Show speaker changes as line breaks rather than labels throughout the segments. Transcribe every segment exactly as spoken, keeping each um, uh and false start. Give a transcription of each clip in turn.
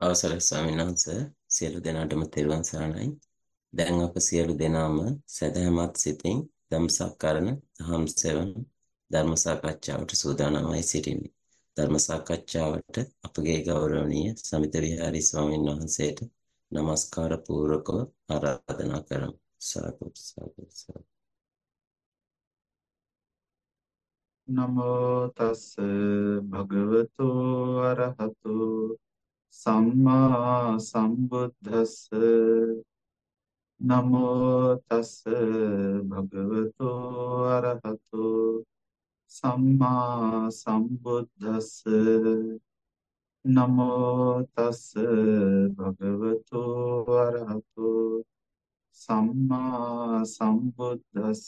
අවසරයි ස්වාමීන් වහන්සේ සියලු දෙනාටම තෙරුවන් සරණයි. දැන් අප සියලු දෙනාම සදහමත් සිතින් ධම්සක්කරණ දහම් සෙවන ධර්ම සාකච්ඡාවට සූදානම්වයි සිටින්නේ. ධර්ම සාකච්ඡාවට අපගේ ගෞරවනීය සමිත විහාරී ස්වාමීන් වහන්සේට নমස්කාර පූර්වකව ආරාධනා කරමු. සාදු සාදු සාදු.
නමෝ තස් භගවතු අරහතු සම්මා සම්බුද්දස්ස නමෝ තස් භගවතු අරහතු සම්මා සම්බුද්දස්ස නමෝ තස් භගවතු අරහතු සම්මා සම්බුද්දස්ස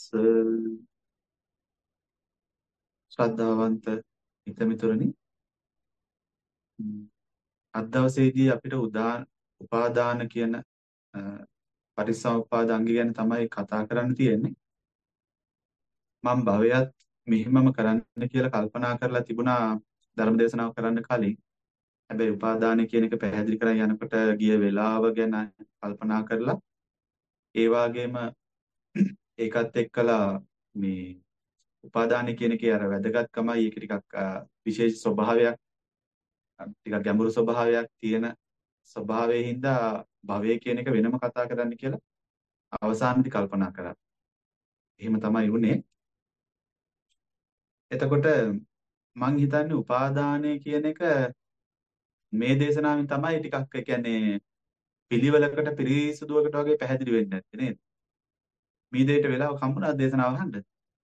ශ්‍රද්ධාවන්ත හිතමිතුරනි, අද දවසේදී අපිට උදාන උපාදාන කියන අ, පටිච්චසමුප්පාද අංගය ගැන තමයි කතා කරන්න තියෙන්නේ. මම භවයත් මෙහිමම කරන්න කියලා කල්පනා කරලා තිබුණා ධර්ම දේශනාව කරන්න කලින්. හැබැයි උපාදාන කියන එක පැහැදිලි කරන් යනකොට ගිය වෙලාව ගැන කල්පනා කරලා ඒ වගේම ඒකත් එක්කලා මේ උපාදාන කියන එකේ අර වැදගත්කමයි ඒක ටිකක් අ, විශේෂ ස්වභාවයක් ටිකක් ගැඹුරු ස්වභාවයක් තියෙන ස්වභාවයෙන් හින්දා භවය කියන එක වෙනම කතා කරන්න කියලා අවසානයේදී කල්පනා කරා. එහෙම තමයි වුනේ. එතකොට මං හිතන්නේ උපාදානය කියන එක මේ දේශනාවෙන් තමයි ටිකක් ඒ කියන්නේ පිළිවෙලකට පිරිසුදුවකට වගේ පැහැදිලි වෙන්නේ නැත්තේ නේද? මේ දෙයට වෙලාව හම්බුණාද දේශනාව අහන්න?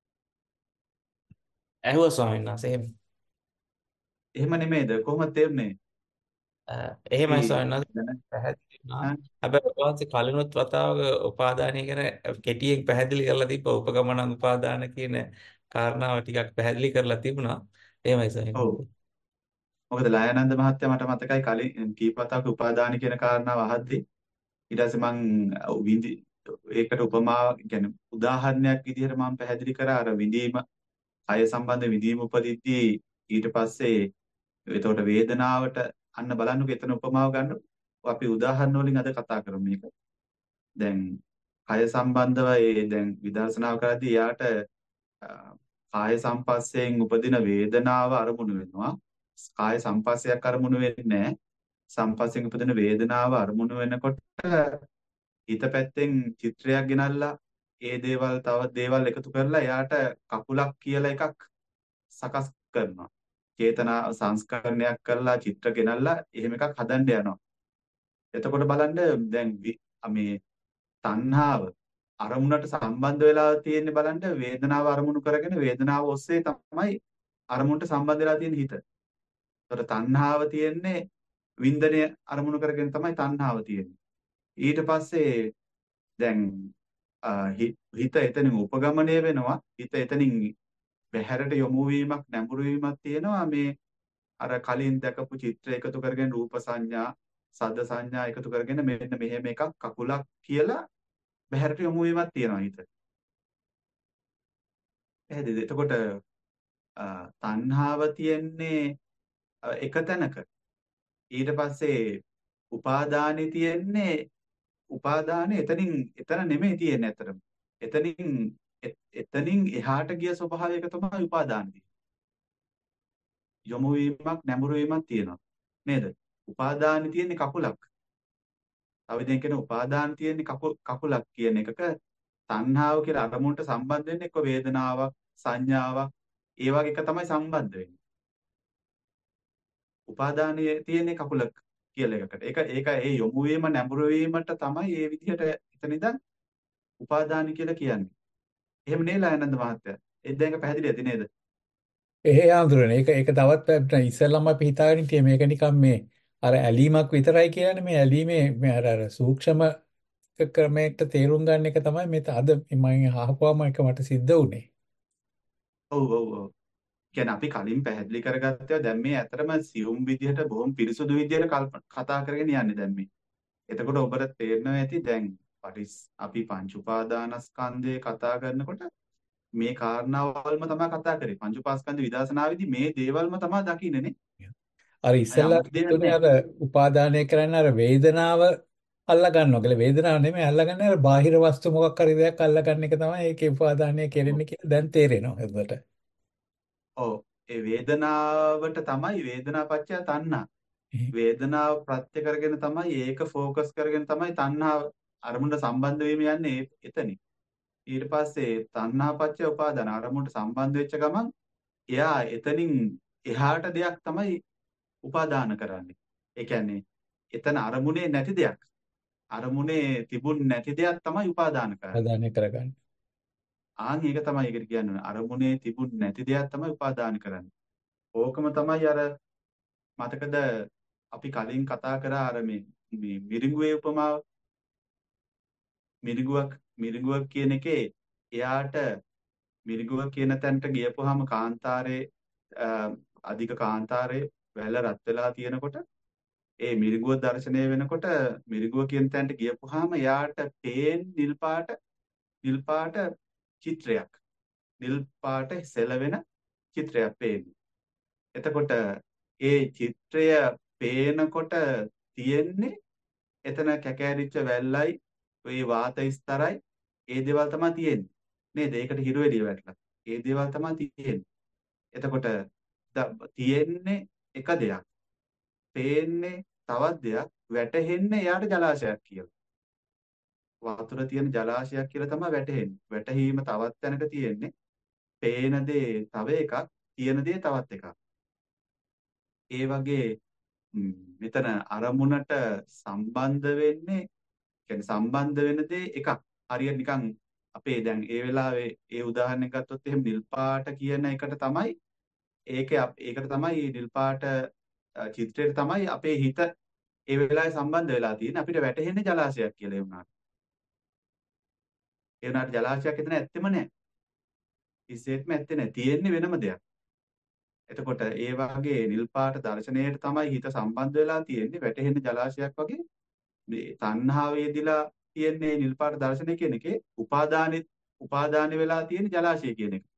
ඇහුවා ස්වාමීන් වහන්සේ. එහෙම
එහෙම නෙමෙයිද? කොහොමද තේරුනේ?
අ,
අපි
එහෙමයි ස්වාමීන් වහන්සේ
දැන
පැහැදිලි වුණා.
ඈ?
හැබැයි ඔබ වහන්සේ කලිනුත් වතාවක උපාදානය ගැන කෙටියෙන් පැහැදිලි කරලා තිබ්බා. උපගමන උපාදාන කියන කාරණාව ටිකක් පැහැදිලි කරලා තිබුණා. එහෙමයි ස්වාමීන්
ඔව්.
වහන්සේ.
මොකද ලයානන්ද මහත්තයා මට මතකයි කලින් කීප වතාවක උපාදාන කියන කාරණාව අහද්දී ඊට පස්සේ මං විඳි ඒකට උපමාවක් කියන්නේ උදාහරණයක් විදිහට මම පැහැදිලි කරා අර විඳීම කය සම්බන්ධ විඳීම උපදිද්දී ඊට පස්සේ එතකොට වේදනාවට අන්න බලන්නකෝ එතන උපමාව ගන්න අපි උදාහරණ වලින් අද කතා කරමු මේක. දැන් කය සම්බන්ධව ඒ දැන් විදර්ශනාව කරද්දී යාට කාය සම්පස්යෙන් උපදින වේදනාව අරමුණු වෙනවා. කාය සම්පස්සයක් අරමුණු වෙන්නේ නැහැ. සම්පස්යෙන් උපදින වේදනාව අරමුණු වෙනකොට හිත පැත්තෙන් චිත්‍රයක් ගෙනල්ලා ඒ දේවල් තව දේවල් එකතු කරලා එයාට කකුලක් කියලා එකක් සකස් කරනවා. චේතනා සංස්කරණයක් කරලා චිත්‍ර ගෙනල්ලා එහෙම එකක් හදන්න යනවා. එතකොට බලන්න දැන් වි- මේ තණ්හාව අරමුණට සම්බන්ධ වෙලා තියෙන්නේ බලන්න වේදනාව අරමුණු කරගෙන වේදනාව ඔස්සේ තමයි අරමුණට සම්බන්ධ වෙලා තියෙන හිත. ඒතර තණ්හාව තියෙන්නේ වින්දනය අරමුණු කරගෙන තමයි තණ්හාව තියෙන්නේ. ඊට පස්සේ දැන් අ, හි- හිත එතනින් උපගමණය වෙනවා. හිත එතනින් බැහැරට යොමු වීමක් නැඹුරු වීමක් තියෙනවා. මේ අර කලින් දැකපු චිත්‍ර එකතු කරගෙන රූප සංඥා, සද්ද සංඥා එකතු කරගෙන මෙන්න මෙහෙම එකක් කකුලක් කියලා බැහැරට යොමු වීමක් තියෙනවා හිත. පැහැදිලිද? එතකොට අ, තණ්හාව තියෙන්නේ අ, එක තැනක. ඊට පස්සේ උපාදානෙ තියෙන්නේ උපාදානෙ එතනින් එතන නෙමෙයි තියෙන්නේ ඇත්තටම. එතනින් එ- එතනින් එහාට ගිය ස්වභාවයක තමයි උපාදානෙ තියෙන්නේ. යොමු වීමක් නැඹුරු වීමක් තියෙනවා. නේද? උපාදානෙ තියෙන්නේ කකුලක්. තව ඉතින් කියන උපාදාන තියෙන්නේ කකුල් කකුලක් කියන එකක තණ්හාව කියලා අරමුණට සම්බන්ධ වෙන්නේ එක්ක වේදනාවක් සංඥාවක් ඒ වගේ එක තමයි සම්බන්ධ වෙන්නේ. උපාදානයේ තියෙන්නේ කකුලක් කියලා එකකට. ඒක ඒක ඒ යොමු වීම නැඹුරු වීමට තමයි ඒ විදිහට එතන ඉඳන් උපාදාන කියලා කියන්නේ. එහෙම නේද ආනන්ද මහත්තයා? ඒ දැන් ඒක පැහැදිලි ඇති නේද?
එහෙ ආඳුරනේ ඒක ඒක තවත් පැත්තට ඉස්සෙල්ලාම අපි හිතාගෙන හිටියේ මේක නිකන් මේ අර ඇලීමක් විතරයි කියන්නේ මේ ඇලීමේ මේ අර අර සූක්ෂම ක්‍රමයකට තේරුම් ගන්න එක තමයි මේ අද මම අහපුවාම එක මට සිද්ධ වුනේ.
ඔව් ඔව් ඔව්. කියන්නේ අපි කලින් පැහැදිලි කරගත්තා දැන් මේ ඇත්තටම සියුම් විදිහට බොහොම පිරිසුදු විදිහට කල්ප කතා කරගෙන යන්නේ දැන් මේ. එතකොට ඔබට තේරෙනවා ඇති දැන් පටිස් අපි පංච උපාදානස්කන්ධය කතා කරනකොට මේ කාරණාවල්ම තමයි කතා කරේ. පංච උපාස්කන්ධ විදර්ශනාවේදී මේ දේවල්ම තමයි දකින්නේ නේ.
අර
අය
ඉස්සෙල්ලා
아무තු දෙයක්
හිතුනේ
නෑ.
අර උපාදානය කරන්න අර වේදනාව අල්ලා ගන්නවා කියලා. වේදනාව නෙමෙයි අල්ලගන්නේ අර බාහිර වස්තු මොකක් හරි දෙයක් අල්ලගන්න එක තමයි ඒකේ උපාදානය කෙරෙන්නේ කියලා දැන් තේරෙනවා එතකොට.
ඔව්. ඒ වේදනාවට තමයි වේදනාපච්චය තණ්හා. වේදනාව ප්‍රත්‍ය කරගෙන තමයි ඒක ફોકસ කරගෙන තමයි තණ්හාව අරමුණට සම්බන්ධ වීම යන්නේ ඒ- එතනින්. ඊට පස්සේ තණ්හාපච්චය උපාදාන අරමුණට සම්බන්ධ වෙච්ච ගමන් එයා එතනින් එහාට දෙයක් තමයි උපාදාන කරන්නේ. ඒ කියන්නේ එතන අරමුණේ නැති දෙයක්. අරමුණේ තිබුණ නැති දෙයක් තමයි උපාදාන කරන්නේ.
උපාදානය කරගන්න.
ආන් ඒක තමයි ඒකට කියන්නේ. අරමුණේ තිබුණ නැති දෙයක් තමයි උපාදාන කරන්නේ. ඕකම තමයි අර මතකද අපි කලින් කතා කරා අර මේ මේ මිරිඟුවේ උපමාව. මිරිඟුවක් මිරිඟුවක් කියන එකේ එයාට මිරිඟුව කියන තැනට ගියපුවාම කාන්තාරේ අ, අධික කාන්තාරේ වැල්ල රත් වෙලා තියෙනකොට ඒ මිරිඟුව දර්ශනය වෙනකොට මිරිඟුව කියන තැනට ගියපුවාම එයාට පේන් නිල් පාට නිල් පාට චිත්‍රයක්. නිල් පාට සෙලවෙන චිත්‍රයක් පේන්නේ. එතකොට ඒ චිත්‍රය පේනකොට තියෙන්නේ එතන කැකෑරිච්ච වැල්ලයි ওই වාත ස්තරයි ඒ දේවල් තමයි තියෙන්නේ. නේද? ඒකට හිරු එළිය වැටලා. ඒ දේවල් තමයි තියෙන්නේ. එතකොට ද- තියෙන්නේ එක දෙයක්. පේන්නේ තවත් දෙයක්. වැටහෙන්නේ එයාට ජලාශයක් කියලා. වතුර තියෙන ජලාශයක් කියලා තමයි වැටහෙන්නේ. වැටහීම තවත් තැනක තියෙන්නේ. පේන දේ තව එකක්, තියෙන දේ තවත් එකක්. ඒ වගේ ම්, මෙතන අරමුණට සම්බන්ධ වෙන්නේ කියන්නේ සම්බන්ධ වෙන දේ එකක්. හරියට නිකන් අපේ දැන් ඒ වෙලාවේ ඒ උදාහරණයක් ගත්තොත් එහෙම නිල් පාට කියන එකට තමයි ඒකේ අප- ඒකට තමයි නිල් පාට අ, චිත්‍රයට තමයි අපේ හිත ඒ වෙලාවේ සම්බන්ධ වෙලා තියෙන්නේ. අපිට වැටහෙන්නේ ජලාශයක් කියලා ඒ වුණාට. ඒ වුණාට ජලාශයක් එතන ඇත්තෙම නැහැ. කිසිසේත්ම ඇත්තේ නැහැ. තියෙන්නේ වෙනම දෙයක්. එතකොට ඒ වගේ නිල් පාට දර්ශනයට තමයි හිත සම්බන්ධ වෙලා තියෙන්නේ. වැටහෙන්නේ ජලාශයක් වගේ මේ තණ්හාවේදීලා තියෙන්නේ නිල් පාට දර්ශනය කියන එකේ උපාදානෙ උපාදානෙ වෙලා තියෙන ජලාශය කියන එක.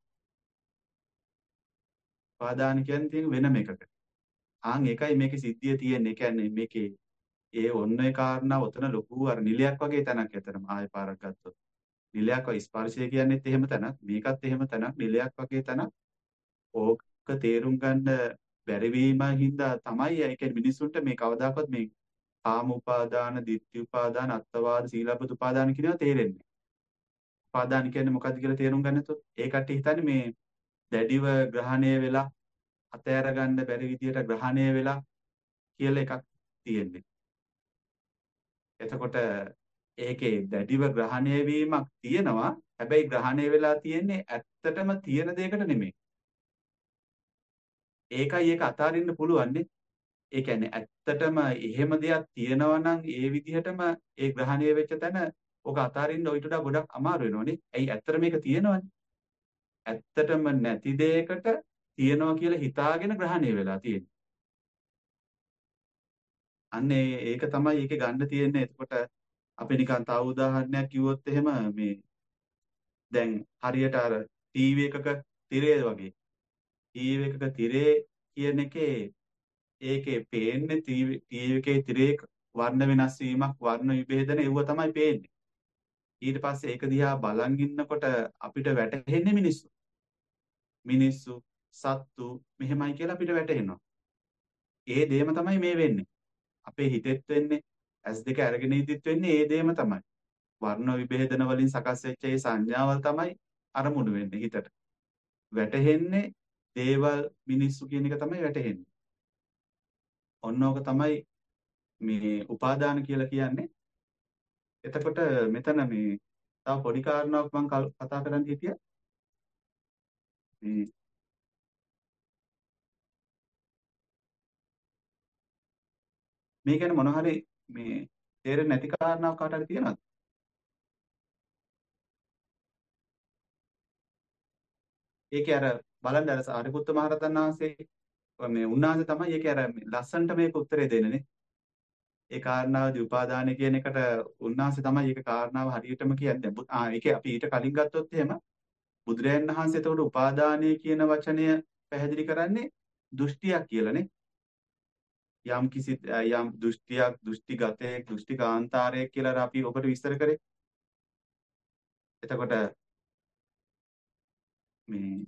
උපාදාන කියන්නේ තියෙන වෙනම එකක. ආන් ඒකයි මේකේ සිද්ධිය තියෙන්නේ. ඒ කියන්නේ මේකේ ඒ ඔන්න ඒ කාරණා ඔතන ලොකු අර නිලයක් වගේ තැනක් ඇතරම ආයෙ පාරක් ගත්තොත්. නිලයක් වගේ ස්පර්ශය කියන්නේත් එහෙම තැනක්. මේකත් එහෙම තැනක්. නිලයක් වගේ තැනක්. ඕක තේරුම් ගන්න බැරි වීම හින්දා තමයි ඒ කියන්නේ මිනිස්සුන්ට මේ කවදාකවත් මේ කාම උපාදාන, ditthi උපාදාන, අත්තවාද, සීලබ්බත උපාදාන කියනවා තේරෙන්නේ. උපාදාන කියන්නේ මොකද්ද කියලා තේරුම් ගන්න නැතුව ඒ කට්ටිය හිතන්නේ මේ දැඩිව ග්‍රහණය වෙලා අතෑර ගන්න බැරි විදියට ග්‍රහණය වෙලා කියලා එකක් තියෙන්නේ. එතකොට ඒකේ දැඩිව ග්‍රහණය වීමක් තියෙනවා. හැබැයි ග්‍රහණය වෙලා තියෙන්නේ ඇත්තටම තියෙන දෙයකට නෙමෙයි. ඒකයි ඒක අතාරින්න පුළුවන්නේ. ඒ කියන්නේ ඇත්තටම එහෙම දෙයක් තියෙනවා නම් ඒ විදිහටම ඒ ග්‍රහණය වෙච්ච තැන ඔක අතාරින්න ඊට වඩා ගොඩක් අමාරු වෙනවනේ. ඇයි ඇත්තට මේක තියෙනවනේ. ඇත්තටම නැති දෙයකට තියෙනවා කියලා හිතාගෙන ග්‍රහණය වෙලා තියෙන්නේ. අන්න ඒ- ඒක තමයි ඒකේ ගන්න තියෙන්නේ. එතකොට අපි නිකන් තව උදාහරණයක් කිව්වොත් එහෙම මේ දැන් හරියට අර ටීවී එකක තිරය වගේ. ටීවී එකක තිරේ කියන එකේ ඒකේ පේන්නේ ටීවී ටීවී එකේ තිරේ වර්ණ වෙනස් වීමක් වර්ණ විභේදන ඒව තමයි පේන්නේ. ඊට පස්සේ ඒක දිහා බලන් ඉන්නකොට අපිට වැටහෙන්නේ මිනිස්සු. මිනිස්සු සත්තු මෙහෙමයි කියලා අපිට වැටහෙනවා. ඒ දේම තමයි මේ වෙන්නේ. අපේ හිතෙත් වෙන්නේ ඇස් දෙක අරගෙන ඉදිත් වෙන්නේ ඒ දේම තමයි. වර්ණ විභේදන වලින් සකස් වෙච්ච ඒ සංඥාවල් තමයි අරමුණු වෙන්නේ හිතට. වැටහෙන්නේ දේවල් මිනිස්සු කියන එක තමයි වැටහෙන්නේ. ඔන්න ඕක තමයි මේ උපාදාන කියලා කියන්නේ. එතකොට මෙතන මේ තව පොඩි කාරණාවක් මම කල්- කතා කරන්න හිටියා. මේ මේ කියන්නේ මොන හරි මේ තේරෙන්නේ නැති කාරණාවක් කාට හරි තියෙනවද? ඒකේ අර බලන්න අර සාරිපුත්ත මහරහතන් වහන්සේ මේ උන්වහන්සේ තමයි ඒකේ අර මේ ලස්සනට මේක උත්තරේ දෙන්නේ. ඒ කාරණාවදී උපාදානය කියන එකට උන්වහන්සේ තමයි ඒක කාරණාව හරියටම කියන්නේ. බු- ආ ඒකේ අපි ඊට කලින් ගත්තොත් එහෙම බුදුරයන් වහන්සේ එතකොට උපාදානය කියන වචනය පැහැදිලි කරන්නේ දෘෂ්ටියක් කියලානේ. යම් කිසි යම් දෘෂ්ටියක්, දෘෂ්ටිගතයක්, දෘෂ්ටිකාන්තාරයක් කියලා අපි ඔබට විස්තර කරේ. එතකොට මේ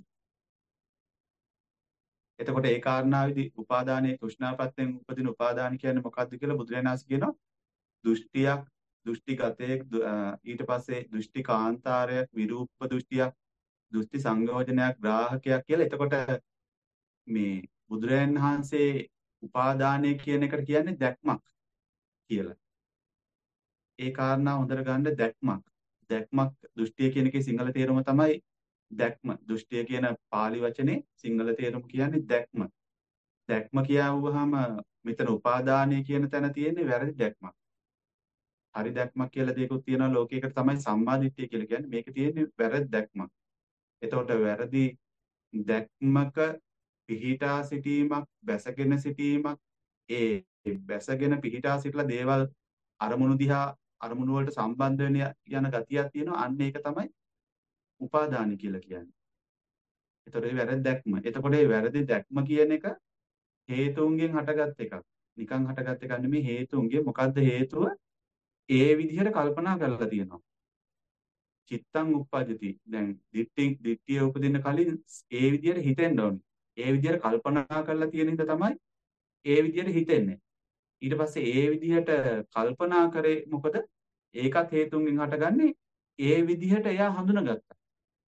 එතකොට ඒ කාරණාවේදී උපාදානයේ තෘෂ්ණාපත්තෙන් උපදින උපාදාන කියන්නේ මොකක්ද කියලා බුදුරජාණන් වහන්සේ කියනවා. දෘෂ්ටියක්, දෘෂ්ටිගතයක්, ඊට පස්සේ දෘෂ්ටිකාන්තාරයක්, විරූප දෘෂ්ටියක්, දෘෂ්ටි සංයෝජනයක්, ග්‍රාහකයක් කියලා. එතකොට මේ බුදුරජාණන් වහන්සේ උපාදානය කියන එකට කියන්නේ දැක්මක් කියලා. ඒ කාරණා හොඳට ගන්න දැක්මක්. දැක්මක් දෘෂ්ටිය කියන එකේ සිංහල තේරුම තමයි දැක්ම. දෘෂ්ටිය කියන පාලි වචනේ සිංහල තේරුම කියන්නේ දැක්ම. දැක්ම කියවුවාම මෙතන උපාදානය කියන තැන තියෙන්නේ වැරදි දැක්මක්. හරි දැක්මක් කියලා දෙයක්ත් තියෙනවා ලෝකයකට තමයි සම්මාදිට්ඨිය කියලා කියන්නේ. මේක තියෙන්නේ වැරදි දැක්මක්. එතකොට වැරදි දැක්මක පිහිටා සිටීමක්, බැසගෙන සිටීමක්, ඒ බැසගෙන පිහිටා සිටලා දේවල් අරමුණු දිහා අරමුණු වලට සම්බන්ධ වෙන යන ගතියක් තියෙනවා. අන්න ඒක තමයි උපාදාන කියලා කියන්නේ. එතකොට ඒ වැරදි දැක්ම. එතකොට ඒ වැරදි දැක්ම කියන එක හේතුන්ගෙන් හටගත් එකක්. නිකන් හටගත් එකක් නෙමෙයි හේතුන්ගෙන්. මොකද්ද හේතුව? ඒ විදිහට කල්පනා කරලා තියෙනවා. චිත්තං උප්පජ්ජති. දැන් දිට්ඨි දිට්ඨිය උපදින්න කලින් ඒ විදිහට හිතෙන්න ඕනේ. ඒ විදිහට කල්පනා කරලා තියෙන හින්දා තමයි ඒ විදිහට හිතෙන්නේ. ඊට පස්සේ ඒ විදිහට කල්පනා කරේ මොකද? ඒකත් හේතුන්ගෙන් හටගන්නේ. ඒ විදිහට එයා හඳුනාගත්තා.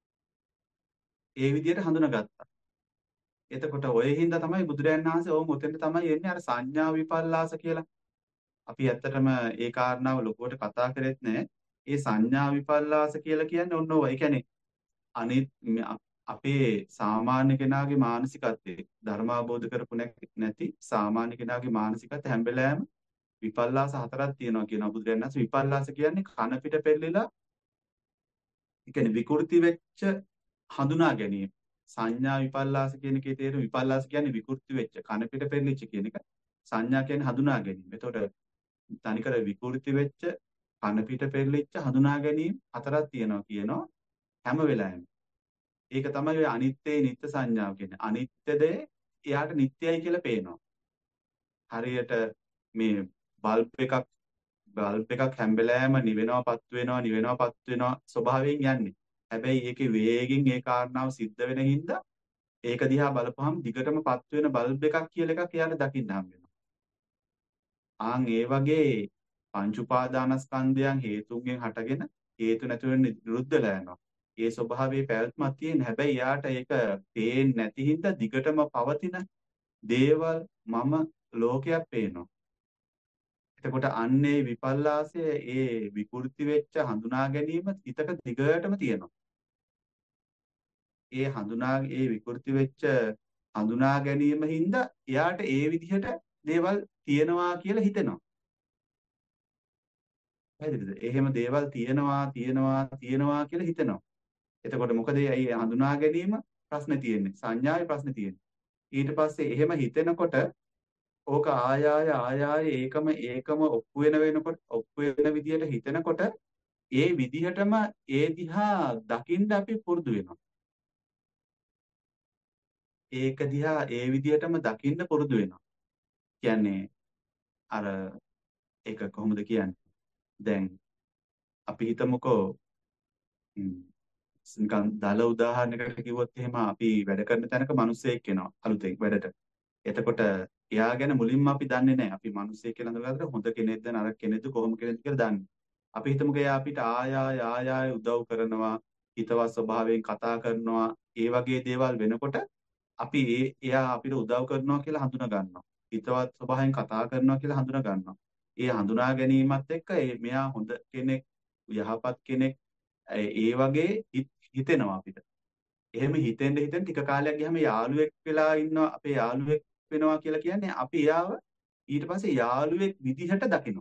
ඒ විදිහට හඳුනාගත්තා. එතකොට ඔය හින්දා තමයි බුදුරජාණන් වහන්සේ ඕම උතෙන්ට තමයි එන්නේ අර සංඥා විපල්ලාස කියලා. අපි ඇත්තටම ඒ කාරණාව ලොකුවට කතා කරෙත් නැහැ. ඒ සංඥා විපල්ලාස කියලා කියන්නේ ඔන්න ඔය. ඒ කියන්නේ අනිත් අපේ සාමාන්‍ය කෙනාගේ මානසිකත්වයේ ධර්ම අවබෝධ කරපු නැති සාමාන්‍ය කෙනාගේ මානසිකත්වය හැම වෙලාවෙම විපල්ලාස හතරක් තියෙනවා කියනවා බුදුරජාණන් වහන්සේ. විපල්ලාස කියන්නේ කන පිට පෙරලිලා ඒ කියන්නේ විකෘති වෙච්ච හඳුනා ගැනීම. සංඥා විපල්ලාස කියන එකේ තේරුම විපල්ලාස කියන්නේ විකෘති වෙච්ච කන පිට පෙරලිච්ච කියන එක. සංඥා කියන්නේ හඳුනා ගැනීම. එතකොට තනිකර විකෘති වෙච්ච කන පිට පෙරලිච්ච හඳුනා ගැනීම හතරක් තියෙනවා කියනවා හැම වෙලාවෙම. ඒක තමයි ඔය අනිත්‍යයි නිත්‍ය සංඥාව කියන්නේ. අනිත්‍ය දේ එයාට නිට්ටයයි කියලා පේනවා. හරියට මේ බල්බ් එකක් බල්බ් එකක් හැම වෙලාවෙම නිවෙනවා පත් වෙනවා නිවෙනවා පත් වෙනවා ස්වභාවයෙන් යන්නේ. හැබැයි ඒකේ වේගෙන් ඒ කාරණාව සිද්ධ වෙන හින්දා ඒක දිහා බලපුවහම දිගටම පත් වෙන බල්බ් එකක් කියලා එකක් එයාට දකින්න හම්බ වෙනවා. ආන් ඒ වගේ පංච උපාදානස්කන්ධයන් හේතුන්ගෙන් හටගෙන හේතු නැතුව නිරුද්ධලා යනවා. ඒ ස්වභාවයේ පැවැත්මක් තියෙන. හැබැයි යාට ඒක පේන්නේ නැති හින්දා දිගටම පවතින දේවල් මම ලෝකයක් පේනවා. එතකොට අන්නේ විපල්ලාසය ඒ විකෘති වෙච්ච හඳුනා ගැනීම හිතට දිගටම තියෙනවා. ඒ හඳුනා ඒ විකෘති වෙච්ච හඳුනා ගැනීම හින්දා එයාට ඒ විදිහට දේවල් තියෙනවා කියලා හිතෙනවා. හරිද? එහෙම දේවල් තියෙනවා තියෙනවා තියෙනවා කියලා හිතෙනවා. එතකොට මොකද ඒ හඳුනා ගැනීම ප්‍රශ්නේ තියෙන්නේ. සංඥාවේ ප්‍රශ්නේ තියෙන්නේ. ඊට පස්සේ එහෙම හිතෙනකොට ඕක ආය ආය ආය ආය ඒකම ඒකම ඔප්පු වෙන වෙනකොට ඔප්පු වෙන විදියට හිතෙනකොට ඒ විදිහටම ඒ දිහා දකින්න අපි පුරුදු වෙනවා. ඒක දිහා ඒ විදිහටම දකින්න පුරුදු වෙනවා. කියන්නේ අර ඒක කොහොමද කියන්නේ? දැන් අපි හිතමුකෝ නිකන් දල උදාහරණයකට කිව්වොත් එහෙම අපි වැඩ කරන තැනක මිනිස්සෙක් එනවා අලුතෙන් වැඩට. එතකොට එයා ගැන මුලින්ම අපි දන්නේ නැහැ. අපි මිනිස්සෙක් කියලා හඳුනාගත්තට හොඳ කෙනෙක්ද නරක කෙනෙක්ද කොහොම කෙනෙක්ද කියලා දන්නේ. අපි හිතමුකෝ එයා අපිට ආය ආය ආය ආය උදව් කරනවා, හිතවත් ස්වභාවයෙන් කතා කරනවා, ඒ වගේ දේවල් වෙනකොට අපි ඒ එයා අපිට උදව් කරනවා කියලා හඳුනා ගන්නවා. හිතවත් ස්වභාවයෙන් කතා කරනවා කියලා හඳුනා ගන්නවා. ඒ හඳුනා ගැනීමත් එක්ක මෙයා හොඳ කෙනෙක්, යහපත් කෙනෙක් ඒ වගේ හිතෙනවා අපිට. එහෙම හිතෙන්න හිතෙන් ටික කාලයක් ගියාම යාළුවෙක් වෙලා ඉන්නවා අපේ යාළුවෙක් වෙනවා කියලා කියන්නේ අපි එයාව ඊට පස්සේ යාළුවෙක් විදිහට දකිනවා.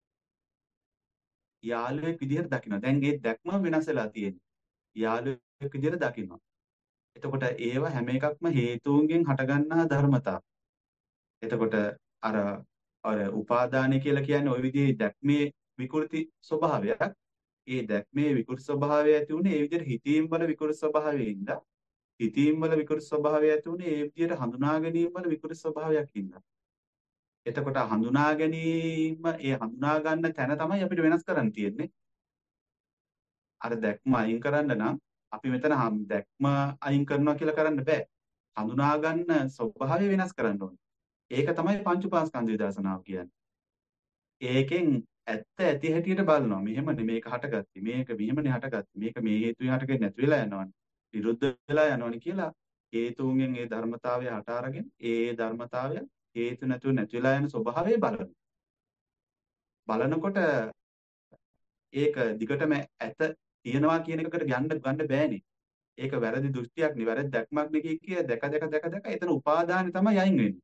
යාළුවෙක් විදිහට දකිනවා. දැන් ඒ දැක්ම වෙනස් වෙලා තියෙන්නේ. යාළුවෙක් විදිහට දකිනවා. එතකොට ඒව හැම එකක්ම හේතුන්ගෙන් හටගන්නා ධර්මතා. එතකොට අර අර උපාදානය කියලා කියන්නේ ওই විදිහේ දැක්මේ විකෘති ස්වභාවයක්. ඒ දැක්මේ විකෘති ස්වභාවය ඇති උනේ ඒ විදිහට හිතීම් වල විකෘති ස්වභාවයෙන්ද හිතීම් වල විකෘති ස්වභාවය ඇති උනේ ඒ විදිහට හඳුනා ගැනීම වල විකෘති ස්වභාවයක් හින්දා. එතකොට හඳුනා ගැනීම ඒ හඳුනා ගන්න තැන තමයි අපිට වෙනස් කරන්න තියෙන්නේ. අර දැක්ම අයින් කරන්න නම් අපි මෙතන හම්- දැක්ම අයින් කරනවා කියලා කරන්න බෑ. හඳුනා ගන්න ස්වභාවය වෙනස් කරන්න ඕනේ. ඒක තමයි පංච උපාස්කන්ධ විදර්ශනාව කියන්නේ. ඒකෙන් ඇත්ත ඇති හැටියට බලනවා. මෙහෙමනේ මේක හටගත්තේ. මේක මෙහෙමනේ හටගත්තේ. මේක මේ හේතුවෙන් හටගෙන නැති වෙලා යනවනේ. විරුද්ධ වෙලා යනවනේ කියලා හේතුන්ගෙන් ඒ ධර්මතාවය හට අරගෙන ඒ ඒ ධර්මතාවය හේතු නැතුව නැති වෙලා යන ස්වභාවය බලනවා. බලනකොට ඒක දිගටම ඇත තියනවා කියන එකකට ගන්න ගන්න බෑනේ. ඒක වැරදි දෘෂ්ටියක් නේ වැරදි දැක්මක් නේ කිය කිය දැක දැක දැක දැක එතන උපාදානෙ තමයි අයින් වෙන්නේ.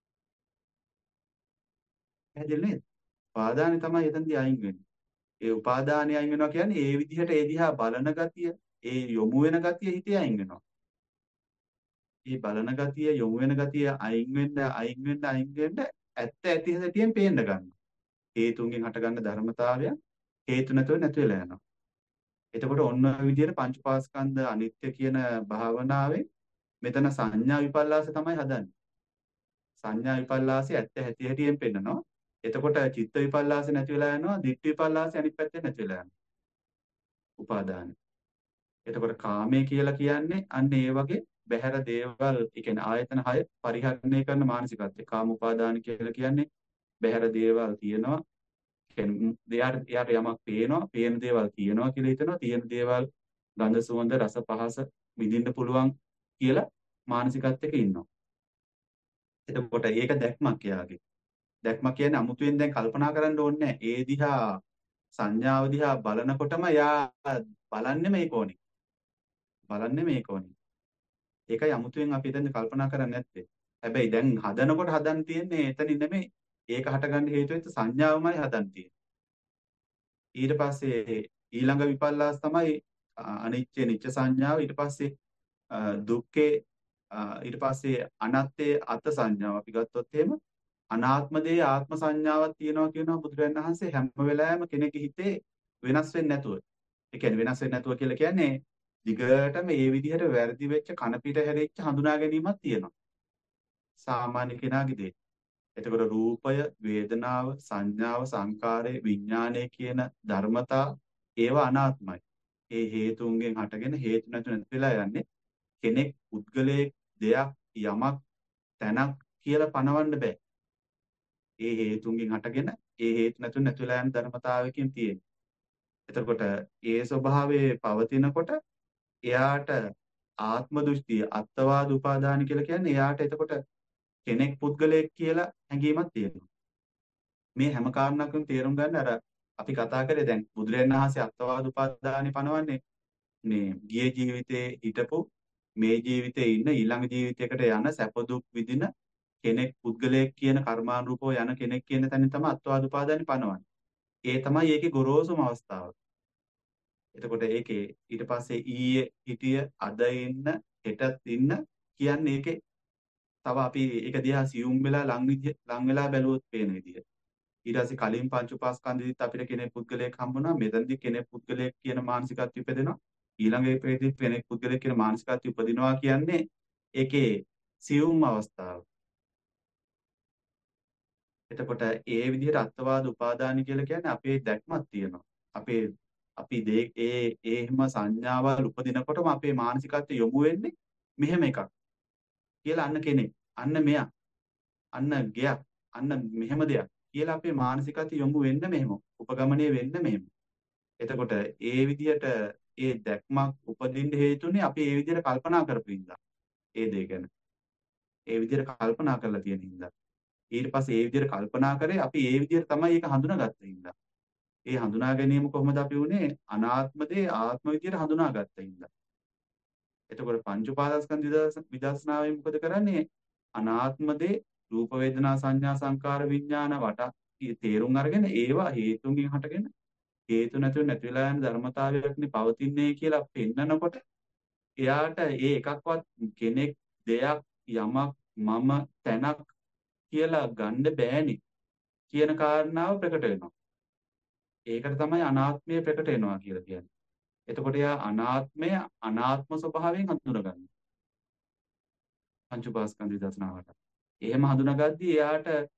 පැහැදිලි නේද? උපාදානෙ තමයි එතනදී අයින් වෙන්නේ. ඒ උපාදානෙ අයින් වෙනවා කියන්නේ ඒ විදිහට ඒ දිහා බලන ගතිය, ඒ යොමු වෙන ගතිය හිතේ අයින් වෙනවා. මේ බලන ගතිය, යොමු වෙන ගතිය අයින් වෙන්න, අයින් වෙන්න, අයින් වෙන්න ඇත්ත ඇති හැටියෙන් පේන්න ගන්නවා. හේතුන්ගෙන් හටගන්න ධර්මතාවය හේතු නැතුව නැති වෙලා යනවා. එතකොට ඔන්න ඔය විදිහට පංච පාස්කන්ධ අනිත්‍ය කියන භාවනාවේ මෙතන සංඥා විපල්ලාස තමයි හදන්නේ. සංඥා විපල්ලාසය ඇත්ත හැටි හැටියෙන් පෙන්නනවා. එතකොට චිත්ත විපල්ලාස නැති වෙලා යනවා, දිට්ඨි විපල්ලාස අනිත් පැත්තෙන් නැති වෙලා යනවා. උපාදාන. එතකොට කාමය කියලා කියන්නේ අන්න ඒ වගේ බහැර දේවල්, ඒ කියන්නේ ආයතන හය පරිහරණය කරන මානසිකත්වය. කාම උපාදාන කියලා කියන්නේ බහැර දේවල් තියෙනවා. කියන්නේ එයාට එයාට යමක් පේනවා, පේන දේවල් තියෙනවා කියලා හිතනවා, තියෙන දේවල් ගඳ සුවඳ රස පහස විඳින්න පුළුවන් කියලා මානසිකත්වයක ඉන්නවා. එතකොට ඒක දැක්මක් එයාගේ. දැක්මක් කියන්නේ අමුතුවෙන් දැන් කල්පනා කරන්න ඕනේ නැහැ. ඒ දිහා සංඥාව දිහා බලනකොටම එයා බලන්නේ මේක ඕනේ. බලන්නේ මේක ඕනේ. ඒකයි අමුතුවෙන් අපි දැන් කල්පනා කරන්නේ නැත්තේ. හැබැයි දැන් හදනකොට හදන්න තියෙන්නේ එතනින් නෙමෙයි. ඒක හටගන්න හේතු වෙච්ච සංඥාවමයි හදන්න තියෙන්නේ. ඊට පස්සේ ඊළඟ විපල්ලාස තමයි අනිච්ච නිච්ච සංඥාව. ඊට පස්සේ දුක්ඛේ ඊට පස්සේ අනත්තේ අත් සංඥාව. අපි ගත්තොත් එහෙම අනාත්ම දේ ආත්ම සංඥාවක් තියෙනවා කියනවා බුදුරජාණන් වහන්සේ හැම වෙලාවෙම කෙනෙකුගේ හිතේ වෙනස් වෙන්නේ නැතුව. ඒ කියන්නේ වෙනස් වෙන්නේ නැතුව කියලා කියන්නේ දිගටම මේ විදිහට වැරදි වෙච්ච කන පිට හැරෙච්ච හඳුනා ගැනීමක් තියෙනවා. සාමාන්‍ය කෙනාගේ දේ. එතකොට රූපය, වේදනාව, සංඥාව, සංකාරය, විඥානය කියන ධර්මතා ඒවා අනාත්මයි. ඒ හේතුන්ගෙන් හටගෙන හේතු නැතු නැති වෙලා යන්නේ. කෙනෙක්, පුද්ගලයෙක්, දෙයක්, යමක්, තැනක් කියලා පනවන්න බෑ. ඒ හේතුන්ගෙන් හටගෙන ඒ හේතු නැතු නැති වෙලා යන ධර්මතාවයකින් තියෙන. එතකොට ඒ ස්වභාවයේ පවතිනකොට එයාට ආත්ම දෘෂ්ටිය, අත්වාද උපාදාන කියලා කියන්නේ එයාට එතකොට කෙනෙක් පුද්ගලයෙක් කියලා හැඟීමක් තියෙනවා. මේ හැම කාරණාවකම තේරුම් ගන්න අර අපි කතා කරේ දැන් බුදුරජාණන් වහන්සේ අත්වාද උපාදානෙ පනවන්නේ මේ ගිය ජීවිතේ හිටපු මේ ජීවිතේ ඉන්න ඊළඟ ජීවිතයකට යන සැප දුක් විඳින කෙනෙක් පුද්ගලයෙක් කියන කර්මානුරූපව යන කෙනෙක් කියන තැනින් තමයි අත්වාද උපාදානෙ පනවන්නේ. ඒ තමයි ඒකේ ගොරෝසුම අවස්ථාව. එතකොට ඒකේ ඊට පස්සේ ඊයේ හිටිය අද ඉන්න හෙටත් ඉන්න කියන්නේ ඒකේ තව අපි ඒක දිහා සියුම් වෙලා ලං විදිය ලං වෙලා බැලුවොත් පේන විදිය. ඊට පස්සේ කලින් පංච උපාස්කන්ධෙදිත් අපිට කෙනෙක් පුද්ගලයෙක් හම්බුණා. මෙතනදී කෙනෙක් පුද්ගලයෙක් කියන මානසිකත්වය ඉපදෙනවා. ඊළඟ ඒකෙදිත් කෙනෙක් පුද්ගලයෙක් කියන මානසිකත්වය උපදිනවා කියන්නේ ඒකේ සියුම් අවස්ථාව. එතකොට ඒ විදිහට අත්වාද උපාදාන කියලා කියන්නේ අපේ දැක්මක් තියෙනවා. අපේ අපි ඒ ඒ එහෙම සංඥාවල් උපදිනකොටම අපේ මානසිකත්වය යොමු වෙන්නේ මෙහෙම එකක් කියලා අන්න කෙනෙක්, අන්න මෙයා, අන්න ගයක්, අන්න මෙහෙම දෙයක් කියලා අපේ මානසිකත්වය යොමු වෙන්න මෙහෙම, උපගමනය වෙන්න මෙහෙම. එතකොට ඒ විදිහට ඒ දැක්මක් උපදින්න හේතුනේ අපි ඒ විදිහට කල්පනා කරපු හින්දා. ඒ දේ ගැන. ඒ විදිහට කල්පනා කරලා තියෙන හින්දා. ඊට පස්සේ ඒ විදිහට කල්පනා කරේ අපි ඒ විදිහට තමයි ඒක හඳුනාගත්ත හින්දා. ඒ හඳුනා ගැනීම කොහොමද අපි උනේ? අනාත්ම දේ ආත්ම විදියට හඳුනාගත්ත හින්දා. එතකොට පංච උපාදානස්කන්ධ විදර්ශනාවෙන් මොකද කරන්නේ? අනාත්ම දේ රූප වේදනා සංඥා සංකාර විඥාන වට තේරුම් අරගෙන ඒවා හේතුන්ගෙන් හටගෙන හේතු නැතුව නැති වෙලා යන ධර්මතාවයක්නේ පවතින්නේ කියලා පෙන්නකොට එයාට ඒ එකක්වත් කෙනෙක්, දෙයක්, යමක්, මම, තැනක් කියලා ගන්න බෑනේ කියන කාරණාව ප්‍රකට වෙනවා. ඒකට තමයි අනාත්මය ප්‍රකට වෙනවා කියලා කියන්නේ. එතකොට යා අනාත්මය අනාත්ම ස්වභාවයෙන් හඳුනගන්නවා. පංච උපාස්කන්ධ විදර්ශනාවට. එහෙම හඳුනාගද්දී එයාට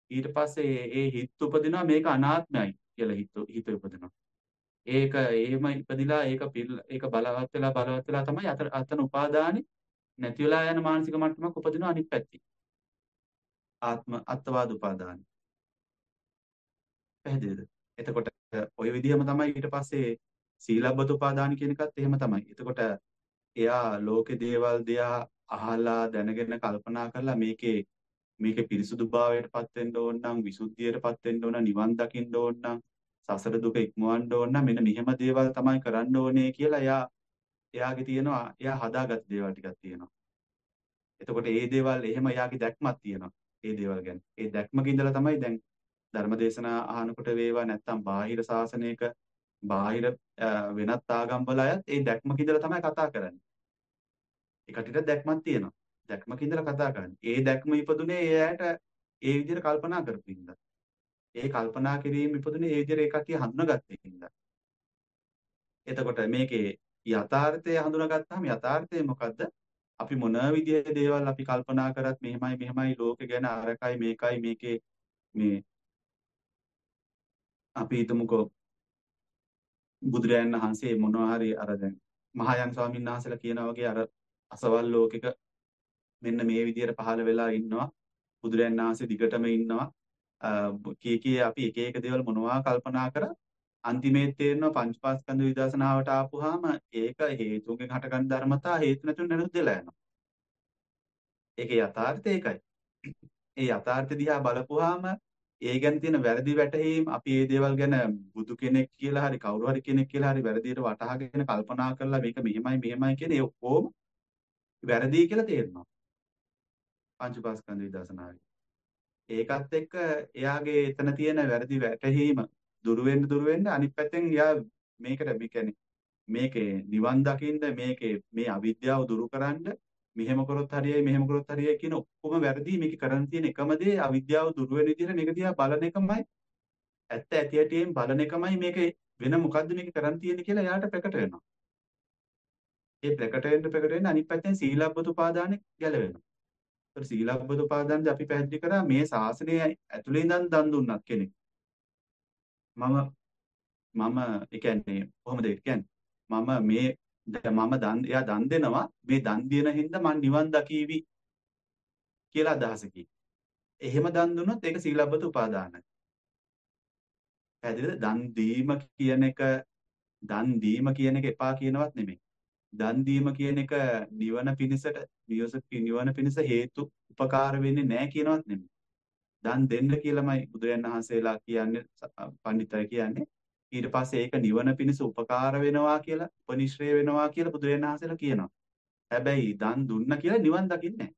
ඊට පස්සේ ඒ හිත උපදිනවා මේක අනාත්මයි කියලා හිත හිත උපදිනවා. ඒක එහෙම ඉපදිලා ඒක පිළ ඒක බලවත් වෙලා බලවත් වෙලා තමයි අතන අතන උපාදානෙ නැති වෙලා යන මානසික මට්ටමක් උපදිනවා අනිත් පැත්තේ. ආත්ම අත්වාද උපාදාන. පැහැදිලිද? එතකොට ඔය විදිහම තමයි ඊට පස්සේ සීලබ්බත උපාදාන කියන එකත් එහෙම තමයි. එතකොට එයා ලෝකේ දේවල් දිහා අහලා දැනගෙන කල්පනා කරලා මේකේ මේකේ පිරිසුදුභාවයටපත් වෙන්න ඕන නම් විසුද්ධියටපත් වෙන්න ඕන නිවන් දකින්න ඕන නම් සසර දුක ඉක්මවන්න ඕන නම් මෙන්න මෙහෙම දේවල් තමයි කරන්න ඕනේ කියලා එයා එයාගේ තියෙනවා එයා හදාගත් දේවල් ටිකක් තියෙනවා. එතකොට ඒ දේවල් එහෙම එයාගේ දැක්මක් තියෙනවා. ඒ දේවල් ගැන. ඒ දැක්මක ඉඳලා තමයි දැන් ධර්මදේශනා අහනකොට වේවා නැත්තම් බාහිර ශාසනයක බාහිර වෙනත් ආගම්වල අයත් ඒ දැක්මක ඉඳලා තමයි කතා කරන්නේ. ඒ කටියට දැක්මක් තියෙනවා. දැක්මක ඉඳලා කතා කරන්නේ. ඒ දැක්ම ඉපදුනේ ඒ ඇයට ඒ විදිහට කල්පනා කරපු හින්දා. ඒ කල්පනා කිරීම ඉපදුනේ ඒ විදිහට ඒ කටිය හඳුනාගත්තේ හින්දා. එතකොට මේකේ යථාර්ථය හඳුනාගත්තාම යථාර්ථය මොකද්ද? අපි මොන විදිහේ දේවල් අපි කල්පනා කරත් මෙහෙමයි මෙහෙමයි ලෝකේ ගැන අරකයි මේකයි මේකේ මේ අපි හිතමුකෝ බුදුරයන් වහන්සේ මොනවා හරි අර දැන් මහායාන ස්වාමීන් වහන්සේලා කියනා වගේ අර අසවල් ලෝකෙක මෙන්න මේ විදිහට පහළ වෙලා ඉන්නවා බුදුරයන් වහන්සේ දිගටම ඉන්නවා කී කී අපි එක එක දේවල් මොනවා කල්පනා කර අන්තිමේත් තේරෙනවා පංචපාස්කන්ධ විදර්ශනාවට ආපුවාම ඒක හේතුන්ගෙන් හටගන්න ධර්මතා හේතු නැතුව නිරුද්ධලා යනවා. ඒකේ යථාර්ථය ඒකයි. ඒ යථාර්ථය දිහා බලපුවාම ඒ ගැන තියෙන වැරදි වැටහීම් අපි මේ දේවල් ගැන බුදු කෙනෙක් කියලා හරි කවුරු හරි කෙනෙක් කියලා හරි වැරදියට වටහාගෙන කල්පනා කරලා මේක මෙහෙමයි මෙහෙමයි කියන ඒ ඔක්කොම වැරදි කියලා තේරෙනවා. පංචපාස්කන්ධ විදර්ශනාවේ. ඒකත් එක්ක එයාගේ එතන තියෙන වැරදි වැටහීම දුරු වෙන්න දුරු වෙන්න අනිත් පැත්තෙන් යා මේකට මේ කියන්නේ මේකේ නිවන් දකින්න මේකේ මේ අවිද්‍යාව දුරු කරන්න මෙහෙම කරොත් හරියයි මෙහෙම කරොත් හරියයි කියන ඔක්කොම වැරදි මේක කරන්න තියෙන එකම දේ අවිද්‍යාව දුරු වෙන විදිහට මේක දිහා බලන එකමයි ඇත්ත ඇති ඇටියෙන් බලන එකමයි මේක වෙන මොකද්ද මේක කරන්න තියෙන්නේ කියලා එයාට ප්‍රකට වෙනවා. ඒ ප්‍රකට වෙන්න ප්‍රකට වෙන්න අනිත් පැත්තෙන් සීලබ්බත උපාදානෙ ගැලවෙනවා. ඒතර සීලබ්බත උපාදානද අපි පැහැදිලි කරා මේ ශාසනය ඇතුලේ ඉඳන් දන් දුන්නත් කෙනෙක් මම මම ඒ කියන්නේ කොහොමද ඒ කියන්නේ මම මේ මම දන් එයා දන් දෙනවා මේ දන් දින හින්දා මං නිවන් දකීවි කියලා අදහසකි. එහෙම දන් දුන්නොත් ඒක සීලබ්බත උපාදානයි. පැහැදිලිද? දන් දීම කියන එක දන් දීම කියන එක එපා කියනවත් නෙමෙයි. දන් දීම කියන එක නිවන පිණිසට නිවන පිණිස හේතු උපකාර වෙන්නේ නැහැ කියනවත් නෙමෙයි. දන් දෙන්න කියලාමයි බුදුරයන් වහන්සේලා කියන්නේ පඬිතුයි කියන්නේ. ඊට පස්සේ ඒක නිවන පිණිස උපකාර වෙනවා කියලා උපනිශ්‍රේ වෙනවා කියලා බුදුරජාණන් වහන්සේලා කියනවා. හැබැයි දන් දුන්න කියලා නිවන් දකින්නේ නැහැ.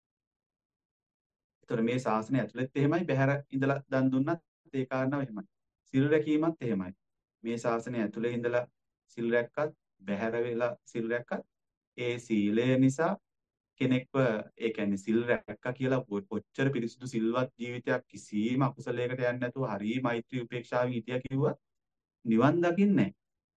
ඒතර මේ ශාසනය ඇතුළෙත් එහෙමයි බහැර ඉඳලා දන් දුන්නත් ඒ කාරණාව එහෙමයි. සිල් රැකීමත් එහෙමයි. මේ ශාසනය ඇතුළේ ඉඳලා සිල් රැක්කත් බහැර වෙලා සිල් රැක්කත් ඒ සීලය නිසා කෙනෙක්ව ඒ කියන්නේ සිල් රැක්කා කියලා කොච්චර පිරිසුදු සිල්වත් ජීවිතයක් කිසිම අකුසලයකට යන්නේ නැතුව හරි මෛත්‍රී උපේක්ෂාවෙන් හිටියා කිව්වා නිවන් දකින්නේ නැහැ.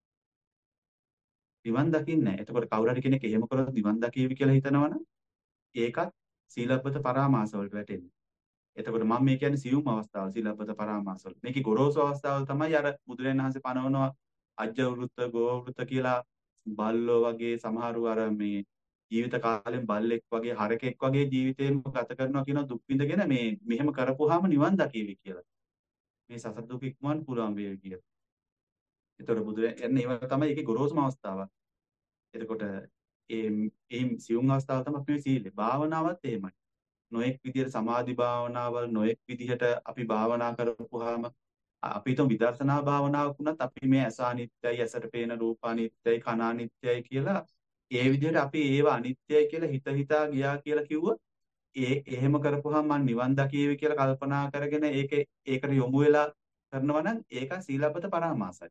නිවන් දකින්නේ නැහැ. එතකොට කවුරු හරි කෙනෙක් එහෙම කරොත් නිවන් දකීවි කියලා හිතනවනම් ඒකත් සීලබ්බත පරාමාස වලට වැටෙන්නේ. එතකොට මම මේ කියන්නේ සියුම් අවස්ථාව සීලබ්බත පරාමාස වල. මේකේ ගොරෝසු අවස්ථාව තමයි අර බුදුරජාණන් වහන්සේ පනවනවා අජ්ජ වෘත්ත ගෝ වෘත්ත කියලා බල්ලෝ වගේ සමහරු අර මේ ජීවිත කාලෙන් බල්ලෙක් වගේ හරකෙක් වගේ ජීවිතේම ගත කරනවා කියන දුක් විඳගෙන මේ මෙහෙම කරපුවාම නිවන් දකීවි කියලා. මේ සසර දුක ඉක්මවන්න පුළුවන් වේවි කියලා. ඒතර බුදුරජාණන් ඒව තමයි ඒකේ ගොරෝසුම අවස්ථාව. එතකොට ඒ ඒ සියුම් අවස්ථාව තමයි මේ සීලය. භාවනාවත් එහෙමයි. නොඑක් විදිහට සමාධි භාවනාවල් නොඑක් විදිහට අපි භාවනා කරපුවාම අපි හිතමු විදර්ශනා භාවනාවක් වුණත් අපි මේ ඇස අනිත්‍යයි, ඇසට පේන රූප අනිත්‍යයි, කන අනිත්‍යයි කියලා ඒ විදිහට අපි ඒව අනිත්‍යයි කියලා හිත හිතා ගියා කියලා කිව්වොත් ඒ එහෙම කරපුවාම මම නිවන් දකීවි කියලා කල්පනා කරගෙන ඒක ඒකට යොමු වෙලා කරනවා නම් ඒක සීලබ්බත පරාමාසයි.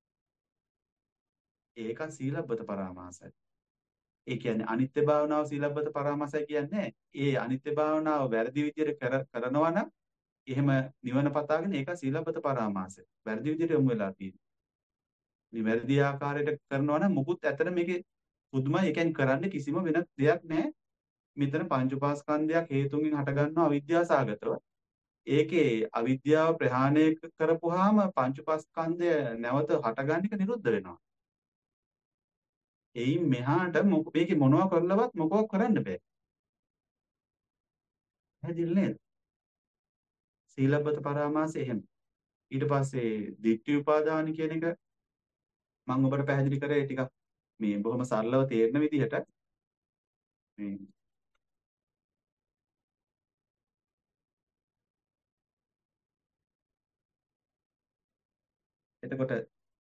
ඒක සීලබ්බත පරාමාසයි. ඒ කියන්නේ අනිත්‍ය භාවනාව සීලබ්බත පරාමාසයි කියන්නේ ඒ අනිත්‍ය භාවනාව වැරදි විදිහට කරනවා නම් එහෙම නිවන පතාගෙන ඒක සීලබ්බත පරාමාසයි. වැරදි විදිහට යොමු වෙලා තියෙන්නේ. මේ වැරදි ආකාරයට කරනවා නම් මුකුත් ඇතර මේකේ පුදුමයි. ඒ කියන්නේ කරන්න කිසිම වෙන දෙයක් නැහැ. මෙතන පංච උපාස්කන්ධයක් හේතුන්ගෙන් හටගන්නවා අවිද්‍යාව සාගතව. ඒකේ අවිද්‍යාව ප්‍රහාණය කරපුවාම පංච උපාස්කන්ධය නැවත හටගන්න එක නිරුද්ධ වෙනවා. එයින් මෙහාට මොක මේකේ මොනවා කරලවත් මොකක් කරන්න බෑ. හැදිල් නේද? සීලබ්බත පරාමාසය එහෙම. ඊට පස්සේ ditthi upadana කියන එක මම ඔබට පැහැදිලි කරේ ටිකක් මේ බොහොම සරලව තේරෙන විදිහට මේ එතකොට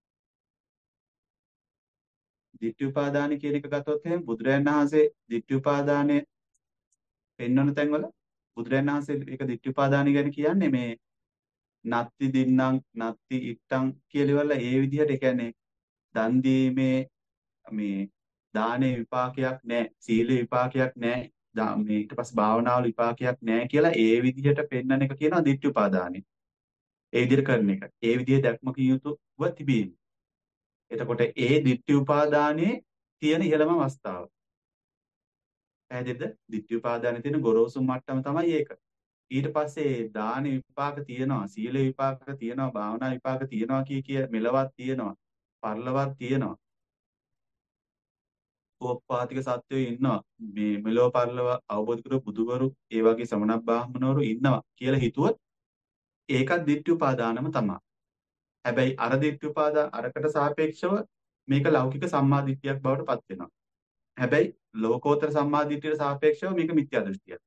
ditthi upadana කියන එක ගත්තොත් එහෙනම් බුදුරජාණන් වහන්සේ ditthi upadana පෙන්වන තැන්වල බුදුරජාණන් වහන්සේ ඒක ditthi upadana ගැන කියන්නේ මේ නත්ති දින්නම් නත්ති ඉත්තං කියලා ඒ විදිහට ඒ කියන්නේ දන් දීමේ මේ දානේ විපාකයක් නැහැ සීල විපාකයක් නැහැ මේ ඊට පස්සේ භාවනාවල විපාකයක් නැහැ කියලා ඒ විදිහට පෙන්වන එක කියනවා ditthi upadana. ඒ විදිහට කරන එක. ඒ විදිහේ දැක්මක යුතුව තිබීම. එතකොට ඒ ditthi upadane තියෙන ඉහළම අවස්ථාව. පැහැදිලිද? ditthi upadane තියෙන ගොරෝසු මට්ටම තමයි ඒක. ඊට පස්සේ දාන විපාක තියෙනවා, සීල විපාක තියෙනවා, භාවනා විපාක තියෙනවා කිය කිය මෙලවක් තියෙනවා, පරලොවක් තියෙනවා. ඕපපාතික සත්වයෝ ඉන්නවා. මේ මෙලොව පරලොව අවබෝධ කරපු බුදුවරු, ඒ වගේ ශ්‍රමණ බ්‍රාහ්මණවරු ඉන්නවා කියලා හිතුවොත් ඒකත් ditthi upadanaම තමයි. හැබැයි අර ditthi upadana අරකට සාපේක්ෂව මේක ලෞකික සම්මාදිට්ඨියක් බවට පත් වෙනවා. හැබැයි ලෝකෝත්තර සම්මාදිට්ඨියට සාපේක්ෂව මේක මිත්‍යා දෘෂ්ටියක්.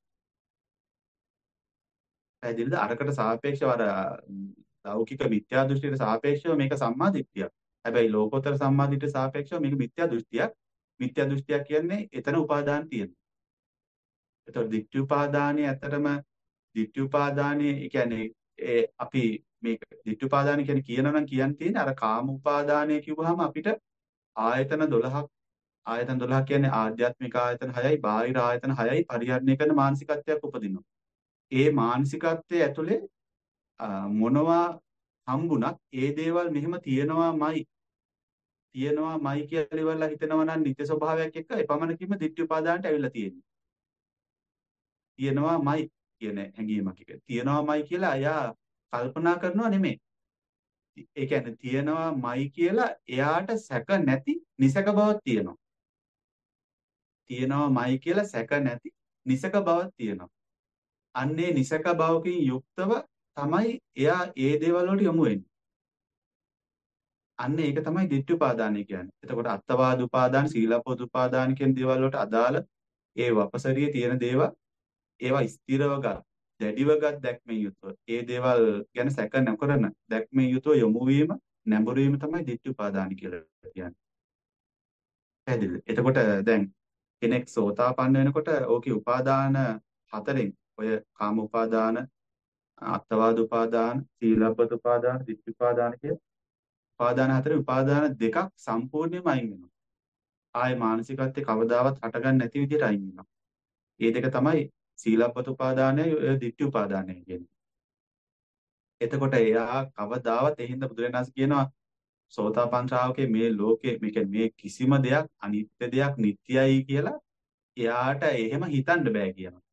පැහැදිලිද? අරකට සාපේක්ෂව අර ලෞකික මිත්‍යා දෘෂ්ටියට සාපේක්ෂව මේක සම්මාදිට්ඨියක්. හැබැයි ලෝකෝත්තර සම්මාදිට්ඨියට සාපේක්ෂව මේක මිත්‍යා දෘෂ්ටියක්. මිත්‍යා දෘෂ්ටියක් කියන්නේ එතන උපාදාන තියෙනවා. එතකොට ditthi upadane ඇත්තටම ditthi upadane ඒ කියන්නේ ඒ අපි මේක ditthi upadane කියන්නේ කියනවා නම් කියන්න තියෙන්නේ අර කාම උපාදානය කිව්වහම අපිට ආයතන දොළහක් ආයතන දොළහක් කියන්නේ ආධ්‍යාත්මික ආයතන හයයි බාහිර ආයතන හයයි පරිහරණය කරන මානසිකත්වයක් උපදිනවා. ඒ මානසිකත්වයේ ඇතුලේ මොනවා හම්බුණත් ඒ දේවල් මෙහෙම තියෙනවාමයි තියෙනවාමයි කියලා ඉවරලා හිතනවා නම් නිත්‍ය ස්වභාවයක් එක්ක එපමණකින්ම ditthi upadanaට ඇවිල්ලා තියෙන්නේ. තියෙනවාමයි කියන හැඟීමක් එක. තියෙනවාමයි කියලා එයා කල්පනා කරනවා නෙමෙයි. ඒ කියන්නේ තියෙනවාමයි කියලා එයාට සැක නැති නිසක බවක් තියෙනවා. තියෙනවාමයි කියලා සැක නැති නිසක බවක් තියෙනවා. අන්නේ නිසක භවකින් යුක්තව තමයි එයා ඒ දේවල් වලට යොමු වෙන්නේ. අන්න ඒක තමයි ditthi upadana කියන්නේ. එතකොට අත්තවාද උපාදාන, සීලපොද උපාදාන කියන දේවල් වලට අදාළ ඒ වපසරියේ තියෙන දේවල් ඒවා ස්ථිරව ගත්, දැඩිව ගත් දැක්මෙන් යුතුව ඒ දේවල් ගැන සැක නොකරන දැක්මෙන් යුතුව යොමු වීම, නැඹුරු වීම තමයි ditthi upadana කියලා කියන්නේ. පැහැදිලිද? එතකොට දැන් කෙනෙක් සෝතාපන්න වෙනකොට ඕකේ උපාදාන හතරෙන් ඔය කාම උපාදාන, අත්තවාද උපාදාන, සීලබ්බත උපාදාන, ditthi උපාදාන කිය උපාදාන හතරේ උපාදාන දෙකක් සම්පූර්ණයෙන්ම අයින් වෙනවා. ආයේ මානසිකත්වයේ කවදාවත් හටගන්නේ නැති විදිහට අයින් වෙනවා. මේ දෙක තමයි සීලබ්බත උපාදානයයි ඔය ditthi උපාදානය කියන්නේ. එතකොට එයා කවදාවත් එහිඳ බුදුරජාණන් කියනවා සෝතාපන්න ශ්‍රාවකේ මේ ලෝකේ මේ කියන්නේ මේ කිසිම දෙයක් අනිත්‍ය දෙයක් නිට්ටයයි කියලා එයාට එහෙම හිතන්න බෑ කියනවා.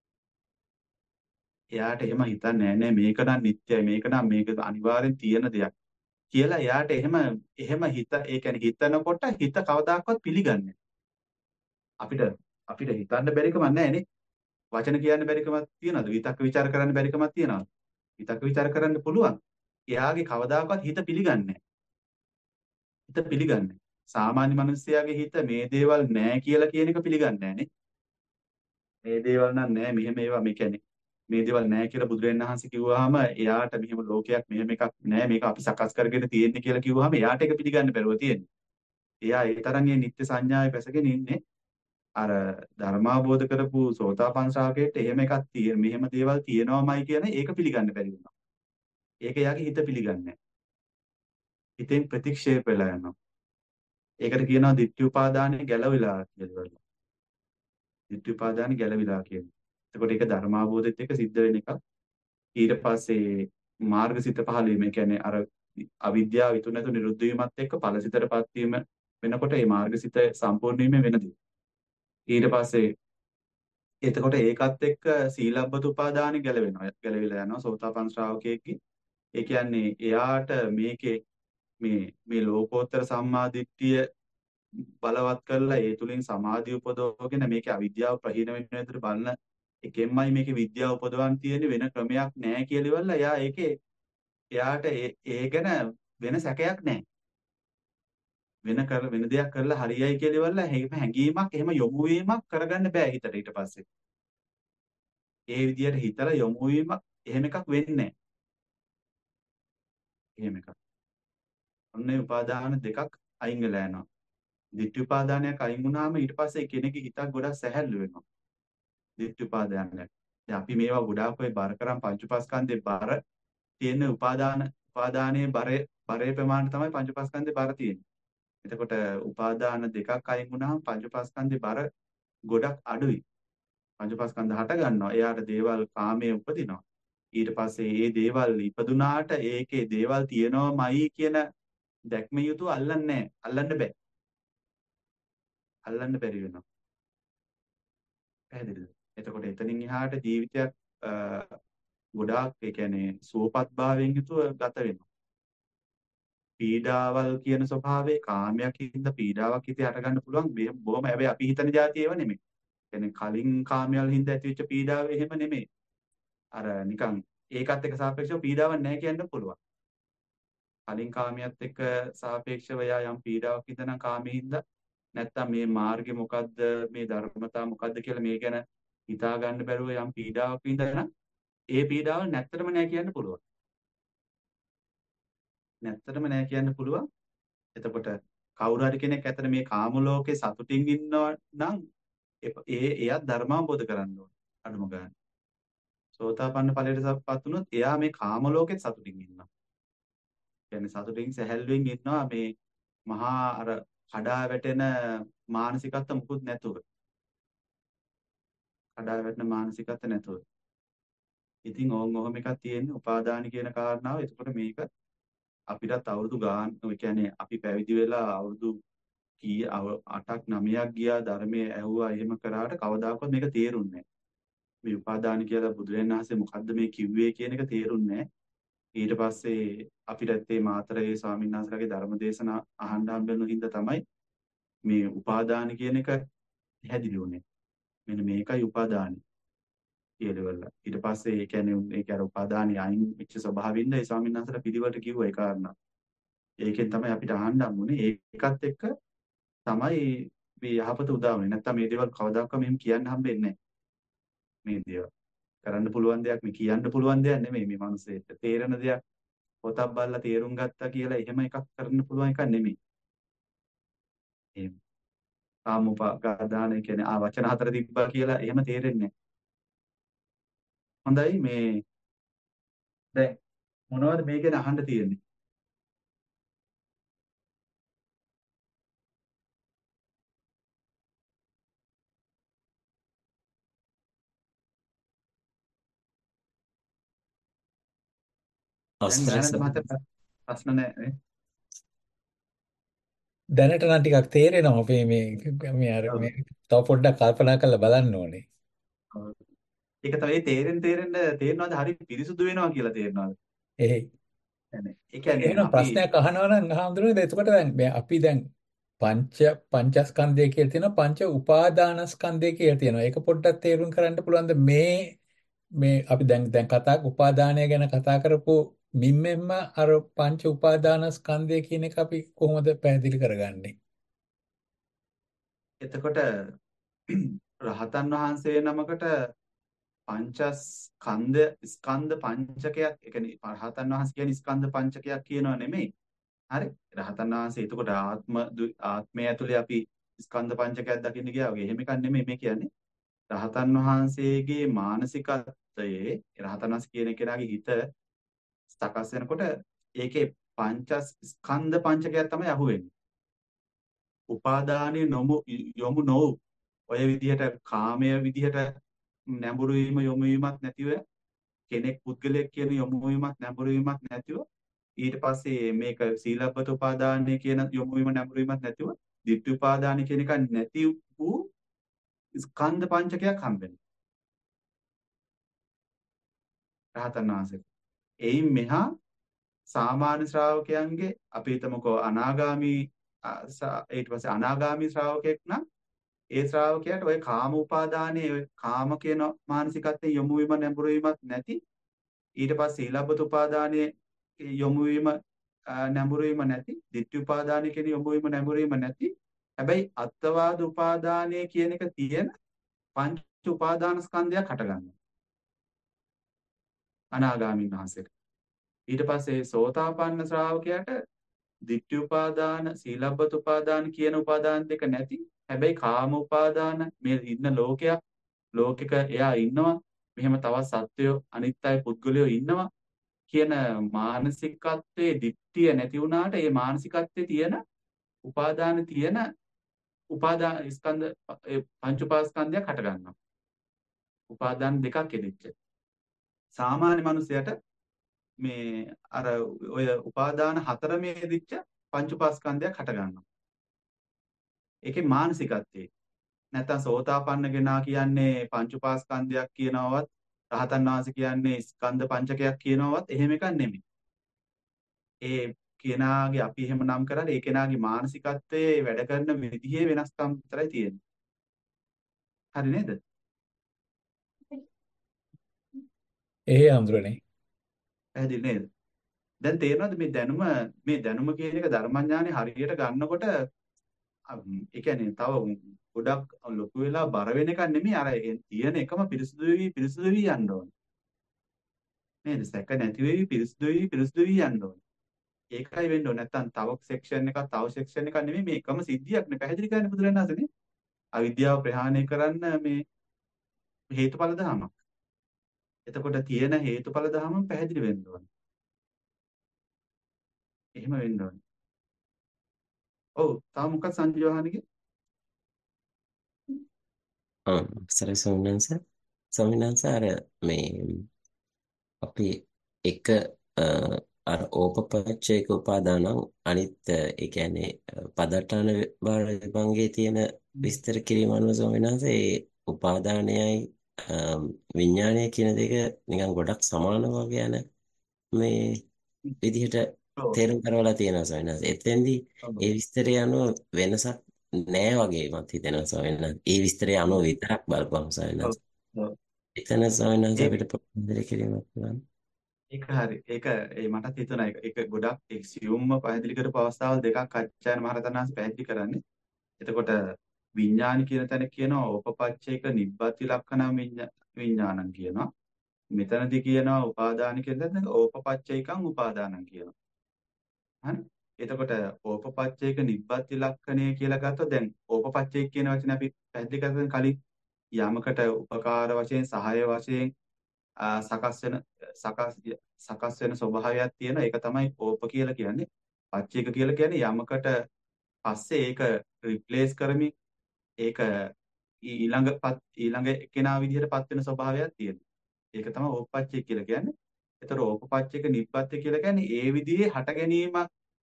එයාට එහෙම හිතන්නේ නෑ මේක නම් නිට්ටයයි මේක නම් මේක අනිවාර්යෙන් තියෙන දෙයක් කියලා එයාට එහෙම එහෙම හිත ඒ කියන්නේ හිතනකොට හිත කවදාකවත් පිළිගන්නේ අපිට අපිට හිතන්න බැරිකමක් නෑනේ. වචන කියන්න බැරිකමක් තියනවද? විතක්ක ਵਿਚාර කරන්න බැරිකමක් තියනවද? විතක්ක ਵਿਚාර කරන්න පුළුවන්. එයාගේ කවදාකවත් හිත පිළිගන්නේ හිත පිළිගන්නේ. සාමාන්‍ය මිනිස්යාගේ හිත මේ දේවල් නෑ කියලා කියන එක පිළිගන්නේ නෑනේ. මේ දේවල් නම් නෑ මෙහෙම ඒවා මේ කියන්නේ මේ දේවල් නෑ කියලා බුදුරජාණන් වහන්සේ කිව්වහම එයාට මෙහෙම ලෝකයක් මෙහෙම එකක් නෑ මේක අපි සකස් කරගෙන තියෙන්නේ කියලා කිව්වහම එයාට ඒක පිළිගන්න බැරුව තියෙන්නේ. එයා ඒ තරම් මේ නිත්‍ය සංඥාවේ පැසගෙන ඉන්නේ. අර ධර්මාබෝධ කරපු සෝතාපන්න ශ්‍රාවකයෙක්ට එහෙම එකක් තියෙන මෙහෙම දේවල් තියෙනවමයි කියන ඒක පිළිගන්න බැරි වුණා. ඒක එයාගේ හිත පිළිගන්නේ නැහැ. හිතෙන් ප්‍රතික්ෂේප වෙලා යනවා. ඒකට කියනවා ditthi upadane ගැලවිලා කියලා. ditthi upadane ගැලවිලා කියන්නේ. එතකොට ඒක ධර්මාබෝධෙත් එක්ක සිද්ධ වෙන එකක්. ඊට පස්සේ මාර්ගසිත පහළ වීම. ඒ කියන්නේ අර අවිද්‍යාව විතු නැතු නිරුද්ධ වීමත් එක්ක ඵලසිතටපත් වීම වෙනකොට මේ මාර්ගසිත සම්පූර්ණ වීම වෙනදී. ඊට පස්සේ එතකොට ඒකත් එක්ක සීලබ්බත උපාදානෙ ගැලවෙනවා. ගැලවිලා යනවා සෝතාපන්න ශ්‍රාවකයෙක්ගේ. ඒ කියන්නේ එයාට මේකේ මේ මේ ලෝකෝත්තර සම්මා දිට්ඨිය බලවත් කරලා ඒ තුලින් සමාධිය උපදවගෙන මේකේ අවිද්‍යාව ප්‍රහීන වෙන විදිහට බලන එකෙන්මයි මේකේ විද්‍යාව උපදවන්න තියෙන්නේ වෙන ක්‍රමයක් නැහැ කියලා ඉවරලා එයා ඒකේ එයාට ඒ ඒ ගැන වෙන සැකයක් නැහැ. වෙන කර වෙන දෙයක් කරලා හරියයි කියලා ඉවරලා එහෙම හැඟීමක් එහෙම යොමු වීමක් කරගන්න බෑ හිතට ඊට පස්සේ. ඒ විදිහට හිතලා යොමු වීමක් එහෙම එකක් වෙන්නේ නැහැ. එහෙම එකක්. ඔන්නේ උපාදාන දෙකක් අයින් වෙලා යනවා. ditthi උපාදානයක් අයින් වුණාම ඊට පස්සේ කෙනෙක්ගේ හිතක් ගොඩක් සැහැල්ලු වෙනවා. ditthi උපාදානයක්. දැන් අපි මේවා ගොඩාක් ඔය බර කරන් පංච උපාස්කන්ධේ බර තියෙන උපාදාන උපාදානයේ බරේ බරේ ප්‍රමාණය තමයි පංච උපාස්කන්ධේ බර තියෙන්නේ. එතකොට උපාදාන දෙකක් අයින් වුණාම පංච උපාස්කන්ධේ බර ගොඩක් අඩුයි. පංච උපාස්කන්ධ හට ගන්නවා. එයාට දේවල් කාමයේ උපදිනවා. ඊට පස්සේ මේ දේවල් ඉපදුනාට ඒකේ දේවල් තියෙනවමයි කියන දැක්ම යුතු අල්ලන්නේ නැහැ. අල්ලන්න බෑ. අල්ලන්න බැරි වෙනවා. පැහැදිලිද? එතකොට එතනින් එහාට ජීවිතයක් ගොඩාක් ඒ කියන්නේ සුවපත් භාවයෙන් යුතුව ගත වෙනවා. පීඩාවල් කියන ස්වභාවයේ කාමයක් හින්දා පීඩාවක් හිතේ හට ගන්න පුළුවන්. බොහොම හැබැයි අපි හිතන જાතිය ඒවා නෙමෙයි. කියන්නේ කලින් කාමයල් හින්දා ඇතිවෙච්ච පීඩාව එහෙම නෙමෙයි. අර නිකන් ඒකත් එක්ක සාපේක්ෂව පීඩාවක් නැහැ කියන්න පුළුවන්. කලින් කාමියත් එක්ක සාපේක්ෂව යා යම් පීඩාවක් හිතන කාමයේ හින්දා නැත්තම් මේ මාර්ගේ මොකද්ද මේ ධර්මතා මොකද්ද කියලා මේ ගැන හිතා ගන්න බැරුව යම් පීඩාවක් විඳනනම් ඒ පීඩාව නැත්තටම නෑ කියන්න පුළුවන්. නැත්තටම නෑ කියන්න පුළුවන්. එතකොට කවුරු හරි කෙනෙක් ඇතර මේ කාම ලෝකේ සතුටින් ඉන්නවා නම් ඒ එයා ධර්මාවබෝධ කරන්න ඕන. අඩුම ගන්න. සෝතාපන්න ඵලයටපත් වුණොත් එයා මේ කාම ලෝකෙත් සතුටින් ඉන්නවා. කියන්නේ සතුටින් සැහැල්ලුවෙන් ඉන්නවා මේ මහා අර කඩා වැටෙන මානසිකත්ව මුකුත් නැතුව. කඩා වැටෙන මානසිකත්ව නැතුව. ඉතින් ඕන් ඔහොම එකක් තියෙන්නේ උපාදාන කියන කාරණාව. එතකොට මේක අපිටත් අවුරුදු ගාන ඒ කියන්නේ අපි පැවිදි වෙලා අවුරුදු කී අටක් නවයක් ගියා ධර්මයේ ඇහුවා එහෙම කරාට කවදාකවත් මේක තේරුන්නේ නැහැ. මේ උපාදාන කියලා බුදුරජාණන් වහන්සේ මොකද්ද මේ කිව්වේ කියන එක තේරුන්නේ නැහැ. ඊට පස්සේ අපිට මේ මාතරේ ස්වාමීන් වහන්සේලාගේ ධර්ම දේශනා අහන්න හම්බෙන්න හින්දා තමයි මේ උපාදාන කියන එක පැහැදිලි වුනේ. මෙන්න මේකයි උපාදානයි කියලා. ඊට පස්සේ ඒ කියන්නේ ඒක අර උපාදානයි අයින් වෙච්ච ස්වභාවයෙන්ද ඒ ස්වාමීන් වහන්සේලා පිළිවෙලට කිව්වා ඒ කාරණා. ඒකෙන් තමයි අපිට අහන්න හම්බුනේ. ඒකත් එක්ක තමයි මේ යහපත උදා වෙන්නේ. නැත්තම් මේ දේවල් කවදාකවත් මෙහෙම කියන්න හම්බෙන්නේ නැහැ. මේ දේවල් කරන්න පුළුවන් දෙයක් මේ කියන්න පුළුවන් දෙයක් නෙමෙයි මේ මිනිස්සෙට. තේරෙන දෙයක් පොතක් බලලා තේරුම් ගත්තා කියලා එහෙම එකක් කරන්න පුළුවන් එකක් නෙමෙයි. එහෙම. කාමෝපගාදාන කියන්නේ ආ වචන හතර තිබ්බා කියලා එහෙම තේරෙන්නේ නැහැ. හොඳයි මේ දැන් මොනවද මේ ගැන අහන්න තියෙන්නේ? දැන්
අවසරයි
දැනට
සර්.
මහත්තයා ප්‍රශ්න නැහැ.
දැනට නම් ටිකක් තේරෙනවා මේ මේ මේ අර
ඔව්.
මේ තව පොඩ්ඩක් කල්පනා කරලා බලන්න ඕනේ.
ඔව්. ඒක තමයි තේරෙන්න තේරෙන්න තේරෙනවද හරි පිරිසුදු වෙනවා කියලා තේරෙනවද?
එහෙයි.
يعني ඒ කියන්නේ
එහෙනම්
අපි
ප්‍රශ්නයක් අහනවා නම් අහඳුනේද? එතකොට දැන් මේ අපි දැන් පංච පංචස්කන්ධය කියලා තියෙනවා පංච උපාදානස්කන්ධය කියලා තියෙනවා. ඒක පොඩ්ඩක් තේරුම් කරන්න පුළුවන්ද මේ මේ අපි දැන් දැන් කතා උපාදානය ගැන කතා කරපු මිම්මෙන්ම අර පංච උපාදානස්කන්ධය කියන එක අපි කොහොමද පැහැදිලි කරගන්නේ?
එතකොට රහතන් වහන්සේ නමකට පංචස්කන්ධ ස්කන්ධ පංචකයක් ඒ කියන්නේ රහතන් වහන්සේ කියන්නේ ස්කන්ධ පංචකයක් කියනව නෙමෙයි. හරි රහතන් වහන්සේ එතකොට ආත්ම ආත්මය ඇතුලේ අපි ස්කන්ධ පංචකයක් දකින්න ගියා වගේ එහෙම එකක් නෙමෙයි මේ කියන්නේ. රහතන් වහන්සේගේ මානසිකත්වයේ රහතන් වහන්සේ කියන කෙනාගේ හිත සකස් වෙනකොට ඒකේ පංච ස්කන්ධ පංචකයක් තමයි අහුවෙන්නේ. උපාදානයේ නොමු යොමු නොවු ඔය විදිහට කාමය විදිහට නැඹුරු වීම යොමු වීමක් නැතිව කෙනෙක් පුද්ගලයෙක් කියන යොමු වීමක් නැඹුරු වීමක් නැතිව ඊට පස්සේ මේක සීලබ්බත උපාදානය කියන යොමු වීම නැඹුරු වීමක් නැතිව ditthi උපාදානය කියන එක නැති වූ ස්කන්ධ පංචකයක් හම්බෙනවා. රහතන් වහන්සේ. එයින් මෙහා සාමාන්‍ය ශ්‍රාවකයන්ගේ අපි හිතමුකෝ අනාගාමී අ, ස- ඊට පස්සේ අනාගාමී ශ්‍රාවකෙක් නම් ඒ ශ්‍රාවකයාට ওই කාම උපාදානයේ ඔය කාම කියන මානසිකත්වයේ යොමු වීම නැඹුරු වීමක් නැති ඊට පස්සේ සීලබ්බත උපාදානයේ යොමු වීම අ, නැඹුරු වීම නැති ditthi උපාදානයේ කියන යොමු වීම නැඹුරු වීම නැති හැබැයි අත්වාද උපාදානයේ කියන එක තියෙන පංච උපාදාන ස්කන්ධයක් හටගන්නවා අනාගාමී වහන්සේට. ඊට පස්සේ සෝතාපන්න ශ්‍රාවකයාට ditthi උපාදාන සීලබ්බත උපාදාන කියන උපාදාන දෙක නැති හැබැයි කාම උපාදාන මේ ඉන්න ලෝකයක් ලෝකික එයා ඉන්නවා මෙහෙම තවත් සත්වයෝ අනිත් අය පුද්ගලයෝ ඉන්නවා කියන මානසිකත්වයේ ditthිය නැති වුණාට ඒ මානසිකත්වයේ තියෙන උපාදාන තියෙන උපාදාන ස්කන්ධ ඒ පංච උපාස්කන්ධයක් හට ගන්නවා උපාදාන දෙකක් එදිච්ච සාමාන්‍ය මනුස්සයට මේ අර ඔය උපාදාන හතරමේ එදිච්ච පංච උපාස්කන්ධයක් හට ගන්නවා ඒකේ මානසිකත්වයේ නැත්තම් සෝතාපන්න කෙනා කියන්නේ පංච උපාස්කන්ධයක් කියනවවත් රහතන් වහන්සේ කියන්නේ ස්කන්ධ පංචකයක් කියනවවත් එහෙම එකක් නෙමෙයි. ඒ කෙනාගේ අපි එහෙම නම් කරලා ඒ කෙනාගේ මානසිකත්වයේ වැඩ කරන විදිහේ වෙනස්කම් විතරයි තියෙන්නේ. හරි නේද?
එහෙ හඳුරන්නේ.
පැහැදිලි නේද? දැන් තේරෙනවද මේ දැනුම මේ දැනුම කියන එක ධර්මඥානෙ හරියට ගන්නකොට ඒ කියන්නේ තව ගොඩක් ලොකු වෙලා බර වෙන එකක් නෙමෙයි අර තියෙන එකම පිරිසුදු වෙවි පිරිසුදු වෙවි යන්න ඕනේ. නේද? සැක නැති වෙවි පිරිසුදු වෙවි පිරිසුදු වෙවි යන්න ඕනේ. ඒකයි වෙන්න ඕනේ. නැත්තම් තව සෙක්ෂන් එකක් තව සෙක්ෂන් එකක් නෙමෙයි මේ එකම සිද්ධියක් නේ පැහැදිලි කරන්නේ බුදුරණන් වහන්සේනේ. අවිද්‍යාව ප්‍රහාණය කරන්න මේ හේතුඵල ධමයක්. එතකොට තියෙන හේතුඵල ධමම පැහැදිලි වෙන්න ඕනේ. එහෙම වෙන්න ඕනේ. ඔව් තාම මොකක්ද සංජෝහානිගේ?
ආ සරි ස්වාමීන් ස්වාමීන් වහන්සේ අර මේ අපි එක අ, අර ඕපපච්චේක උපාදානං අනිත් ඒ කියන්නේ පදට්ටාන බාල විභංගයේ තියෙන විස්තර කිරීම අනුව ස්වාමීන් වහන්සේ ඒ උපාදානයයි අ, විඥානය කියන දෙක නිකන් ගොඩක් සමාන වගේ යන මේ විදිහට
ඔව්
තේරුම් කරවලා තියෙනවා ස්වාමීන් වහන්සේ. එතෙන්දී
ඔව්
ඒ විස්තරය අනුව වෙනසක් නෑ වගේ මට හිතෙනවා ස්වාමීන් වහන්සේ. ඒ විස්තරය අනුව විතරක් බලපං ස්වාමීන්
ඔව්
වහන්සේ.
ඔව්.
එතන ස්වාමීන් වහන්සේ
ඒක
අපිට පැහැදිලි කිරීමක් කරන්න.
ඒක හරි. ඒක ඒ මටත් හිතුණා ඒක ඒක ගොඩක් ඒ සියුම්ම පැහැදිලි කරපු අවස්ථාවල් දෙකක් අච්චායන මහරතන් වහන්සේ පැහැදිලි කරන්නේ. එතකොට විඥාන කියන තැන කියනවා ඕපපච්චේක නිබ්බති ලක්ෂණ විඥානං කියනවා. මෙතනදී කියනවා උපාදාන කියන තැන ඕපපච්චේකං උපාදානං කියනවා. හරි. එතකොට ඕපපච්චේක නිබ්බති ලක්ෂණය කියලා ගත්තොත් දැන් ඕපපච්චේක කියන වචනේ අපි පැහැදිලි කරගෙන කලින් යමකට උපකාර වශයෙන් සහාය වශයෙන් ආ, සකස් වෙන සකස් සකස් වෙන ස්වභාවයක් තියෙන ඒක තමයි ඕප කියලා කියන්නේ. පච්චේක කියලා කියන්නේ යමකට පස්සේ ඒක රිප්ලේස් කරමින් ඒක ඊළඟ පත් ඊළඟ කෙනා විදිහට පත් වෙන ස්වභාවයක් තියෙනවා. ඒක තමයි ඕපපච්චේක කියලා කියන්නේ. ඒතර ඕපපච්චේක නිබ්බත්ති කියලා කියන්නේ ඒ විදිහේ හට ගැනීමක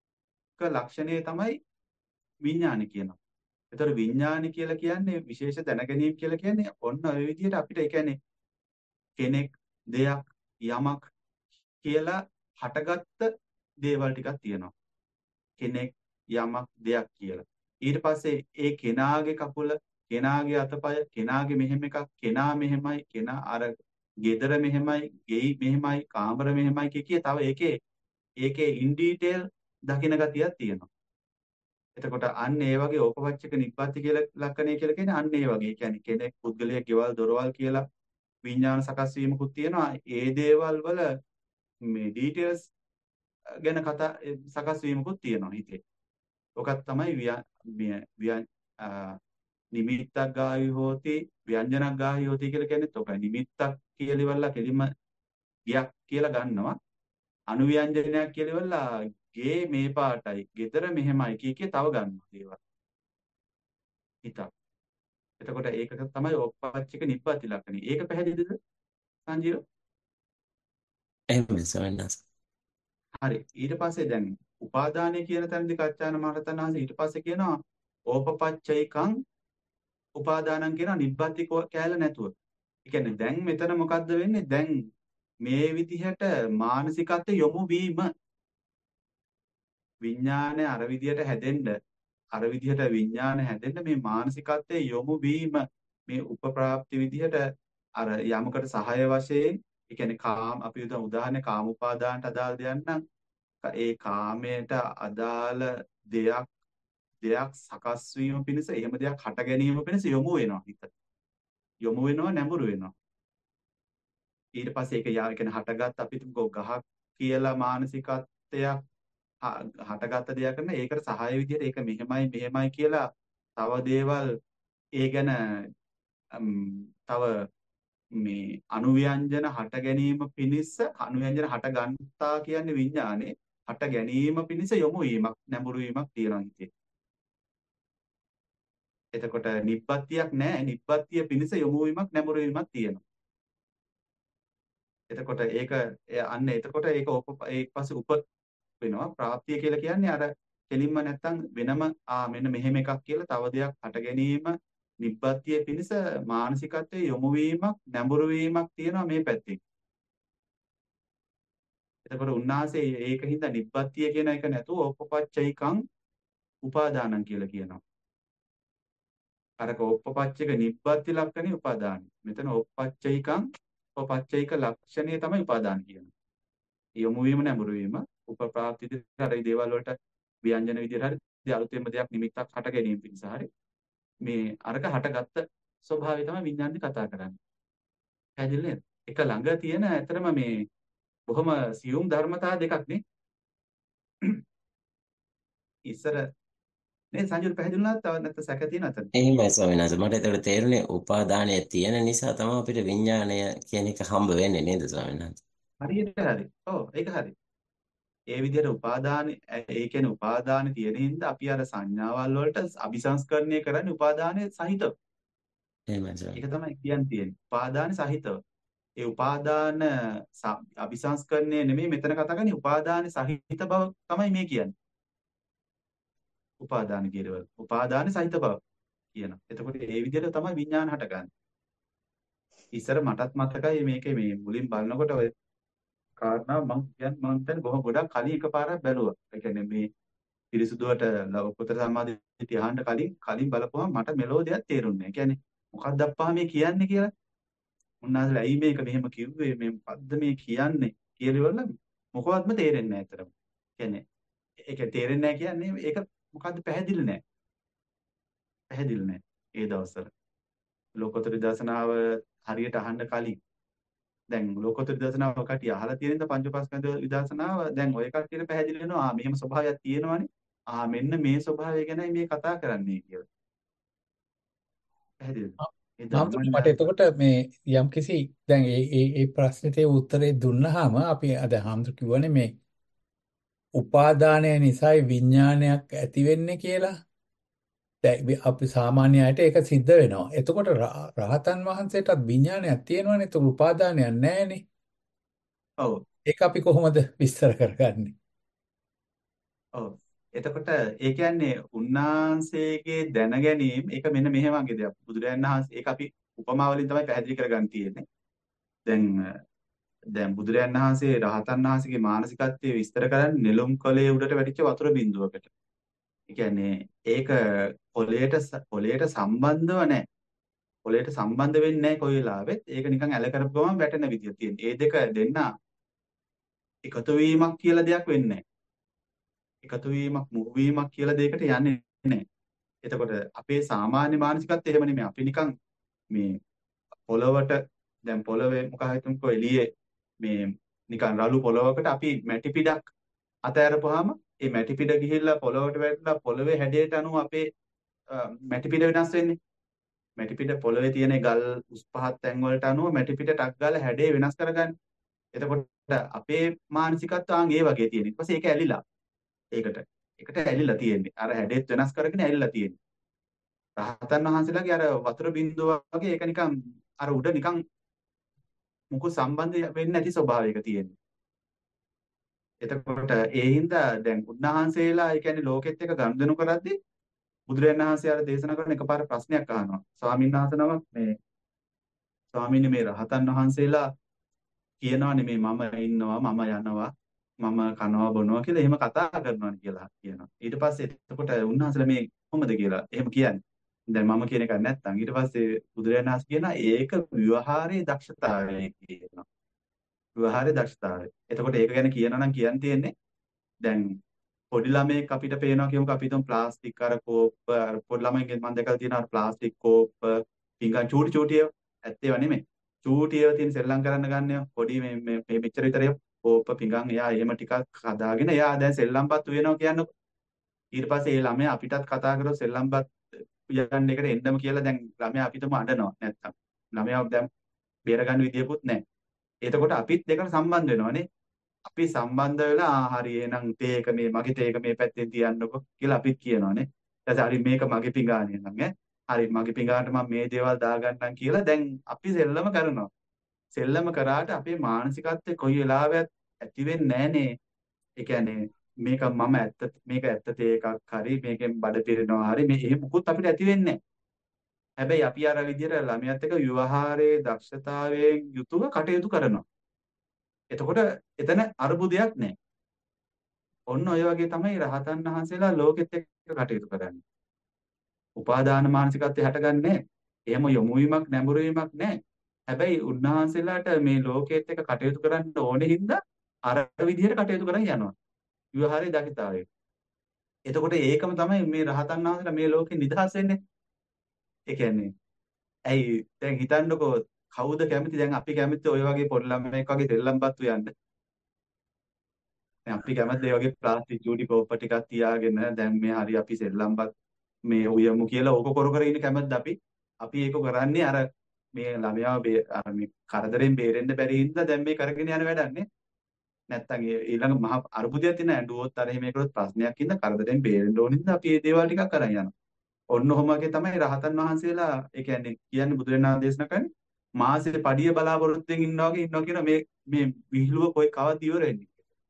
ලක්ෂණය තමයි විඥාන කියනවා. ඒතර විඥාන කියලා කියන්නේ විශේෂ දැනගැනීම කියලා කියන්නේ ඔන්න ඔය විදිහට අපිට ඒ කියන්නේ කෙනෙක් දෙයක් යමක් කියලා හටගත්ත දේවල් ටිකක් තියෙනවා. කෙනෙක් යමක් දෙයක් කියලා. ඊට පස්සේ ඒ කෙනාගේ කකුල, කෙනාගේ අතපය, කෙනාගේ මෙහෙම එකක්, කෙනා මෙහෙමයි, කෙනා අර ගෙදර මෙහෙමයි, ගෙයි මෙහෙමයි, කාමර මෙහෙමයි කිය කිය තව ඒකේ ඒකේ ඉන් ඩීටේල් දකින ගතියක් තියෙනවා. එතකොට අන්න ඒ වගේ ඕපවච්චක නිබ්බති කියලා ලක්ෂණය කියලා කියන්නේ අන්න ඒ වගේ. ඒ කියන්නේ කෙනෙක් පුද්ගලයෙක් ගෙවල් දොරවල් කියලා විඥාන සකස් වීමකුත් තියෙනවා. ඒ දේවල් වල මේ ඩීටේල්ස් ගැන කතා ඒ සකස් වීමකුත් තියෙනවා හිතේ. ඔකත් තමයි ව්‍ය- මේ ව්‍ය- ආ, නිමිත්තක් ගාහි හෝති ව්‍යංජනක් ගාහි හෝති කියලා කියන්නේත් ඔකයි. නිමිත්තක් කියලා ඉවරලා කෙලින්ම ගියක් කියලා ගන්නවා. අනුව්‍යංජනයක් කියලා ඉවරලා ගේ මේ පාටයි, ගෙදර මෙහෙමයි කිය කිය තව ගන්නවා දේවල්. හිතක්. එතකොට ඒක තමයි ඕපච්චික නිබ්බති ලක්ෂණය. ඒක පැහැදිලිද සංජීව?
එහෙමයි ස්වාමීන් වහන්සේ.
හරි. ඊට පස්සේ දැන් උපාදානය කියන තැනදී කච්චායන මහරතන් වහන්සේ ඊට පස්සේ කියනවා ඕපපච්චයිකං උපාදානං කියන නිබ්බති කෑල්ල නැතුව. ඒ කියන්නේ දැන් මෙතන මොකද්ද වෙන්නේ? දැන් මේ විදිහට මානසිකත්වයේ යොමු වීම විඥානය අර විදිහට හැදෙන්න අර විදිහට විඥානය හැදෙන්න මේ මානසිකත්වයේ යොමු වීම මේ උපප්‍රාප්ති විදිහට අර යමකට සහාය වශයෙන් ඒ කියන්නේ කාම අපි උදා උදාහරණේ කාම උපාදානට අදාළ දෙයක් නම් ඒ කාමයට අදාළ දෙයක් දෙයක් සකස් වීම පිණිස එහෙම දෙයක් හට ගැනීම පිණිස යොමු වෙනවා හිත. යොමු වෙනවා නැඹුරු වෙනවා. ඊට පස්සේ ඒක යා කියන්නේ හටගත් අපි තුමු ගහක් කියලා මානසිකත්වයක් හටගත්ත දෙයක් කරන ඒකට සහාය විදිහට ඒක මෙහෙමයි මෙහෙමයි කියලා තව දේවල් ඒ ගැන තව මේ අනුව්‍යංජන හට ගැනීම පිණිස අනුව්‍යංජන හට ගන්තා කියන්නේ විඥානේ හට ගැනීම පිණිස යොමු වීමක් නැඹුරු වීමක් තියෙනවා හිතේ. එතකොට නිබ්බත්තියක් නැහැ. නිබ්බත්තිය පිණිස යොමු වීමක් නැඹුරු වීමක් තියෙනවා. එතකොට ඒක අන්න එතකොට ඒක ඒක පස්සේ උප වෙනවා. ප්‍රාප්තිය කියලා කියන්නේ අර කෙලින්ම නැත්තම් වෙනම ආ මෙන්න මෙහෙම එකක් කියලා තව දෙයක් හට ගැනීම නිබ්බත්තිය පිණිස මානසිකත්වයේ යොමු වීමක් නැඹුරු වීමක් තියෙනවා මේ පැත්තෙන්. එතකොට උන්වහන්සේ ඒකින්ද නිබ්බත්තිය කියන එක නැතුව ඕපපච්චයිකං උපාදානං කියලා කියනවා. අරක ඕපපච්චයක නිබ්බත්ති ලක්ෂණේ උපාදානයි. මෙතන ඕපපච්චයිකං ඕපපච්චයික ලක්ෂණය තමයි උපාදාන කියන්නේ. යොමු වීම නැඹුරු වීම උපප්‍රාප්ති විදිහට හරි දේවල් වලට ව්‍යංජන විදිහට හරි අලුතෙන්ම දෙයක් නිමිත්තක් හට ගැනීම පිණිස හරි මේ අරක හටගත්ත ස්වභාවය තමයි විඥානේ කතා කරන්නේ. පැහැදිලි නේද? එක ළඟ තියෙන ඇතරම මේ බොහොම සියුම් ධර්මතා දෙකක් නේ. ඉස්සර නේ සංජුල් පැහැදිලි නැත්නම් තව නැත්නම් සැක තියෙනවද?
එහෙමයි ස්වාමීන් වහන්සේ. මට ඒතකොට තේරුනේ උපාදානය තියෙන නිසා තමයි අපිට විඥාණය කියන එක හම්බ වෙන්නේ නේද ස්වාමීන් වහන්සේ?
හරියට හරි. ඔව් ඒක හරි. ඒ විදිහට උපාදාන ඒ කියන්නේ උපාදාන තියෙන හින්දා අපි අර සංඥාවල් වලට අபிසංස්කරණය කරන්නේ උපාදානයේ සහිතව.
එහෙමයි ස්වාමීන්.
ඒක තමයි කියන්න තියෙන්නේ. උපාදාන සහිතව. ඒ උපාදාන අபிසංස්කරණය නෙමෙයි මෙතන කතා කරන්නේ උපාදාන සහිත බව තමයි මේ කියන්නේ. උපාදාන කියලවල. උපාදාන සහිත බව කියනවා. එතකොට ඒ විදිහට තමයි විඥාන හටගන්නේ. ඉස්සර මටත් මතකයි මේකේ මේ මුලින් බලනකොට ඔය කාරණා මම කියන්නේ මම හිතන්නේ බොහොම ගොඩක් කලින් එකපාරක් බැලුවා. ඒ කියන්නේ මේ පිරිසුදුවට ලෞකික සම්මාදිට්ඨිය අහන්න කලින් කලින් බලපුවම මට මෙලෝ දෙයක් තේරුන්නේ නැහැ. ඒ කියන්නේ මොකක්ද අප්පා මේ කියන්නේ කියලා. උන්වහන්සේලා ඇයි මේක මෙහෙම කිව්වේ මේ මොකද්ද මේ කියන්නේ කියලා ඉවරල මොකවත්ම තේරෙන්නේ නැහැ අතරම. කියන්නේ ඒක තේරෙන්නේ නැහැ කියන්නේ ඒක මොකද්ද පැහැදිලි නැහැ. පැහැදිලි නැහැ ඒ දවස්වල. ලෝකෝත්තර දර්ශනාව හරියට අහන්න කලින් දැන් ලෝකෝත්තර දර්ශනාව කටි අහලා තියෙනද පංචපස්කන්ධ විදර්ශනාව දැන් ඔය කට්ටියට පැහැදිලි වෙනවා ආ මෙහෙම ස්වභාවයක් තියෙනවනේ ආ මෙන්න මේ ස්වභාවය ගැනයි මේ කතා කරන්නේ කියලා. පැහැදිලිද? ඒ
මම මට
ධර්මඥාන
එතකොට මේ යම්කිසි දැන් ඒ ඒ ඒ ප්‍රශ්නෙට උත්තරේ දුන්නාම අපි අද හාමුදුරු කිව්වනේ මේ උපාදානය නිසායි විඥානයක් ඇති වෙන්නේ කියලා. දැන් අපි සාමාන්‍ය අයට ඒක සිද්ධ වෙනවා. එතකොට රහතන් වහන්සේටත් විඥානයක් තියෙනවනේ. ඒක උපාදානයක් නැහැනේ.
ඔව්
ඒක අපි කොහොමද විස්තර කරගන්නේ?
ඔව් එතකොට ඒ කියන්නේ උන්වහන්සේගේ දැන ගැනීම ඒක මෙන්න මෙහෙම වගේ දෙයක්. බුදුරජාණන් වහන්සේ ඒක අපි උපමා වලින් තමයි පැහැදිලි කරගන්න තියෙන්නේ. දැන් දැන් බුදුරජාණන් වහන්සේ රහතන් වහන්සේගේ මානසිකත්වයේ විස්තර කරන්නේ නෙළුම් කොළයේ උඩට වැටිච්ච වතුර බිඳුවකට. ඒ කියන්නේ ඒක පොළේට පොළේට සම්බන්ධව නැහැ. පොළේට සම්බන්ධ වෙන්නේ නැහැ කොයි වෙලාවෙත්. ඒක නිකන් ඇල කරපු ගමන් වැටෙන විදිය තියෙන. ඒ දෙක දෙන්න එකතු වීමක් කියලා දෙයක් වෙන්නේ නැහැ. එකතු වීමක් මුහු වීමක් කියලා දෙයකට යන්නේ නැහැ. එතකොට අපේ සාමාන්‍ය මානසිකත්වය එහෙම නෙමෙයි. අපි නිකන් මේ පොළවට දැන් පොළවේ මොකක් හිතමුකෝ එළියේ මේ නිකන් රළු පොළවකට අපි මැටි පිටක් අතෑරපුවාම ඒ මැටි පිට ගිහිල්ලා පොළවට වැටලා පොළවේ හැඩයට අනුව අපේ මැටි පිට වෙනස් වෙන්නේ. මැටි පිට පොළවේ තියෙන ගල් උස් පහත් තැන් වලට අනුව මැටි පිට ටක් ගාලා හැඩය වෙනස් කරගන්න. එතකොට අපේ මානසිකත්වයන් ඒ වගේ තියෙන. ඊට පස්සේ ඒක ඇලිලා. ඒකට ඒකට ඇලිලා තියෙන්නේ. අර හැඩෙත් වෙනස් කරගෙන ඇලිලා තියෙන්නේ. රහතන් වහන්සේලාගේ අර වතුර බින්දුව වගේ ඒක නිකන් අර උඩ නිකන් මොකෝ සම්බන්ධ වෙන්නේ නැති ස්වභාවයක තියෙන්නේ. එතකොට ඒ හින්දා දැන් උන්වහන්සේලා ඒ කියන්නේ ලෝකෙත් එක්ක ගනුදෙනු කරද්දී බුදුරජාණන් වහන්සේ ආර දේශනා කරන එකපාර ප්‍රශ්නයක් අහනවා. ස්වාමීන් වහන්සේ නමක් මේ ස්වාමීන් මේ රහතන් වහන්සේලා කියනවා නෙමෙයි මම ඉන්නවා මම යනවා මම කනවා බොනවා කියලා එහෙම කතා කරනවා කියලා කියනවා. ඊට පස්සේ එතකොට උන්වහන්සේලා මේ කොහොමද කියලා එහෙම කියන්නේ. දැන් මම කියන එක නැත්තම් ඊට පස්සේ බුදුරජාණන් වහන්සේ කියනවා ඒක ව්‍යවහාරයේ දක්ෂතාවය කියනවා. ව්‍යවහාරයේ දක්ෂතාවය. එතකොට ඒක ගැන කියනවා නම් කියන්න තියෙන්නේ දැන් පොඩි ළමයෙක් අපිට පේනවා කියමුකෝ අපි හිතමු ප්ලාස්ටික් අර කෝප්ප අර පොඩි ළමයින්ගෙන් මම දැකලා තියෙනවා අර ප්ලාස්ටික් කෝප්ප පිඟන් චූටි චූටි ඒවා ඇත්තේව නෙමෙයි චූටි ඒවා තියෙන සෙල්ලම් කරන්න ගන්නවා පොඩි මේ මේ මේ මෙච්චර විතර ඒවා කෝප්ප පිඟන් එයා එහෙම ටිකක් හදාගෙන එයා දැන් සෙල්ලම්පත් වෙනවා කියන්නකො ඊට පස්සේ ඒ ළමයා අපිටත් කතා කරලා සෙල්ලම්පත් යන්න එකට එන්නම කියලා දැන් ළමයා අපිටම අඬනවා නැත්තම් ළමයා දැන් බේර ගන්න විදියකුත් නැහැ එතකොට අපිත් දෙකට සම්බන්ධ වෙනවනේ අපි සම්බන්ධ වෙලා ආ හරි එහෙනම් තේක මේ මගේ තේක මේ පැත්තෙන් තියන්නකො කියලා අපිත් කියනවානේ. ඊට පස්සේ හරි මේක මගේ පිඟානේ නම් ඈ. හරි මගේ පිඟානට මම මේ දේවල් දාගන්නම් කියලා දැන් අපි සෙල්ලම කරනවා. සෙල්ලම කරාට අපේ මානසිකත්වයේ කොයි වෙලාවෙත් ඇති වෙන්නේ නැහනේ. ඒ කියන්නේ මේක මම ඇත්ත මේක ඇත්ත තේකක් හරි මේකෙන් බඩ පිරෙනවා හරි මේ එහෙම මුකුත් අපිට ඇති වෙන්නේ නැහැ. හැබැයි අපි අර විදිහට ළමයාත් එක්ක ව්‍යවහාරයේ දක්ෂතාවයෙන් යුතුව කටයුතු කරනවා. එතකොට එතන අරුබුදයක් නැහැ. ඔන්න ඔය වගේ තමයි රහතන් වහන්සේලා ලෝකෙත් එක්ක කටයුතු කරන්නේ. උපාදාන මානසිකත්වය හටගන්නේ එහෙම යොමු වීමක් නැඹුරු වීමක් නැහැ. හැබැයි උන්වහන්සේලාට මේ ලෝකෙත් එක්ක කටයුතු කරන්න ඕනේ හින්දා අර විදිහට කටයුතු කරන් යනවා. විවහාරයේ දකිතාවය. එතකොට ඒකම තමයි මේ රහතන් වහන්සේලා මේ ලෝකෙ නිදහස් වෙන්නේ. ඒ කියන්නේ ඇයි දැන් හිතන්නකෝ කවුද කැමති දැන් අපි කැමති ඔය වගේ පොඩි ළමයෙක් වගේ දෙල්ලම්පත්තු යන්න. දැන් අපි කැමති ඒ වගේ ප්ලාස්ටික් චූටි කෝප්ප ටිකක් තියාගෙන දැන් මේ හරි අපි සෙල්ලම්පත් මේ උයමු කියලා ඕක කර කර ඉන්න කැමතිද අපි? අපි ඒක කරන්නේ අර මේ ළමයාව අර මේ කරදරෙන් බේරෙන්න බැරි හින්දා දැන් මේ කරගෙන යන වැඩන්නේ. නැත්තම් ඊළඟ මහා අරුබුදයක් තියෙන ඇඬුවොත් අර එහෙම ඒකලොත් ප්‍රශ්නයක් ඉඳ කරදරෙන් බේරෙන්න ඕන හින්දා අපි මේ දේවල් ටිකක් කරන් යනවා. ඔන්න ඔහොම වගේ තමයි රහතන් වහන්සේලා ඒ කියන්නේ කියන්නේ බුදුරණාහි දේශනා කරන්නේ මාසේ පඩිය බලාපොරොත්තුෙන් ඉන්නවා වගේ ඉන්නවා කියන මේ මේ විහිළුව කොයි කවද ඉවර වෙන්නේ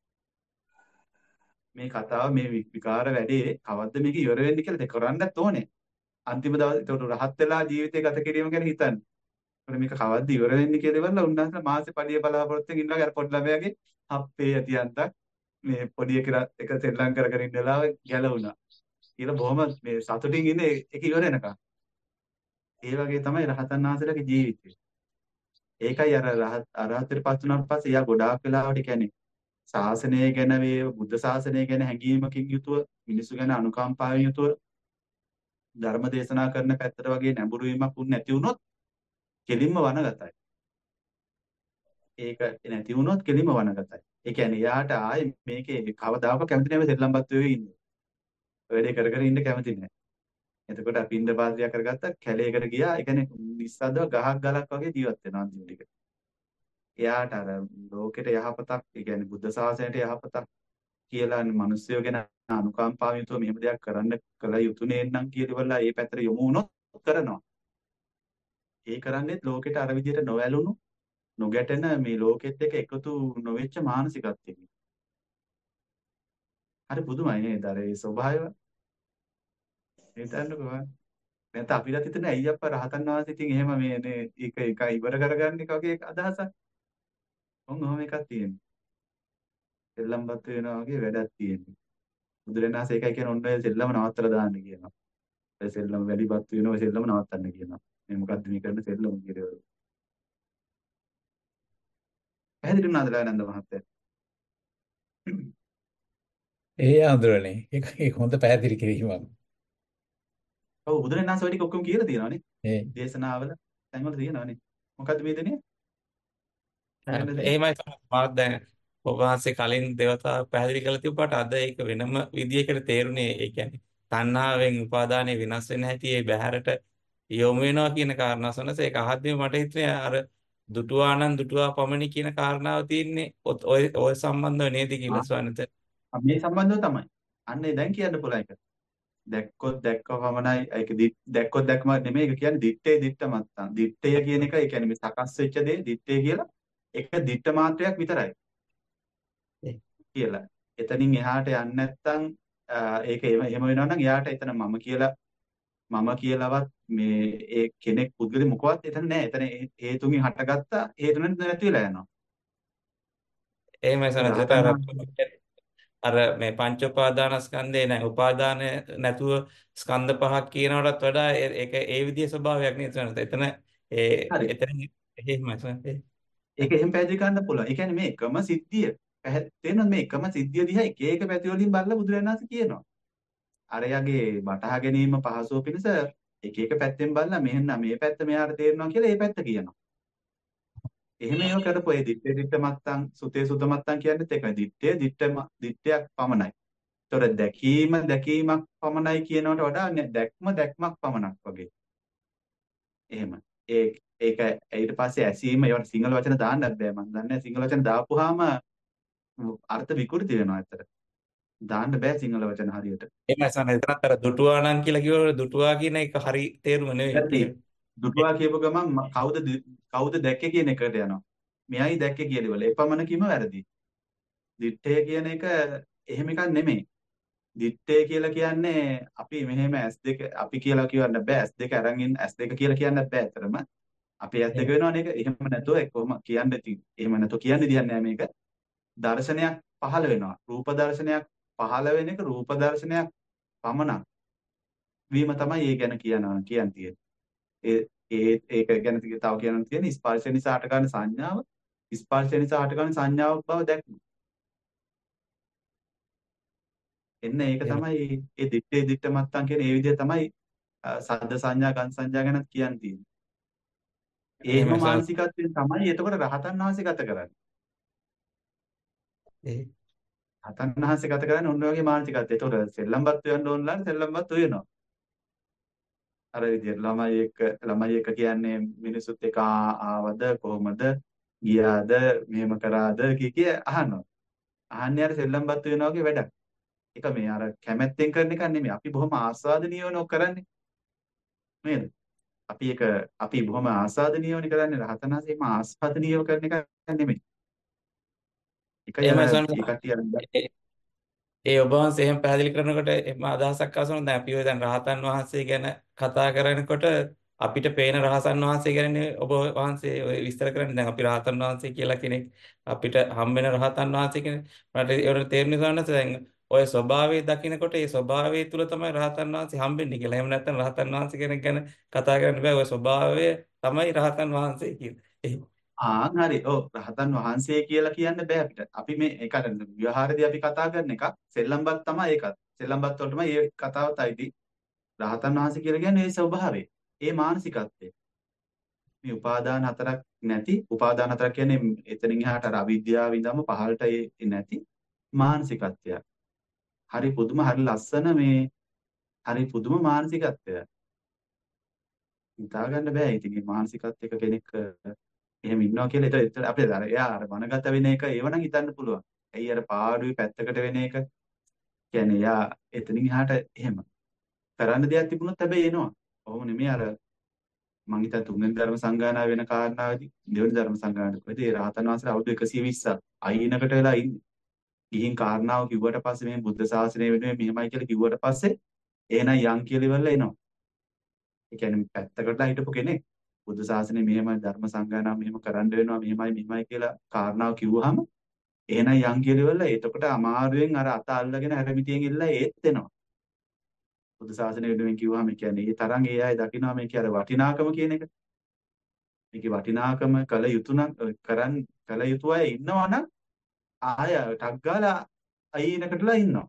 මේ කතාව මේ විකාර වැඩේ කවද්ද මේක ඉවර වෙන්නේ කියලා දෙක කරන්නත් ඕනේ අන්තිම දවසේ ඒකට රහත් වෙලා ජීවිතය ගත කිරීම ගැන හිතන්න. ඒකට මේක කවද්ද ඉවර වෙන්නේ කියලා ඉවරලා උන්වහන්සේ මාසේ පඩිය බලාපොරොත්තුෙන් ඉන්නවා අර පොඩි ළමයාගේ හප්පේ යතියන්ට මේ පොඩි එකලා එක සෙල්ලම් කර කර ඉන්න වෙලාව ගැලවුණා. කියලා බොහොම මේ සතුටින් ඉන්නේ ඒක ඉවර වෙනකන්. ඒ වගේ තමයි රහතන් වහන්සේලාගේ ජීවිතය. ඒකයි අර රහත් අරහතට පත් වුණාට පස්සේ යා ගොඩාක් වෙලාවට කියන්නේ ශාසනය ගැන වේ බුද්ධ ශාසනය ගැන හැඟීමකින් යුතුව මිනිසු ගැන අනුකම්පාවෙන් යුතුව ධර්ම දේශනා කරන පැත්තට වගේ නැඹුරු වීමක් උන් නැති වුණොත් කෙලින්ම වනගතයි. ඒක නැති වුණොත් කෙලින්ම වනගතයි. ඒ කියන්නේ යාට ආයේ මේකේ කවදාක කැමති නැව සෙල්ලම්පත් වෙවි ඉන්නේ. වැඩේ කර කර ඉන්න කැමති නැහැ. එතකොට අපි ඉන්න පාත්‍රිය කරගත්තා කැලේකට ගියා. ඒ කියන්නේ නිස්සද්දව ගහක් ගලක් වගේ ජීවත් වෙනවා අන්තිම ටික. එයාට අර ලෝකෙට යහපතක්, ඒ කියන්නේ බුද්ධ ශාසනයට යහපතක් කියලා මිනිස්සුયો ගැන අනුකම්පාවෙන් යුතුව මෙහෙම දෙයක් කරන්න කළ යුතු නේන්නම් කියලා ඒ පැත්තට යොමු වුණොත් කරනවා. ඒ කරන්නේත් ලෝකෙට අර විදිහට නොවැළුණු, නොගැටෙන මේ ලෝකෙත් එක්ක එකතු නොවෙච්ච මානසිකත්වයකින්. හරි පුදුමයි නේද? අර ඒ ස්වභාවය හිතන්නකෝ. නැත්නම් අපිට හිතෙන ඇයි අප්පා රහතන් වහන්සේ ඉතින් එහෙම මේ නේ ඒක එක ඉවර කරගන්න එක වගේ අදහසක්. මොන් ඔහොම එකක් තියෙනවා. සෙල්ලම්පත් වෙනවා වගේ වැඩක් තියෙනවා. බුදුරණාහි ඒකයි කියන ඔන්න ඔය සෙල්ලම නවත්තලා දාන්න කියනවා. ඒ සෙල්ලම වැඩිපත් වෙනවා සෙල්ලම නවත්තන්න කියනවා. මේ මොකද්ද මේ කරන සෙල්ලම කියලා. පැහැදිලි වුණාද ආනන්ද මහත්තයා?
ඒ ආන්දරනේ ඒක ඒක හොඳ පැහැදිලි කිරීමක්.
ඔව් බුදුරණාහි ඔය ටික ඔක්කොම කියලා තියෙනවානේ.
ඒ
දේශනාවල තැන්වල තියෙනවානේ. මොකද්ද මේ දෙන්නේ?
එහෙමයි මාත් දැන් ඔබ වහන්සේ කලින් දේවතා පැහැදිලි කරලා තිබ්බට අද ඒක වෙනම විදියකට තේරුනේ. ඒ කියන්නේ තණ්හාවෙන් උපාදානය වෙනස් වෙන හැටි ඒ බහැරට යොමු වෙනවා කියන කාරණා සනස ඒක අහද්දී මට හිතුනේ අර දුටුවානම් දුටුවා පමණි කියන කාරණාව තියෙන්නේ ඔය ඔය සම්බන්ධව නේද කියලා ස්වාමීන්
මේ සම්බන්ධව තමයි. අන්න ඒ දැන් කියන්න පුළුවන් එක. දැක්කොත් දැක්ක පමණයි ඒක දැක්කොත් දැක්කම නෙමෙයි ඒක කියන්නේ දිත්තේ දිත්ත මත්තන්. දිත්තය කියන එක ඒ කියන්නේ මේ සකස් වෙච්ච දේ දිත්තේ කියලා ඒක දිත්ත මාත්‍රයක් විතරයි. කියලා. එතනින් එහාට යන්නේ නැත්නම් ඒක එහෙම එහෙම වෙනවා නම් එයාට එතන මම කියලා මම කියලාවත් මේ ඒ කෙනෙක් පුද්ගලෙ මොකවත් එතන නැහැ. එතන හේතුන්ගෙන් හටගත්ත හේතුන් නැති වෙලා යනවා.
එහෙමයි සනත්. ඒතර
රහතන්
අර
වහන්සේ
අර මේ පංච උපාදානස්කන්ධේ නැහැ. උපාදාන නැතුව ස්කන්ධ පහක් කියනවටත් වඩා ඒ- ඒක ඒ විදිහේ ස්වභාවයක් නේද සනත්. එතන ඒ
හරි.
එතන එහෙමයි සනත්.
ඒක එහෙම පැහැදිලි කරන්න පුළුවන්. ඒ කියන්නේ මේ එකම සිද්ධිය පැහැ- තේරෙනවද මේ එකම සිද්ධිය දිහා එක එක පැති වලින් බලලා බුදුරජාණන් වහන්සේ කියනවා. අරයාගේ වටහා ගැනීම පහසුව පිණිස එක එක පැත්තෙන් බලලා මෙහෙන්න මේ පැත්ත මෙයාට තේරෙනවා කියලා ඒ පැත්ත කියනවා. එහෙම ඒව කරපො ඒ දිත්තේ දිත්ත මත්තං සුතේ සුත මත්තං කියන්නේත් ඒකයි. දිත්තේ දිත්ත දිත්තයක් පමණයි. ඒතොර දැකීම දැකීමක් පමණයි කියනවට වඩා නේ- දැක්ම දැක්මක් පමණක් වගේ. එහෙම. ඒ ඒක ඊට පස්සේ ඇසීම ඒවට සිංහල වචන දාන්නත් බෑ. මම දන්නේ සිංහල වචන දාපුවාම අර්ථ විකෘති වෙනවා ඇත්තට. දාන්න බෑ සිංහල වචන හරියට.
එහෙමයි සනත්. එතනත් අර දුටුවානම් කියලා කිව්වොත් දුටුවා කියන එක හරි තේරුම නෙවෙයි.
වැරදි.
එහෙම.
දුටුවා කියපු ගමන් ම- කවුද දි- කවුද දැක්කේ කියන එකට යනවා. මෙයයි දැක්කේ කියලා ඉවල. එපමණ කීම වැරදි. දිත්තේ කියන එක එහෙම එකක් නෙමෙයි. දිත්තේ කියලා කියන්නේ අපි මෙහෙම ඇස් දෙක අපි කියලා කියන්න බෑ. ඇස් දෙක අරන් ඉන්න ඇස් දෙක කියලා කියන්නත් බෑ අතරම. අපි ඇස් දෙක වෙනවනේ ඒක. එහෙම නැතුව ඒ කොහොම කියන්න ඉතින්. එහෙම නැතුව කියන්න දෙයක් නෑ මේක. දර්ශනයක් පහළ වෙනවා. රූප දර්ශනයක් පහළ වෙන එක රූප දර්ශනයක් පමණක් වීම තමයි ඒ ගැන කියනවා කියන්නේ. ඒ ඒ ඒක ගැන තව කියන්න තියෙන ස්පර්ශ නිසා හටගන්න සංඥාව ස්පර්ශ නිසා හටගන්න සංඥාවක් බව දැක්ම. එන්න ඒක
එහෙම.
තමයි ඒ දිත්තේ දිත්ත මත්තන් කියන ඒ විදිහ තමයි අ, සද්ද සංඥා ගන් සංඥා ගැන කියන්න තියෙන්නේ. ඒම
එහෙමයි සනත්.
මානසිකත්වයෙන් තමයි එතකොට රහතන් වහන්සේ ගත කරන්නේ.
ඒ
රහතන් වහන්සේ ගත කරන්නේ ඔන්න ඔය වගේ මානසිකත්වය. එතකොට සෙල්ලම්පත් වෙන්න ඕනලා සෙල්ලම්පත් වෙනවා. අර විදිහට ළමයි එක්ක ළමයි එක්ක කියන්නේ මිනිසුත් එක්ක ආ- ආවද කොහොමද ගියාද මෙහෙම කරාද කිය කිය අහනවා. අහන්නේ අර සෙල්ලම්පත් වෙනවා වගේ වැඩක්. ඒක මේ අර කැමැත්තෙන් කරන එක නෙමෙයි. අපි බොහොම ආස්වාදනීයවනේ කරන්නේ. නේද? අපි ඒක අපි බොහොම ආස්වාදනීයවනේ කරන්නේ. රහතන් වහන්සේම ආස්වාදනීයව කරන එක නෙමෙයි. ඒකයි අර
එහෙමයි
ඒ
සනත්.
කට්ටිය අර
ඒ ඔබ වහන්සේ එහෙම පැහැදිලි කරනකොට එම අදහසක් ආසන දැන් අපි ඔය දැන් රහතන් වහන්සේ ගැන කතා කරනකොට අපිට පේන රහතන් වහන්සේ ගැනනේ ඔබ වහන්සේ ඔය විස්තර කරන්නේ දැන් අපි රහතන් වහන්සේ කියලා කෙනෙක් අපිට හම් වෙන රහතන් වහන්සේ කෙනෙක් මට ඒවට තේරෙන්නේ සවන්නස දැන් ඔය ස්වභාවය දකිනකොට ඒ ස්වභාවය තුල තමයි රහතන් වහන්සේ හම්බෙන්නේ කියලා. එහෙම නැත්නම් රහතන් වහන්සේ කෙනෙක් ගැන කතා කරන්න බෑ. ඔය ස්වභාවය තමයි රහතන් වහන්සේ කියන්නේ.
ආන් හරි. ඔව් රහතන් වහන්සේ කියලා කියන්න බෑ අපිට. අපි මේ ඒක අර ව්‍යවහාරදී අපි කතා කරන එක සෙල්ලම්බත් තමයි ඒකත්. සෙල්ලම්බත් වලටම මේ කතාවත් අයිති. රහතන් වහන්සේ කියලා කියන්නේ ඒ ස්වභාවය. ඒ මානසිකත්වය. මේ උපාදාන හතරක් නැති උපාදාන හතරක් කියන්නේ එතනින් එහාට අර අවිද්‍යාව ඉඳන්ම පහළට ඒ නැති මානසිකත්වයක්. හරි පුදුම හරි ලස්සන මේ හරි පුදුම මානසිකත්වයක්. හිතා ගන්න බෑ. ඉතින් මේ මානසිකත්වයක කෙනෙක් එහෙම ඉන්නවා කියලා ඒතර ඒතර අපිට අර එයා අර වනගත වෙන එක ඒවනම් හිතන්න පුළුවන්. ඇයි අර පාඩුවේ පැත්තකට වෙන එක කියන්නේ එයා එතනින් එහාට එහෙම කරන්න දෙයක් තිබුණොත් හැබැයි එනවා. ඔහොම නෙමෙයි අර මං හිතා තුන්වෙනි ධර්ම සංගායනාව වෙන කාරණාවේදී දෙවෙනි ධර්ම සංගායනාවේදී ඒ රහතන් වහන්සේලා අවුරුදු එකසිය විස්සක් අයිනකට වෙලා ඉන්නේ. ගිහින් කාරණාව කිව්වට පස්සේ මේ බුද්ධ ශාසනය වෙනුවෙන් මෙහෙමයි කියලා කිව්වට පස්සේ එහෙනම් යන් කියලා ඉවරලා එනවා. ඒ කියන්නේ පැත්තකට හිටපු කෙනෙක් බුද්ධ ශාසනය මෙහෙමයි ධර්ම සංගායනාව මෙහෙම කරන්න වෙනවා මෙහෙමයි මෙහෙමයි කියලා කාරණාව කිව්වහම එහෙනම් යන් කියලා ඉවරලා එතකොට අමාරුවෙන් අර අත අල්ලගෙන හැරමිටියෙන් ඉල්ලලා ඒත් එනවා. බුද්ධ ශාසනය වෙනුවෙන් කිව්වහම ඒ කියන්නේ ඒ තරම් ඒ අය දකිනවා මේකේ අර වටිනාකම කියන එක. මේකේ වටිනාකම කළ යුතු නම් කරන් කළ යුතු අය ඉන්නවා නම් ආය ටක් ගාලා අයිනකටලා ඉන්නවා.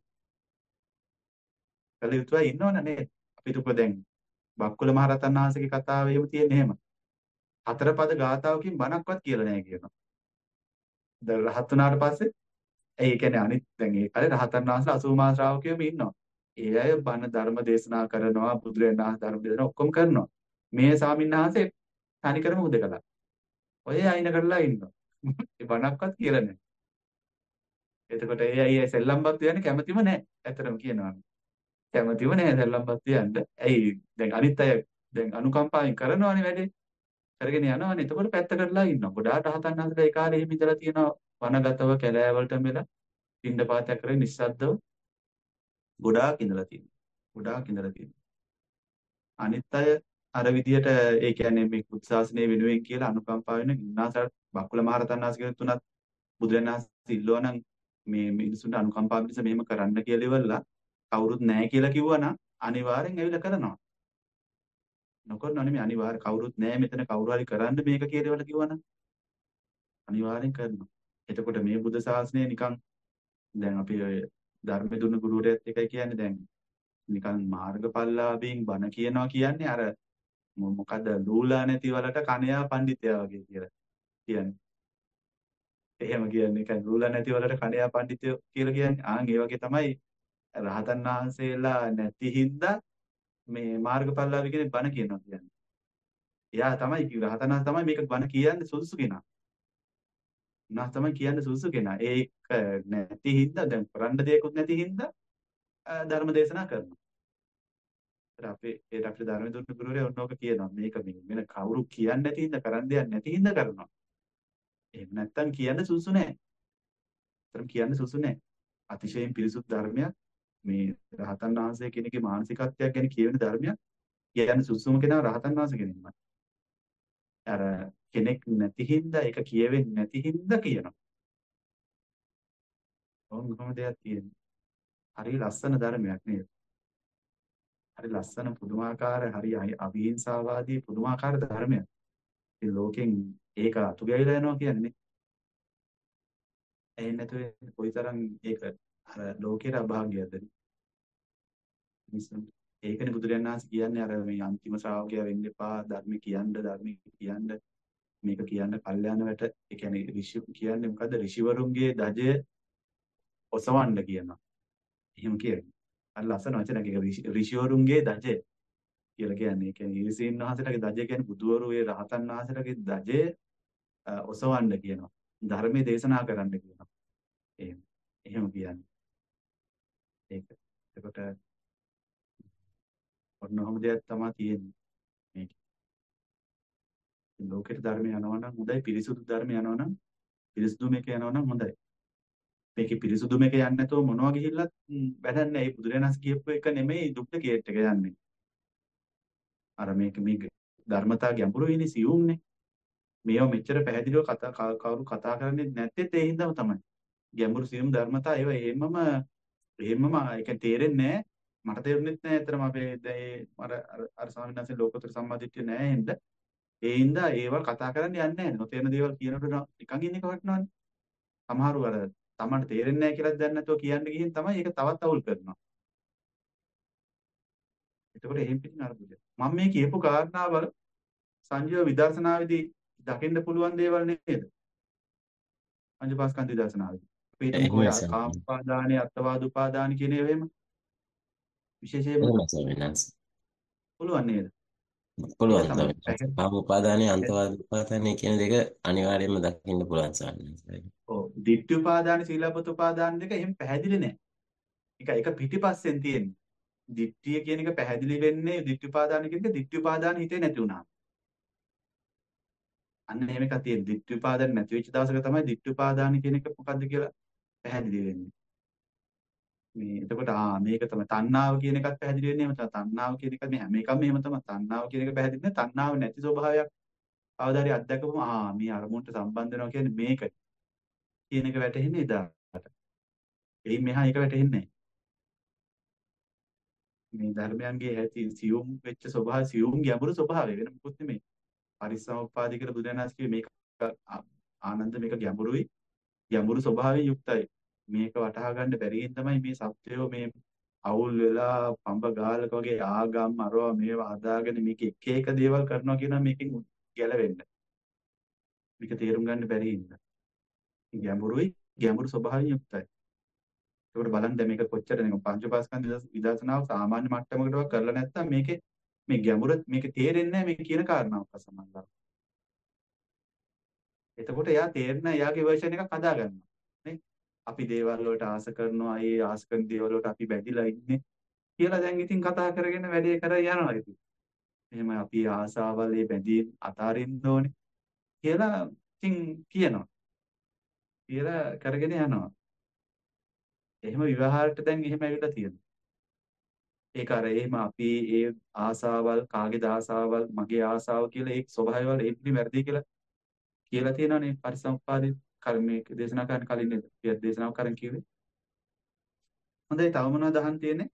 කළ යුතු අය ඉන්නවනේ නේද? අපි තුක දැන් බක්කුල මහරහතන් වහන්සේගේ කතාව එහෙම තියෙන්නේ එහෙම. හතර පද ගාතාවකින් බණක්වත් කියලා නැහැ කියනවා. දැන් රහත් වුණාට පස්සේ ඒ කියන්නේ අනිත් දැන් ඒ කාලේ රහතන් වහන්සේලා අසූ මහා ශ්‍රාවකයෝම ඉන්නවා. ඒ අය බණ ධර්ම දේශනා කරනවා බුදුරජාණන් වහන්සේ ධර්ම දේශනා ඔක්කොම කරනවා. මේ ස්වාමීන් වහන්සේ තනිකරම උදකලා. ඔය අයින කරලා ඉන්නවා. ඒ බණක්වත් කියලා නැහැ. එතකොට ඒ අය ඒ සෙල්ලම්පත් කියන්නේ කැමැතිම නැහැ. ඇත්තටම කියනවා. කැමැතිම නැහැ සෙල්ලම්පත් කියන්න. ඇයි දැන් අනිත් අය දැන් අනුකම්පාවෙන් කරනවානේ වැඩේ. කරගෙන යනවානේ. එතකොට පැත්තකටලා ඉන්නවා. ගොඩාක් රහතන් වහන්සේලා ඒ කාලේ එහෙම ඉඳලා තියෙනවා. වනගතව කැලෑවලට මෙලා පින්ඩපාතයක් කරගෙන නිස්සද්දව ගොඩාක් ඉඳලා තියෙනවා. ගොඩාක් ඉඳලා තියෙනවා. අනිත් අය අර විදියට ඒ කියන්නේ මේ බුද්ධ ශාසනය වෙනුවෙන් කියලා අනුකම්පාව වෙන ඉන්නාසට බකුල මහරතන් වහන්සේ කෙනෙක් තුනත් බුදුරජාණන් වහන්සේ ඉල්ලුවා නම් මේ මිනිසුන්ට අනුකම්පාව පිණිස මෙහෙම කරන්න කියලා ඉවරලා කවුරුත් නැහැ කියලා කිව්වනම් අනිවාර්යෙන් ඇවිල්ලා කරනවා. නොකරනව නෙමෙයි අනිවාර්ය කවුරුත් නැහැ මෙතන කවුරු හරි කරන්න මේක කියලා ඉවරලා කිව්වනම් අනිවාර්යෙන් කරනවා. එතකොට මේ බුද්ධ ශාසනය නිකන් දැන් අපි ඔය ධර්ම දුන්න ගුරුවරයෙක් එකයි කියන්නේ දැන් නිකන් මාර්ගඵලලාභීන් බණ කියනවා කියන්නේ අර මො- මොකද ලූලා නැති වලට කණයා පඬිතයා වගේ කියලා කියන්නේ. එහෙම කියන්නේ නිකන් ලූලා නැති වලට කණයා පඬිතයෝ කියලා කියන්නේ. ආන් ඒ වගේ තමයි රහතන් වහන්සේලා නැති හින්දා මේ මාර්ගඵලලාභී කෙනෙක් බණ කියනවා කියන්නේ. එයා තමයි කි- රහතන් වහන්සේ තමයි මේක බණ කියන්නේ සුදුසු කෙනා. උන්වහන්සේ තමයි කියන්නේ සුදුසු කෙනා. ඒක නැති හින්දා දැන් කරන්න දෙයක්වත් නැති හින්දා අ, ධර්ම දේශනා කරනවා. ඒත් අපේ ඒ අපේ ධර්ම දුන්න ගුරුවරයා ඔන්නෝක කියනවා. මේක මේ වෙන කවුරු කියන්නේ නැති හින්දා කරන්න දෙයක් නැති හින්දා කරනවා. එහෙම නැත්තම් කියන්න සුදුසු නැහැ. ඒතරම් කියන්න සුදුසු නැහැ. අතිශයින් පිරිසුදු ධර්මයක් මේ රහතන් වහන්සේ කෙනෙක්ගේ මානසිකත්වයක් ගැන කියවෙන ධර්මයක් කියන්න සුදුසුම කෙනා රහතන් වහන්සේ කෙනෙක්මයි. අර කෙනෙක් නැති හින්දා ඒක කියවෙන්නේ නැති හින්දා කියනවා. ඕන් කොහොම දෙයක් තියෙන්නේ. හරි ලස්සන ධර්මයක් නේද? හරි ලස්සන පුදුමාකාර හරි අහි- අවිහිංසාවාදී පුදුමාකාර ධර්මයක්. ඉතින් ලෝකෙන් ඒක අතු ගැහිලා යනවා කියන්නේ. එහෙම නැතුව කොයිතරම් ඒක අර ලෝකේට අභාග්‍යයක්ද මිනිස්සුන්ට. ඒකනේ බුදුරජාණන් වහන්සේ කියන්නේ අර මේ අන්තිම ශ්‍රාවකයා වෙන්න එපා ධර්ම කියන්න ධර්ම කියන්න මේක කියන්න කල්යාණ වැට ඒ කියන්නේ ඍෂි කියන්නේ මොකද්ද ඍෂිවරුන්ගේ දජය ඔසවන්න කියනවා. එහෙම කියන්නේ. අර ලස්සන වචනයක් ඒක ඍෂි- ඍෂිවරුන්ගේ දජය කියලා කියන්නේ. ඒ කියන්නේ ඊරිසීන් වහන්සේලාගේ දජය කියන්නේ බුදුවරු ඒ රහතන් වහන්සේලාගේ දජය අ, ඔසවන්න කියනවා. ධර්මයේ දේශනා කරන්න කියනවා. එහෙම. එහෙම කියන්නේ. ඒක. එතකොට ඔන්න ඔහොම දෙයක් තමයි තියෙන්නේ. මේක. ලෝකෙට ධර්මය යනවා නම් හොඳයි පිරිසුදු ධර්මය යනවා නම් පිරිසුදු මේක යනවා නම් හොඳයි. මේකේ පිරිසුදු මේක යන්නේ නැතුව මොනවා ගිහිල්ලත් ම්, වැඩක් නැහැ. ඒ බුදුරජාණන් වහන්සේ කියපු එක නෙමෙයි ඩුප්ලිකේට් එක යන්නේ. අර මේක මේක ධර්මතා ගැඹුරුයිනේ සියුම්නේ. මේවා මෙච්චර පැහැදිලිව කතා ක- කවුරු කතා කරන්නේ නැත්තේ ඒ හින්දාම තමයි. ගැඹුරු සියුම් ධර්මතා ඒවා එහෙමම එහෙමම ඒක තේරෙන්නේ නැහැ. මට තේරුණෙත් නැහැ. ඇත්තටම අපේ දැන් අර අර අර ස්වාමීන් වහන්සේ ලෝකෝත්තර සම්මාදිට්ඨිය නැහැ හින්දා ඒ හින්දා ඒවා කතා කරන්න යන්නේ නැහැ. නොතේරෙන දේවල් කියනකොට නිකන් ඉන්න එක වටනවානේ. සමහරව අර තමන්ට තේරෙන්නේ නැහැ කියලා දැන නැතුව කියන්න ගිහින් තමයි ඒක තවත් අවුල් කරනවා. එතකොට එහෙන් පිටින් අරබුද. මම මේ කියපු කාරණාවල් සංජීව විදර්ශනාවේදී දකින්න පුළුවන් දේවල් නේද? පංචපාස්කන්ධ විදර්ශනාවේදී. අපි හිතමුකෝ ඔය
එහෙමයි සර්.
කාමපාදානේ අත්වාද උපාදාන කියන ඒවා එහෙම විශේෂයෙන්ම
එහෙමයි ස්වාමීන් වහන්සේ.
පුළුවන් නේද? ඒක
පුළුවන්
තමයි
ස්වාමීන් වහන්සේ. කාම උපාදානයේ අන්තවාද උපාදානයේ කියන දෙක අනිවාර්යයෙන්ම දකින්න පුළුවන් ස්වාමීන් වහන්සේ.
ඔව් ditthi උපාදාන සීලබ්බත උපාදාන දෙක එහෙම පැහැදිලි නෑ. ඒක එක පිටිපස්සෙන් තියෙන්නේ. ditthිය කියන එක පැහැදිලි වෙන්නේ ditthi උපාදාන කියන එක ditthi උපාදාන හිතේ නැති වුණා. අන්න එහෙම එකක් තියෙන. ditthi උපාදාන නැති වෙච්ච දවසක තමයි ditthi උපාදාන කියන එක මොකද්ද කියලා පැහැදිලි වෙන්නේ. මේ එතකොට ආ මේක තමයි තණ්හාව කියන එකත් පැහැදිලි වෙන්නේ එහෙම තමයි. තණ්හාව කියන එක මේ හැම එකම එහෙම තමයි. තණ්හාව කියන එක පැහැදිලි නැහැ. තණ්හාව නැති ස්වභාවයක් අවදාරි අත්දැකපුවම ආ මේ අරමුණට සම්බන්ධ වෙනවා කියන්නේ මේක කියන එක වැටහෙන්නේ එදාට. එයින් මෙහා ඒක වැටහෙන්නේ නැහැ. මේ ධර්මයන්ගේ ඇති සියුම් වෙච්ච ස්වභාවය සියුම් ගැඹුරු ස්වභාවය වෙන මොකුත් නෙමෙයි. පරිසම්පාදී කියලා බුදුරජාණන් කිව්වේ මේක ආ- ආනන්ද මේක ගැඹුරුයි ගැඹුරු ස්වභාවයෙන් යුක්තයි. මේක වටහා ගන්න බැරියෙන් තමයි මේ සත්‍යය මේ අවුල් වෙලා පඹ ගාලක වගේ ආගම් අරවා මේවා හදාගෙන මේක එක එක දේවල් කරනවා කියනවා මේකෙන් ගැලවෙන්න. මේක තේරුම් ගන්න බැරි හින්දා. ගැඹුරුයි ගැඹුරු ස්වභාවයෙන් යුක්තයි. ඒකට බලන්න දැන් මේක කොච්චර නිකන් පංචපාස්කන්ධ විදර්ශ- විදර්ශනාව සාමාන්‍ය මට්ටමකටවත් කරලා නැත්නම් මේකේ මේ ගැඹුර මේක තේරෙන්නේ නැහැ මේ කියන කාරණාවක් අසමන්ලා. එතකොට එයා තේරෙන එයාගේ version එකක් හදා ගන්නවා නේ. අපි දේවල් වලට ආස කරනවා, ඒ ආස කරන දේවල් වලට අපි බැඳිලා ඉන්නේ කියලා දැන් ඉතින් කතා කරගෙන වැඩේ කර යනවා ඉතින්. එහෙම අපි ආසාවල් ඒ බැඳීම් අතාරින්න ඕනේ කියලා ඉතින් කියනවා. කියලා කරගෙන යනවා. එහෙම විවාහයට දැන් එහෙම ඇවිල්ලා තියෙනවා. ඒක අර එහෙම අපි ඒ ආසාවල් කාගේද ආසාවල් මගේ ආසාව කියලා ඒ ස්වභාවය වල එන්නේ වැරදි කියලා කියලා තියෙනවානේ පරිසම්පාදේ කර්මයේ දේශනා කරන්න කලින් නේද? පියත් දේශනාව කරන් කිව්වේ. හොඳයි තව මොනවද අහන්න තියෙන්නේ?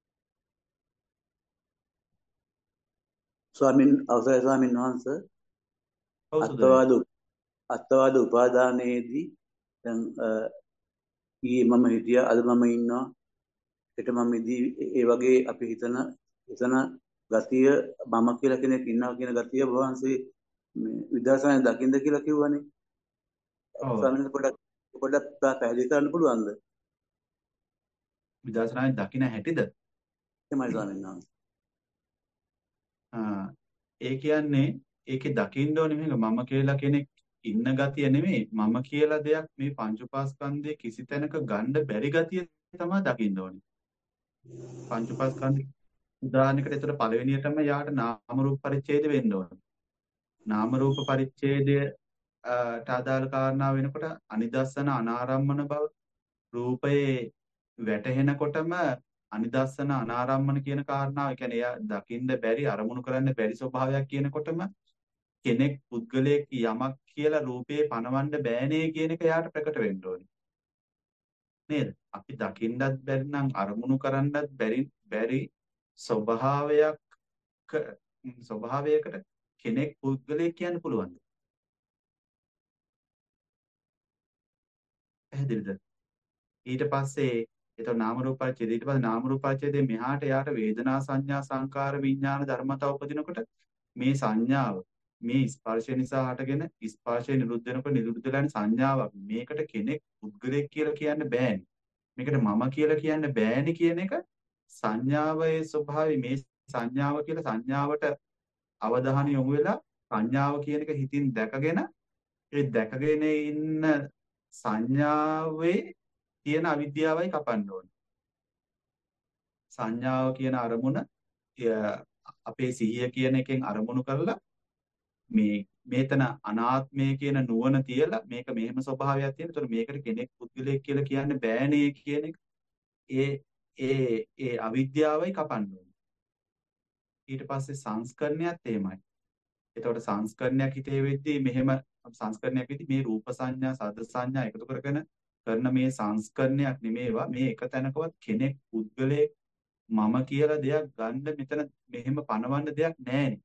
ස්වාමින් අවසරයි ස්වාමින් වහන්සේ
ඔව් සුදුයි.
අත්වාද අත්වාද උපාදානයේදී දැන් ඊයේ මම හිටියා අද මම ඉන්නවා හෙට මම ඉදී ඒ වගේ අපි හිතන හිතන ගතිය මම කියලා කෙනෙක් ඉන්නවා කියන ගතිය වහන්සේ මේ විදර්ශනා දකින්ද කියලා කිව්වනේ.
ඔව්
ස්වාමීන් පොඩක් පොඩක් පැහැදිලි කරන්න පුළුවන්ද?
විදර්ශනාවේ දකින්න හැටිද?
එහෙමයි ස්වාමීන් වහන්සේ.
ආ ඒ කියන්නේ ඒකේ දකින්න ඕනේ මේක මම කියලා කෙනෙක් ඉන්න ගතිය නෙමෙයි මම කියලා දෙයක් මේ පංච උපාස්කන්ධයේ කිසි තැනක ගන්න බැරි ගතිය තමයි දකින්න ඕනේ. පංච උපාස්කන්ධ උදාහරණයකට ඒතර පළවෙනියටම යාට නාම රූප පරිච්ඡේද වෙන්න ඕනේ. නාම රූප පරිච්ඡේදයට අදාළ කාරණා වෙනකොට අනිදස්සන අනාරම්මන බව රූපයේ වැටහෙනකොටම අනිදස්සන අනාරම්මන කියන කාරණාව, ඒ කියන්නේ එයා දකින්න බැරි අරමුණු කරන්න බැරි ස්වභාවයක් කියනකොටම කෙනෙක් පුද්ගලයෙක් යමක් කියලා රූපේ පනවන්න බෑනේ කියන එක එයාට ප්‍රකට වෙන්න ඕනේ. නේද? අපි දකින්නත් බැරි නම් අරමුණු කරන්නත් බැරි බැරි ස්වභාවයක් ස්වභාවයකට කෙනෙක් පුද්ගලයෙක් කියන්න පුළුවන්ද? පැහැදිලිද? ඊට පස්සේ ඒතකොට නාම රූප පරිච්ඡේදය ඊට පස්සේ නාම රූප පරිච්ඡේදයෙන් මෙහාට යාට වේදනා සංඥා සංකාර විඥාන ධර්මතා උපදිනකොට මේ සංඥාව මේ ස්පර්ශය නිසා හටගෙන ස්පර්ශය නිරුද්ධ වෙනකොට නිරුද්ධ වෙලා යන සංඥාවක් මේකට කෙනෙක් පුද්ගලයෙක් කියලා කියන්න බෑනේ. මේකට මම කියලා කියන්න බෑනේ කියන එක සංඥාවේ ස්වභාවය මේ සංඥාව කියලා සංඥාවට අවධානය යොමු වෙලා සංඥාව කියන එක හිතින් දැකගෙන ඒ දැකගෙන ඉන්න සංඥාවේ තියෙන අවිද්‍යාවයි කපන්න ඕනේ. සංඥාව කියන අරමුණ අපේ සිහිය කියන එකෙන් අරමුණු කරලා මේ මේතන අනාත්මය කියන නුවණ තියලා මේක මෙහෙම ස්වභාවයක් තියෙන. ඒතකොට මේකට කෙනෙක් පුද්ගලයෙක් කියලා කියන්න බෑනේ කියන එක ඒ ඒ ඒ අවිද්‍යාවයි කපන්න ඕනේ. ඊට පස්සේ සංස්කරණයත් එහෙමයි. එතකොට සංස්කරණයක් හිතේ වෙද්දී මෙහෙම සංස්කරණයක් වෙද්දී මේ රූප සංඥා සද්ද සංඥා එකතු කරගෙන කරන මේ සංස්කරණයක් නෙමේවා මේ එක තැනකවත් කෙනෙක් පුද්ගලයෙක් මම කියලා දෙයක් ගන්න මෙතන මෙහෙම පනවන්න දෙයක් නැහැනේ.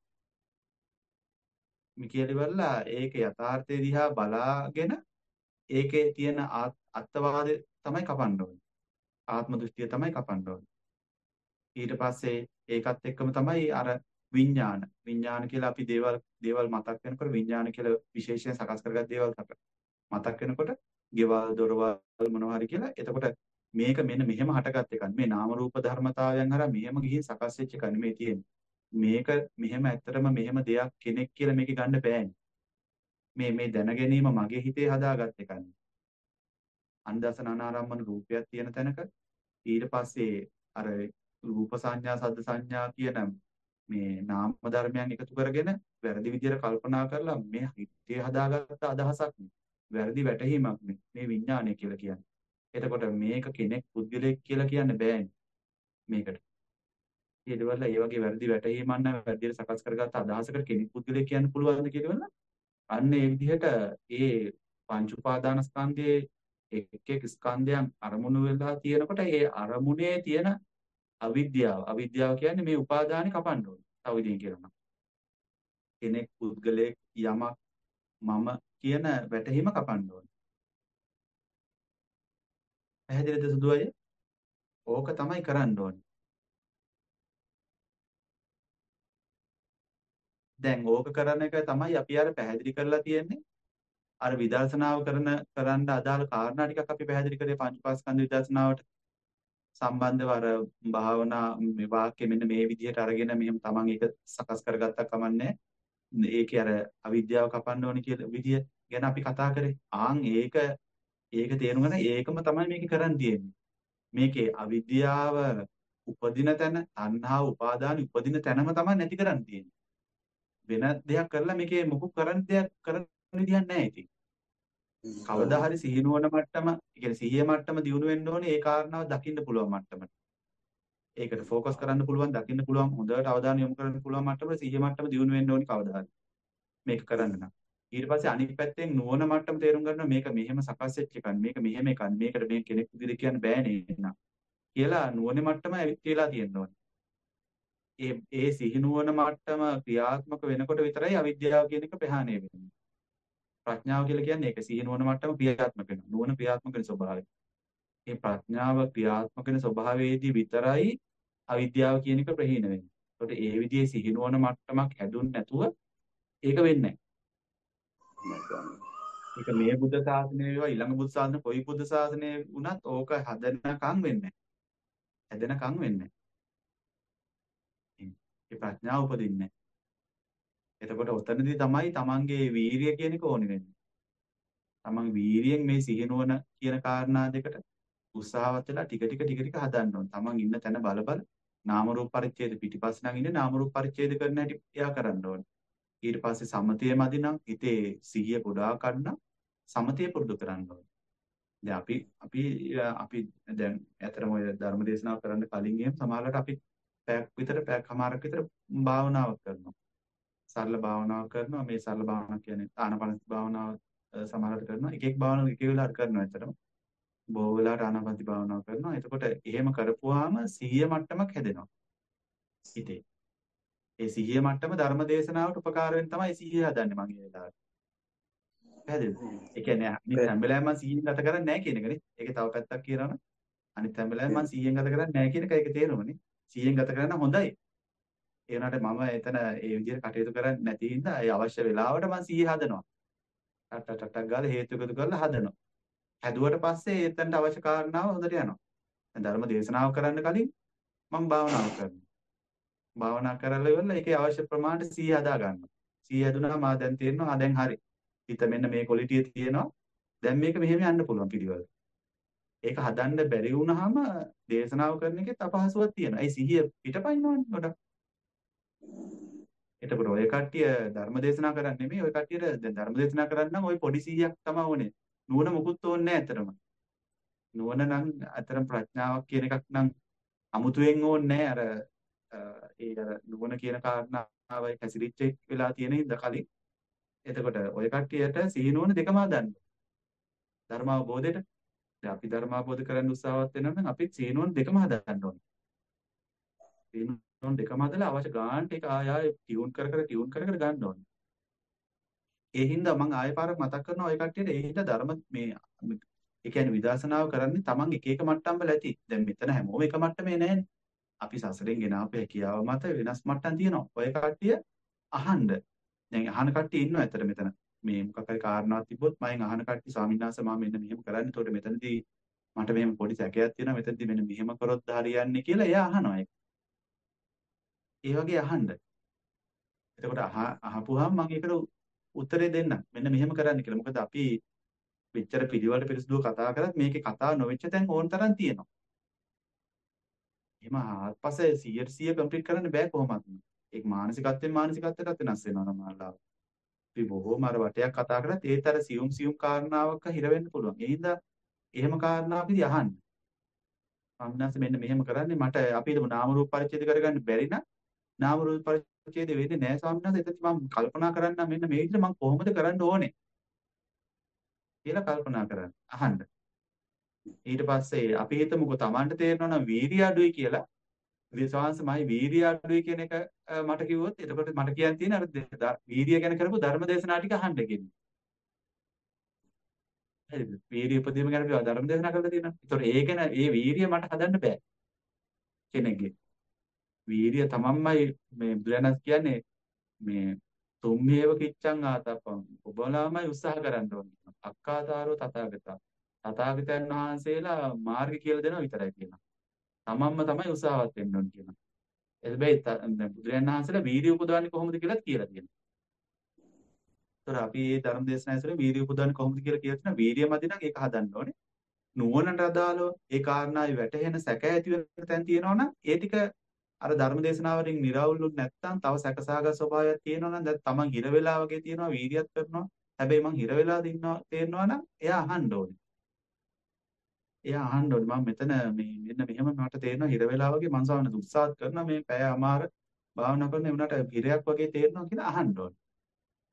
මේ කියලා ඒක යථාර්ථය දිහා බලාගෙන ඒකේ තියෙන අත්වාදය තමයි කපන්න ඕනේ. ආත්ම දෘෂ්ටිය තමයි කපන්න ඕනේ. ඊට පස්සේ ඒකත් එක්කම තමයි අර විඥාන විඥාන කියලා අපි දේවල් දේවල් මතක් වෙනකොට විඥාන කියලා විශේෂයෙන් සකස් කරගත් දේවල් මතක් වෙනකොට ගෙවල් දොරවල් මොනවා හරි කියලා එතකොට මේක මෙන්න මෙහෙම හටගත් එකක් මේ නාම රූප ධර්මතාවයන් හරහා මෙහෙම ගිහින් සකස් වෙච්ච එකක් නෙමෙයි තියෙන්නේ මේක මෙහෙම ඇත්තටම මෙහෙම දෙයක් කෙනෙක් කියලා මේක ගන්න බෑනේ මේ මේ දැන ගැනීම මගේ හිතේ හදාගත් එකක් නේ අන්දසන අනාරම්මන රූපයක් තියෙන තැනක ඊට පස්සේ අර රූප සංඥා සද්ද සංඥා කියන මේ නාම ධර්මයන් එකතු කරගෙන වැරදි විදියට කල්පනා කරලා මේ හිතේ හදාගත්ත අදහසක් නේ වැරදි වැටහීමක් නේ මේ විඥානය කියලා කියන්නේ. එතකොට මේක කෙනෙක් පුද්ගලයෙක් කියලා කියන්න බෑනේ මේකට. ඊටවල ඒ වගේ වැරදි වැටහීමක් නම් වැරදියට සකස් කරගත්ත අදහසකට කෙනෙක් පුද්ගලයෙක් කියන්න පුළුවන්ද කියලා අන්න ඒ විදිහට ඒ පංච උපාදානස්කන්ධයේ එක් එක් ස්කන්ධයන් අරමුණු වෙලා තියෙනකොට ඒ අරමුණේ තියෙන අවිද්‍යාව අවිද්‍යාව කියන්නේ මේ උපාදානෙ කපන්න ඕනේ. තව විදිහෙන් කියනවා. කෙනෙක් පුද්ගලයෙක් යමක් මම කියන වැටහීම කපන්න ඕනේ. පැහැදිලිද සුදු අය? ඕක තමයි කරන්න ඕනේ. දැන් ඕක කරන එක තමයි අපි අර පැහැදිලි කරලා තියෙන්නේ. අර විදර්ශනාව කරන කරන්න අදාළ කාරණා ටිකක් අපි පැහැදිලි කරේ පංචපාස්කන්ධ විදර්ශනාවට සම්බන්ධව අර භාවනා මේ වාක්‍ය මෙන්න මේ විදිහට අරගෙන මෙහෙම තමන් ඒක සකස් කරගත්තා කමන්නේ. ඒකේ අර අවිද්‍යාව කපන්න ඕනේ කියලා විදිය ගැන අපි කතා කරේ. ආන් ඒක ඒක තේරුම් ගන්න ඒකම තමයි මේක කරන්න තියෙන්නේ. මේකේ අවිද්‍යාව උපදින තැන, තණ්හාව උපාදාන උපදින තැනම තමයි නැති කරන්න තියෙන්නේ. වෙන දෙයක් කරලා මේකේ මොකක් කරන්න දෙයක් කරන්න විදියක් නැහැ ඉතින්. කවදා හරි සිහිනුවන මට්ටම, ඒ කියන්නේ සිහිය මට්ටම දියුණු වෙන්න ඕනේ ඒ කාරණාව දකින්න පුළුවන් මට්ටමට. ඒකට ફોકસ කරන්න පුළුවන්, දකින්න පුළුවන්, හොඳට අවධානය යොමු කරන්න පුළුවන් මට්ටමට සිහිය මට්ටම දියුණු වෙන්න ඕනේ කවදා හරි. මේක කරන්න නම්. ඊට පස්සේ අනිත් පැත්තෙන් නුවණ මට්ටම තේරුම් ගන්නවා මේක මෙහෙම සකස් වෙච්ච එකක් මේක මෙහෙම එකක් මේකට මේ කෙනෙක් විදිහට කියන්න බෑනේ නේද කියලා නුවණ මට්ටම ඇවිත් කියලා තියෙන්න ඕනේ. ඒ ඒ සිහි නුවණ මට්ටම ක්‍රියාත්මක වෙනකොට විතරයි අවිද්‍යාව කියන එක ප්‍රහාණය වෙන්නේ. ප්‍රඥාව කියලා කියන්නේ ඒක සිහි නුවණ මට්ටම ක්‍රියාත්මක වෙනවා. නුවණ ක්‍රියාත්මක වෙන ස්වභාවය. මේ ප්‍රඥාව ක්‍රියාත්මක වෙන ස්වභාවයේදී විතරයි අවිද්‍යාව කියන එක ප්‍රහීන වෙන්නේ. ඒකට ඒ විදිහේ සිහි නුවණ මට්ටමක් හැදුන්නේ නැතුව ඒක වෙන්නේ නැහැ. ඒක මේ බුද්ධ ශාසනය වේවා ඊළඟ බුද්ධ ශාසන කොයි බුද්ධ ශාසනය වුණත් ඕක හදනකම් වෙන්නේ නැහැ. හැදෙනකම් වෙන්නේ නැහැ. ඒ ප්‍රඥාව උපදින්නේ නැහැ. එතකොට ඔතනදී තමයි තමන්ගේ වීරිය කියන එක ඕනේ වෙන්නේ. තමන් වීරියෙන් මේ සිහිනුවන කියන කාරණා දෙකට උත්සාහවත් වෙලා ටික ටික ටික ටික හදන්න ඕනේ. තමන් ඉන්න තැන බල බල නාම රූප පරිච්ඡේද පිටිපස්ස නම් ඉන්නේ නාම රූප පරිච්ඡේද කරන හැටි එයා කරන්න ඕනේ. ඊට පස්සේ සමතය මදි නම් හිතේ සිහිය ගොඩාක් ගන්න සමතය පුරුදු කරන්න ඕනේ. දැන් අපි අපි අපි දැන් ඇතරම ඔය ධර්ම දේශනාව කරන්න කලින් එහෙම සමහරවිට අපි පැයක් විතර පැයක් කමාරක් විතර භාවනාවක් කරනවා. සරල භාවනාවක් කරනවා. මේ සරල භාවනාව කියන්නේ ආනාපානසති භාවනාව සමහරවිට කරනවා. එක එක භාවනාව එක එක වෙලාවට කරනවා ඇත්තටම. බොහෝ වෙලාවට ආනාපානසති භාවනාව කරනවා. එතකොට එහෙම කරපුවාම සිහිය මට්ටමක් හැදෙනවා. හිතේ. ඒ සිහිය මට්ටම ධර්ම දේශනාවට උපකාර වෙන තමයි සිහිය හදන්නේ මම ඒ වෙලාවට. පැහැදිලිද? ඒ කියන්නේ අනිත් හැම වෙලාවෙම මම සිහියෙන් ගත කරන්නේ නැහැ කියන එකනේ. ඒකේ තව පැත්තක් කියනවනේ. අනිත් හැම වෙලාවෙම මම සිහියෙන් ගත කරන්නේ නැහැ කියන එක ඒක තේරෙනවනේ. සිහියෙන් ගත කරන්න හොඳයි. ඒ වුණාට මම එතන ඒ විදිහට කටයුතු කරන්නේ නැති හින්දා ඒ අවශ්‍ය වෙලාවට මම සිහිය හදනවා. ටක් ටක් ටක් ගාලා හේතු එකතු කරලා හදනවා. හැදුවට පස්සේ එතනට අවශ්‍ය කාරණාව හොඳට යනවා. දැන් ධර්ම දේශනාව කරන්න කලින් මම භාවනාව කරනවා. භාවනා කරලා ඉවරලා ඒකේ අවශ්‍ය ප්‍රමාණයට සිහිය හදා ගන්නවා. සිහිය හදුනහම මා දැන් තේරෙනවා ආ දැන් හරි. හිත මෙන්න මේ ක්වොලිටිය තියෙනවා. දැන් මේක මෙහෙම යන්න පුළුවන් පිළිවෙල. ඒක හදන්න බැරි වුණාම දේශනාව කරන එකෙත් අපහසුවක් තියෙනවා. ඒ සිහිය පිටපයින්නවනේ ගොඩක්. එතකොට ඔය කට්ටිය ධර්ම දේශනා කරන්නේ නෙමෙයි ඔය කට්ටියට දැන් ධර්ම දේශනා කරන්න නම් ওই පොඩි සිහියක් තමයි ඕනේ. නුවණ මුකුත් ඕනේ නැහැ අතරම. නුවණ නම් අතරම ප්‍රඥාවක් කියන එකක් නම් අමුතුවෙන් ඕනේ නැහැ. අර ඒ අර නුවණ කියන කාරණාවයි හැසිරිච්ච වෙලා තියෙන හින්දා කලින්. එතකොට ඔය කට්ටියට සිහි නුවණ දෙකම හදන්න. ධර්ම අවබෝධයට දැන් අපි ධර්ම අවබෝධ කරන්න උත්සාහවත් වෙනවා නම් අපිත් සිහි නුවණ දෙකම හදන්න ඕනේ. සිහි නුවණ දෙකම හදලා අවශ්‍ය ගානට ඒක ආය ආය ටියුන් කර කර ටියුන් කර කර ගන්න ඕනේ. ඒ හින්දා මම ආයෙ පාරක් මතක් කරනවා ඔය කට්ටියට ඒ හින්දා ධර්ම මේ ඒ කියන්නේ විදර්ශනාව කරන්නේ Taman එක එක මට්ටම් වල ඇති. දැන් මෙතන හැමෝම එක මට්ටමේ නැහැනේ. අපි සසරෙන් ගෙන ආපු හැකියාව මත වෙනස් මට්ටම් තියෙනවා. ඔය කට්ටිය අහන්න. දැන් අහන කට්ටිය ඉන්නවා ඇත්තට මෙතන. මේ මොකක් හරි කාරණාවක් තිබ්බොත් මම අහන කට්ටිය ස්වාමීන් වහන්සේ මම මෙන්න මෙහෙම කරන්නේ. ඒතකොට මෙතනදී මට මෙහෙම පොඩි සැකයක් තියෙනවා. මෙතනදී මෙන්න මෙහෙම කරොත් හරියන්නේ කියලා එයා අහනවා ඒක. ඒ වගේ අහන්න. එතකොට අහ අහපුවාම මම ඒකට උත්තරේ දෙන්න. මෙන්න මෙහෙම කරන්න කියලා. මොකද අපි මෙච්චර පිළිවෙලට පිළිසුදුව කතා කරත් මේකේ කතා නොවෙච්ච තැන් ඕන තරම් තියෙනවා. එහෙම ආත්පස්සේ සියයට සියය කම්ප්ලීට් කරන්න බෑ කොහොමත්. ඒක මානසිකත්වයෙන් මානසිකත්වයටත් වෙනස් වෙනවා නමාලා. අපි බොහොම අර වටයක් කතා කරත් ඒතර සියුම් සියුම් කාරණාවක හිර වෙන්න පුළුවන්. ඒ හින්දා එහෙම කාරණාවකදී අහන්න. සම්ඥාස මෙන්න මෙහෙම කරන්නේ මට අපි හිතමු නාම රූප පරිච්ඡේද කරගන්න බැරි නම් නාම රූප පරිච්ඡේද වෙන්නේ නැහැ ස්වාමීන් වහන්සේ. එතකොට මම කල්පනා කරන්න මෙන්න මේ විදිහට මම කොහොමද කරන්න ඕනේ කියලා කල්පනා කරන්න. අහන්න. ඊට පස්සේ අපි හිතමුකෝ Tamanට තේරෙනවා නම් වීර්ය අඩුයි කියලා. විශ්වාසමයි වීර්ය අඩුයි කියන එක මට කිව්වොත් එතකොට මට කියන්න තියෙන අර වීර්ය ගැන කරපු ධර්ම දේශනා ටික අහන්න කියන්නේ. හරිද? වීර්ය උපදීම ගැන අපි ධර්ම දේශනා කරලා තියෙනවා. ඒතකොට ඒ ගැන ඒ වීර්ය මට හදන්න බෑ කෙනෙක්ගේ. වීර්ය තමන්මයි මේ බුදුරණස් කියන්නේ මේ තුම්මේව කිච්ඡං ආතප්පං ඔබලාමයි උත්සාහ කරන්න ඕනේ. අක්කාතාරෝ තථාගතං. තථාගතයන් වහන්සේලා මාර්ගය කියලා දෙනවා විතරයි කියනවා. තමන්ම තමයි උත්සාහවත් වෙන්න ඕනේ කියනවා. හැබැයි දැන් බුදුරජාණන් වහන්සේලා වීර්ය උපදවන්නේ කොහොමද කියලාත් කියලා තියෙනවා. ඒතර අපි මේ ධර්ම දේශනාවේ ඉස්සර වීර්ය උපදවන්නේ කොහොමද කියලා කියලා තියෙනවා. වීර්ය මදි නම් ඒක හදන්න ඕනේ. නුවණට අදාළව ඒ කාරණාවේ වැටහෙන සැක ඇති වෙන තැන් තියෙනවා නම් ඒ ටික අර ධර්ම දේශනාවලින් निराවුල්ුත් නැත්නම් තව සැකසහගත ස්වභාවයක් තියෙනවා නම් දැන් තමන් හිර වෙලා වගේ තියෙනවා වීර්යයක් කරනවා. හැබැයි මං හිර වෙලා දින්නවා තේරෙනවා නම් එයා අහන්න ඕනේ. එයා අහන්න ඕනේ මම මෙතන මේ මෙන්න මෙහෙම මට තේරෙනවා හිර වෙලා වගේ මං සාවන උත්සාහ කරනවා මේ පැය අමාර භාවනා කරන ඒ උනාට හිරයක් වගේ තේරෙනවා කියලා අහන්න ඕනේ.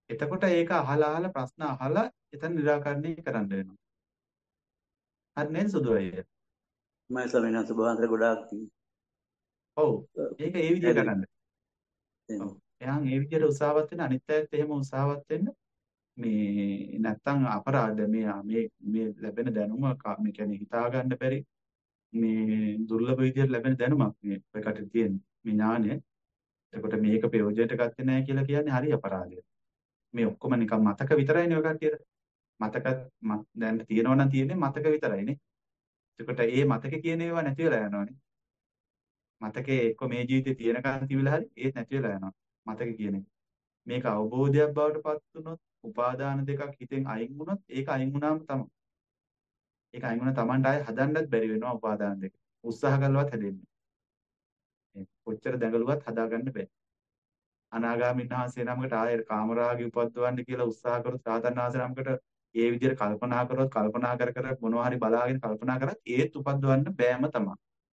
එතකොට ඒක අහලා අහලා ප්‍රශ්න අහලා එතන निराකරණය කරන්න වෙනවා. හරි නේද සුදු අයියා?
මම ස්වාමීන් වහන්සේ වහන්සේ ගොඩාක්
ඔව්. ඒක ඒ විදිහ
පැහැදිලි
කරන්න.
වෙනවා.
ඔව්. එහන් ඒ විදිහට උත්සාහවත් වෙන අනිත් අයත් එහෙම උත්සාහවත් වෙන්න. මේ නැත්තම් අපරාධ මේ මේ මේ ලැබෙන දැනුම ක- මේ කියන්නේ හිතා ගන්න බැරි මේ දුර්ලභ විදිහට ලැබෙන දැනුමක් මේ ඔයකට තියෙන මේ ඥානය. එතකොට මේක ප්‍රයෝජනයට ගත්තේ නැහැ කියලා කියන්නේ හරි අපරාධයක්. මේ ඔක්කොම නිකන් මතක විතරයිනේ ඔය කට්ටියට. මතක ම- දැන් තියෙනවා නම් තියෙන්නේ මතක විතරයිනේ. එතකොට ඒ මතක කියන ඒවා නැති වෙලා යනවානේ. මතකේ එක්ක මේ ජීවිතේ තියෙනකන් තිබිලා හරි ඒත් නැති වෙලා යනවා. මතක කියන එක. මේක අවබෝධයක් බවට පත් වුණොත් උපාදාන දෙකක් හිතෙන් අයින් වුණොත් ඒක අයින් වුණාම තමයි. ඒක අයින් වුණා Tamanට ආයේ හදන්නත් බැරි වෙනවා උපාදාන දෙක. උත්සාහ කළවත් හැදෙන්නේ. නැහැ. කොච්චර දැඟලුවත් හදාගන්න බෑ. අනාගාමීන් වහන්සේ නමකට ආයේ කාමරාගය උපද්දවන්න කියලා උත්සාහ කරොත් රහතන් වහන්සේ නමකට ඒ විදිහට කල්පනා කරොත් කල්පනා කර කර මොනවා හරි බලාගෙන කල්පනා කරත් ඒත් උපද්දවන්න බෑම තමයි.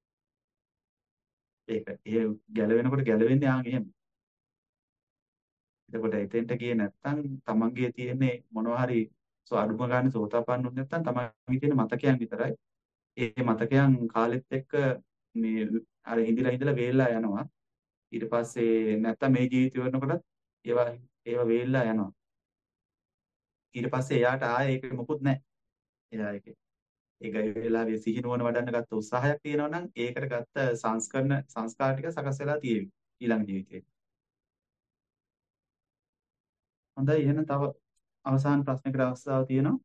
ඒක ඒ ගැලවෙනකොට ගැලවෙන්නේ ආන් එහෙම. එතකොට එතෙන්ට ගියේ නැත්නම් තමන්ගේ තියෙන්නේ මොනවා හරි සෝ අඩුම ගන්න සෝතාපන්න වුනේ නැත්නම් තමන්ගේ තියෙන මතකයන් විතරයි. ඒ මතකයන් කාලෙත් එක්ක මේ අර හිඳිලා හිඳලා වේල්ලා යනවා. ඊට පස්සේ නැත්තම් මේ ජීවිතය වෙනකොටත් ඒවා ඒවා වේල්ලා යනවා. ඊට පස්සේ එයාට ආයේ ඒක මොකුත් නැහැ. එයා ඒක ඒක ඒ වෙලාවේ සිහිනුවන වඩන්න ගත්ත උත්සාහයක් තියෙනවා නම් ඒකට ගත්ත සංස්කරණ සංස්කාර ටික සකස් වෙලා තියෙවි ඊළඟ ජීවිතේ. හොඳයි එහෙනම් තව අවසාන ප්‍රශ්නයකට අවස්ථාව තියෙනවා.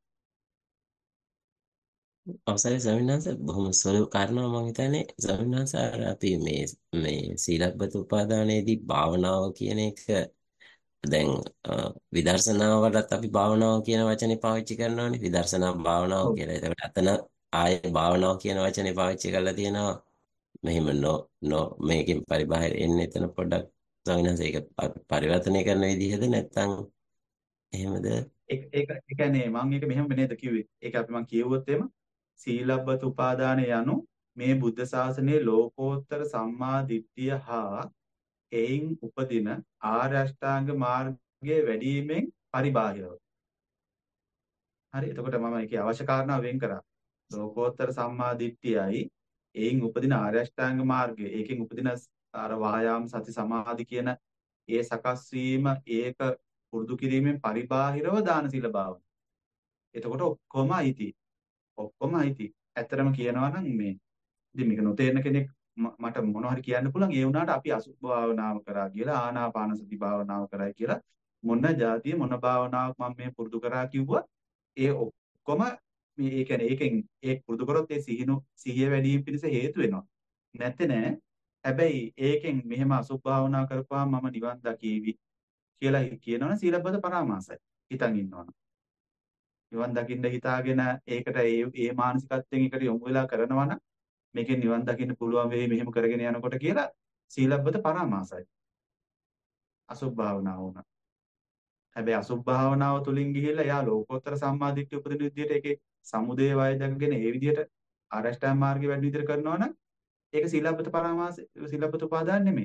අවසරයි ස්වාමීන් වහන්සේ බොහොම සරල කාරණා මම හිතන්නේ ස්වාමීන් වහන්සේ අර අපි මේ මේ සීලබ්බත උපාදානයේදී භාවනාව කියන එක දැන් අ, විදර්ශනාවලත් අපි භාවනාව කියන වචනේ පාවිච්චි කරනවානේ විදර්ශනා භාවනාව
ඔව්.
කියලා. ඒකට අතන ආයේ භාවනාව කියන වචනේ පාවිච්චි කරලා තියෙනවා. මෙහෙම නො නො මේකෙන් පරිබාහිර එන්නේ එතන පොඩ්ඩක් ස්වාමීන් වහන්සේ ඒක ප- පරිවර්තනය කරන විදිහද නැත්නම් එහෙමද?
ඒක ඒක ඒ කියන්නේ මම ඒක මෙහෙම නේද කිව්වේ. ඒක අපි මම කියවුවොත් එම සීලබ්බත උපාදාන යනු මේ බුද්ධ ශාසනයේ ලෝකෝත්තර සම්මා දිට්ඨිය හා එයින් උපදින ආර්ය අෂ්ටාංග මාර්ගයේ වැඩිවීමෙන් පරිබාහිරව. හරි. එතකොට මම ඒකේ අවශ්‍ය කාරණා වෙන් කරා. ලෝකෝත්තර සම්මා දිට්ඨියයි එයින් උපදින ආර්ය අෂ්ටාංග මාර්ගය. ඒකෙන් උපදින අර වායාම සති සමාධි කියන ඒ සකස් වීම ඒක පුරුදු කිරීමෙන් පරිබාහිරව දාන සීල භාවන. එතකොට ඔක්කොම අයිති. ඔක්කොම අයිති. ඇත්තටම කියනවා නම් මේ ඉතින් මේක නොතේරෙන කෙනෙක් ම- මට මොනවා හරි කියන්න පුළුවන්. ඒ වුණාට අපි අසුභ භාවනාව කරා කියලා ආනාපාන සති භාවනාව කරා කියලා මොන જાතිය මොන භාවනාවක් මම මේ පුරුදු කරා කිව්වා ඒ ඔක්කොම මේ ඒ කියන්නේ ඒකෙන් ඒ පුරුදු කරොත් ඒ සිහිනු සිහිය වැඩි වීම පිණිස හේතු වෙනවා. නැත්තේ නෑ. හැබැයි ඒකෙන් මෙහෙම අසුභ භාවනා කරපුවාම මම නිවන් දකීවි කියලා කියනවනේ සීලබ්බත පරාමාසයි. හිතන් ඉන්නවනේ. නිවන් දකින්න හිතාගෙන ඒකට ඒ ඒ මානසිකත්වයෙන් එකට යොමු වෙලා කරනවා නම් මේකෙන් නිවන් දකින්න පුළුවන් වෙයි මෙහෙම කරගෙන යනකොට කියලා සීලබ්බත පරාමාසයි. අසුභ භාවනාව උනා. හැබැයි අසුභ භාවනාව තුලින් ගිහිල්ලා එයා ලෝකෝත්තර සම්මාදිට්ඨිය උපදින විදිහට ඒකේ සමුදේ වය දැකගෙන ඒ විදිහට ආරෂ්ඨා මාර්ගය වැඩි විදිහට කරනවා නම් ඒක සීලබ්බත පරාමාස සීලබ්බත උපාදාන නෙමෙයි.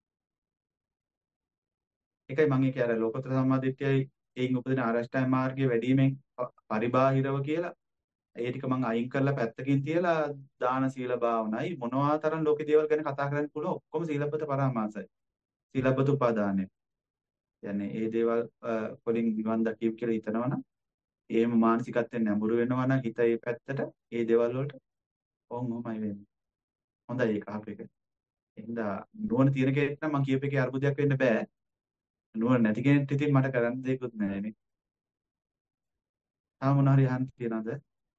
ඒකයි මම ඒකේ අර ලෝකෝත්තර සම්මාදිට්ඨියයි එයින් උපදින ආරෂ්ඨා මාර්ගය වැඩිවීමෙන් ප- පරිබාහිරව කියලා ඒ ටික මම අයින් කරලා පැත්තකින් තියලා දාන සීල භාවනයි මොනවා තරම් ලෝකේ දේවල් ගැන කතා කරන්න පුළුවන් ඔක්කොම සීලබ්බත පරාමාසයි. සීලබ්බත උපාදානය. කියන්නේ ඒ දේවල් අ, වලින් නිවන් දකීව කියලා හිතනවනම් එහෙම මානසිකත්වයෙන් නැඹුරු වෙනවා නම් හිත ඒ පැත්තට ඒ දේවල් වලට ඕම් ඔහොමයි වෙන්නේ. හොඳයි ඒක අහපු එක. එහෙනම් නුවණ තියෙන කෙනෙක් නම් මම කියපු එකේ අර්බුදයක් වෙන්න බෑ. නුවණ නැති කෙනෙක්ට ඉතින් මට කරන්න දෙයක්වත් නැහැ නේ. තාම මොනවා හරි අහන්න තියනවද?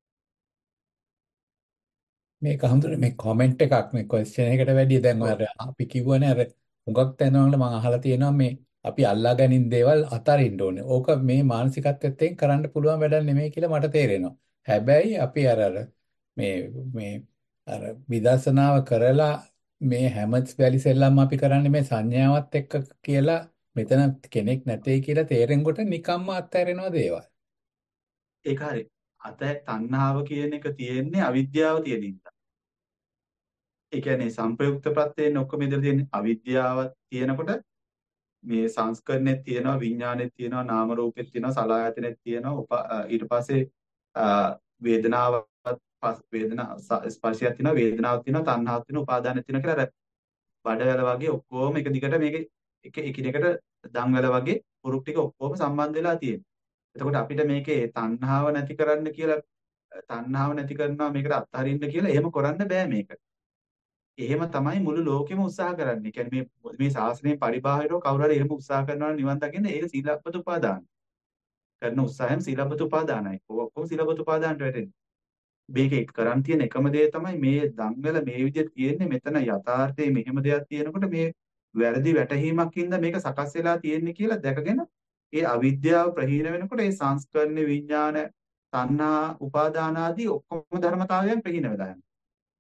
මේක හඳුනන මේ කමෙන්ට් එකක් මේ ක්වෙස්චන් එකට වැඩිය දැන් ඔය
ඔව්.
අර අපි කිව්වනේ අර හුඟක් තැනවල මම අහලා තියෙනවා මේ අපි අල්ලා ගැනීම දේවල් අතාරින්න ඕනේ. ඕක මේ මානසිකත්වයෙන් කරන්න පුළුවන් වැඩක් නෙමෙයි කියලා මට තේරෙනවා. හැබැයි අපි අර අර මේ මේ අර විදර්ශනාව කරලා මේ හැම වැලි සෙල්ලම් අපි කරන්නේ මේ සංඥාවත් එක්ක කියලා මෙතන කෙනෙක් නැtei කියලා තේරෙන් කොට නිකම්ම අත්හැරෙනවා දේවල්.
ඒක හරි. අත තණ්හාව කියන එක තියෙන්නේ අවිද්‍යාව තියෙන නිසා. ඒ කියන්නේ සංප්‍රයුක්ත ප්‍රත්‍යයෙන් ඔක්කොම ඉදලා තියෙන්නේ අවිද්‍යාව තියෙනකොට මේ සංස්කරණෙත් තියෙනවා, විඥානෙත් තියෙනවා, නාම රූපෙත් තියෙනවා, සලආයතනෙත් තියෙනවා. උප- අ, ඊට පස්සේ අ, වේදනාවත් පස්- වේදනා ස- ස්පර්ශයක් තියෙනවා, වේදනාවක් තියෙනවා, තණ්හාවක් තියෙනවා, උපාදානයක් තියෙනවා කියලා අර බඩවැල වගේ ඔක්කොම එක දිගට මේක එක එකිනෙකට දන්වැල වගේ පුරුක් ටික ඔක්කොම සම්බන්ධ වෙලා තියෙනවා. එතකොට අපිට මේකේ තණ්හාව නැති කරන්න කියලා තණ්හාව නැති කරනවා මේකට අත්හරින්න කියලා එහෙම කරන්න බෑ මේක. එහෙම තමයි මුළු ලෝකෙම උත්සාහ කරන්නේ. කියන්නේ මේ මේ ශාස්ත්‍රයේ පරිබාහිරව කවුරු හරි එහෙම උත්සාහ කරනවා නම් නිවන් දකින්න ඒක සීලබ්බත උපාදාන. කරන උත්සාහයෙන් සීලබ්බත උපාදානයි. ඔය ඔක්කොම සීලබ්බත උපාදානට වැටෙන්නේ. මේකේ කරන් තියෙන එකම දේ තමයි මේ ධම්වල මේ විදිහට තියෙන්නේ මෙතන යථාර්ථයේ මෙහෙම දෙයක් තියෙනකොට මේ වැරදි වැටහීමක් හින්දා මේක සකස් වෙලා තියෙන්නේ කියලා දැකගෙන ඒ අවිද්‍යාව ප්‍රහීන වෙනකොට ඒ සංස්කරණ විඥාන තණ්හා උපාදාන ආදී ඔක්කොම ධර්මතාවයන් ප්‍රහීන වෙලා යනවා.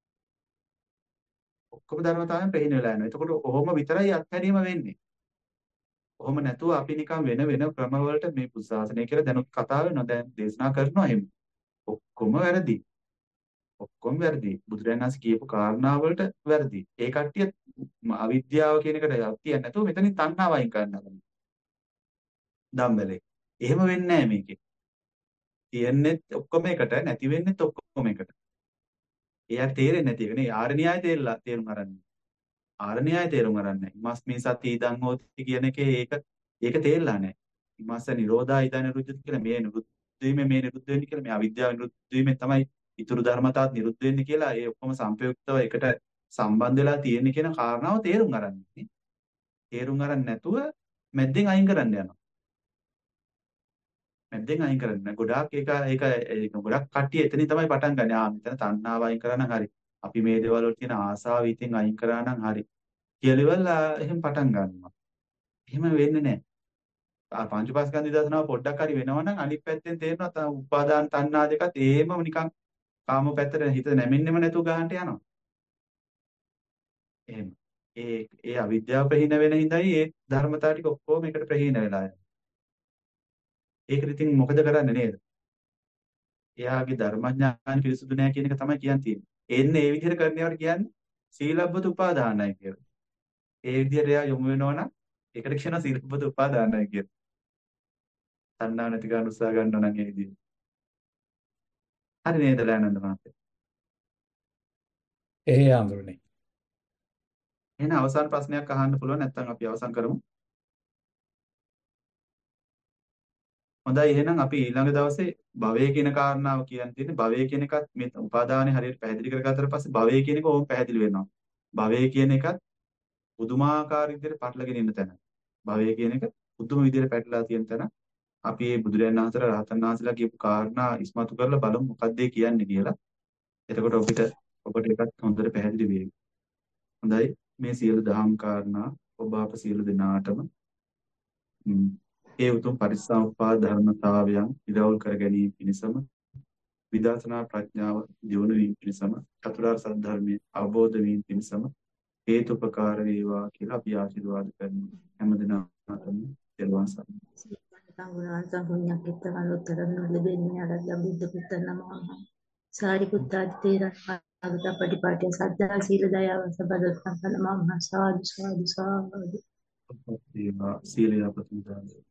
ඔක්කොම ධර්මතාවයන් ප්‍රහීන වෙලා යනවා. එතකොට ඔහොම විතරයි අත්හැරීම වෙන්නේ. ඔහොම නැතුව අපි නිකන් වෙන වෙන ක්‍රම වලට මේ පුසාසනය කියලා දැනුත් කතා වෙනවා දැන් දේශනා කරනවා එහෙම. ඔක්කොම වැරදි. ඔක්කොම වැරදි. බුදුරජාණන් වහන්සේ කියපු කාරණා වලට වැරදි. ඒ කට්ටිය අවිද්‍යාව කියන එකට යත්තියක් නැතුව මෙතනින් තණ්හාව අයින් කරනවා. ධම්මලේ. එහෙම වෙන්නේ නැහැ මේකේ. තියෙන්නේ ඔක්කොම එකට නැති වෙන්නේ ඔක්කොම එකට. එයාට තේරෙන්නේ නැති එක නේ ආර්ය න්‍යාය තේරලා තේරුම් අරන්නේ. ආර්ය න්‍යාය තේරුම් අරන්නේ. ඉමස් මේ සති ඉදන් හෝති කියන එකේ ඒක ඒක තේරලා නැහැ. ඉමස්ස නිරෝධා ඉදන් නිරුද්ධති කියලා මේ නිරුද්ධ වීමෙන් මේ නිරුද්ධ වෙන්නේ කියලා මේ අවිද්‍යාව නිරුද්ධ වීමෙන් තමයි ඊතුරු ධර්මතාවත් නිරුද්ධ වෙන්නේ කියලා ඒ ඔක්කොම සංපයුක්තව එකට සම්බන්ධ වෙලා තියෙන කියන කාරණාව තේරුම් අරන්නේ. තේරුම් අරන් නැතුව මැද්දෙන් අයින් කරන්න යනවා. මැද්දෙන් අයින් කරන්න. ගොඩාක් ඒක ඒක ඒක ගොඩක් කට්ටිය එතනින් තමයි පටන් ගන්නේ. ආ මෙතන තණ්හාව අයින් කරා නම් හරි. අපි මේ දේවල් වල තියෙන ආසාව ඉතින් අයින් කරා නම් හරි. කියලා ඉවරල එහෙම පටන් ගන්නවා. එහෙම වෙන්නේ නැහැ. ආ පංචපාස්කන්ධ විදර්ශනාව පොඩ්ඩක් හරි වෙනවනම් අනිත් පැත්තෙන් තේරෙනවා තා උපාදාන තණ්හා දෙකත් එහෙම නිකන් කාම පැත්තට හිත නැමෙන්නෙම නැතුව ගන්නට යනවා. එහෙම. ඒ ඒ අවිද්‍යාව ප්‍රහීන වෙන හිඳයි ඒ ධර්මතාව ටික ඔක්කොම එකට ප්‍රහීන වෙලා යනවා. ඒකට ඉතින් මොකද කරන්නේ නේද? එයාගේ ධර්මඥාන පිරිසුදු නැහැ කියන එක තමයි කියන්නේ. එන්නේ ඒ විදිහට කරන්නේවට කියන්නේ සීලබ්බත උපාදානයි කියලා. ඒ විදිහට එයා යොමු වෙනවා නම් ඒකට කියනවා සීලබ්බත උපාදානයි කියලා. තණ්හා නැති ගන්න උත්සාහ ගන්නවා නම් ඒ විදිහට. හරි නේද ලෑනන්ද මහත්තයා?
ඒ ආඳුරනේ.
එහෙනම් අවසාන ප්‍රශ්නයක් අහන්න පුළුවන් නැත්නම් අපි අවසන් කරමු. හොඳයි එහෙනම් අපි ඊළඟ දවසේ භවය කියන කාරණාව කියන්න තියෙන්නේ භවය කියන එකත් මේ උපාදානෙ හරියට පැහැදිලි කරගත්තට පස්සේ භවය කියන එක ඕම් පැහැදිලි වෙනවා. භවය කියන එකත් පුදුමාකාර විදිහට පටලගෙන ඉන්න තැන. භවය කියන එක පුදුම විදිහට පැටලලා තියෙන තැන. අපි මේ බුදුරජාණන් වහන්සේලා රහතන් වහන්සේලා කියපු කාරණා ඉස්මතු කරලා බලමු මොකක්ද ඒ කියන්නේ කියලා. එතකොට ඔබට ඔබට ඒකත් හොඳට පැහැදිලි වෙයි. හොඳයි මේ සියලු දහම් කාරණා ඔබ අප සියලු දෙනාටම ම්, ඒ උතුම් පරිසම්පාද ධර්මතාවයන් ඉරවුල් කර ගැනීම පිණිසම විදර්ශනා ප්‍රඥාව දියුණු වීම පිණිසම චතුරාර්ය සත්‍ය ධර්මයේ අවබෝධ වීම පිණිසම හේතුපකාර වේවා කියලා අපි ආශිර්වාද කරනවා හැමදෙනාටම දරුවන් සරණයි.
සංගුණවන්තං පුඤ්ඤක්කිත කලොත්තරං ලැබෙන්නේ අරද්ද බුද්ධ පුත්තන් නමः සාරිපුත්තාදි තේරං ආගත පටිපාටිය සද්දා සීල දයාව සබදත්තං නමः සාදු සාදු සාදු
සීල අපතුදාන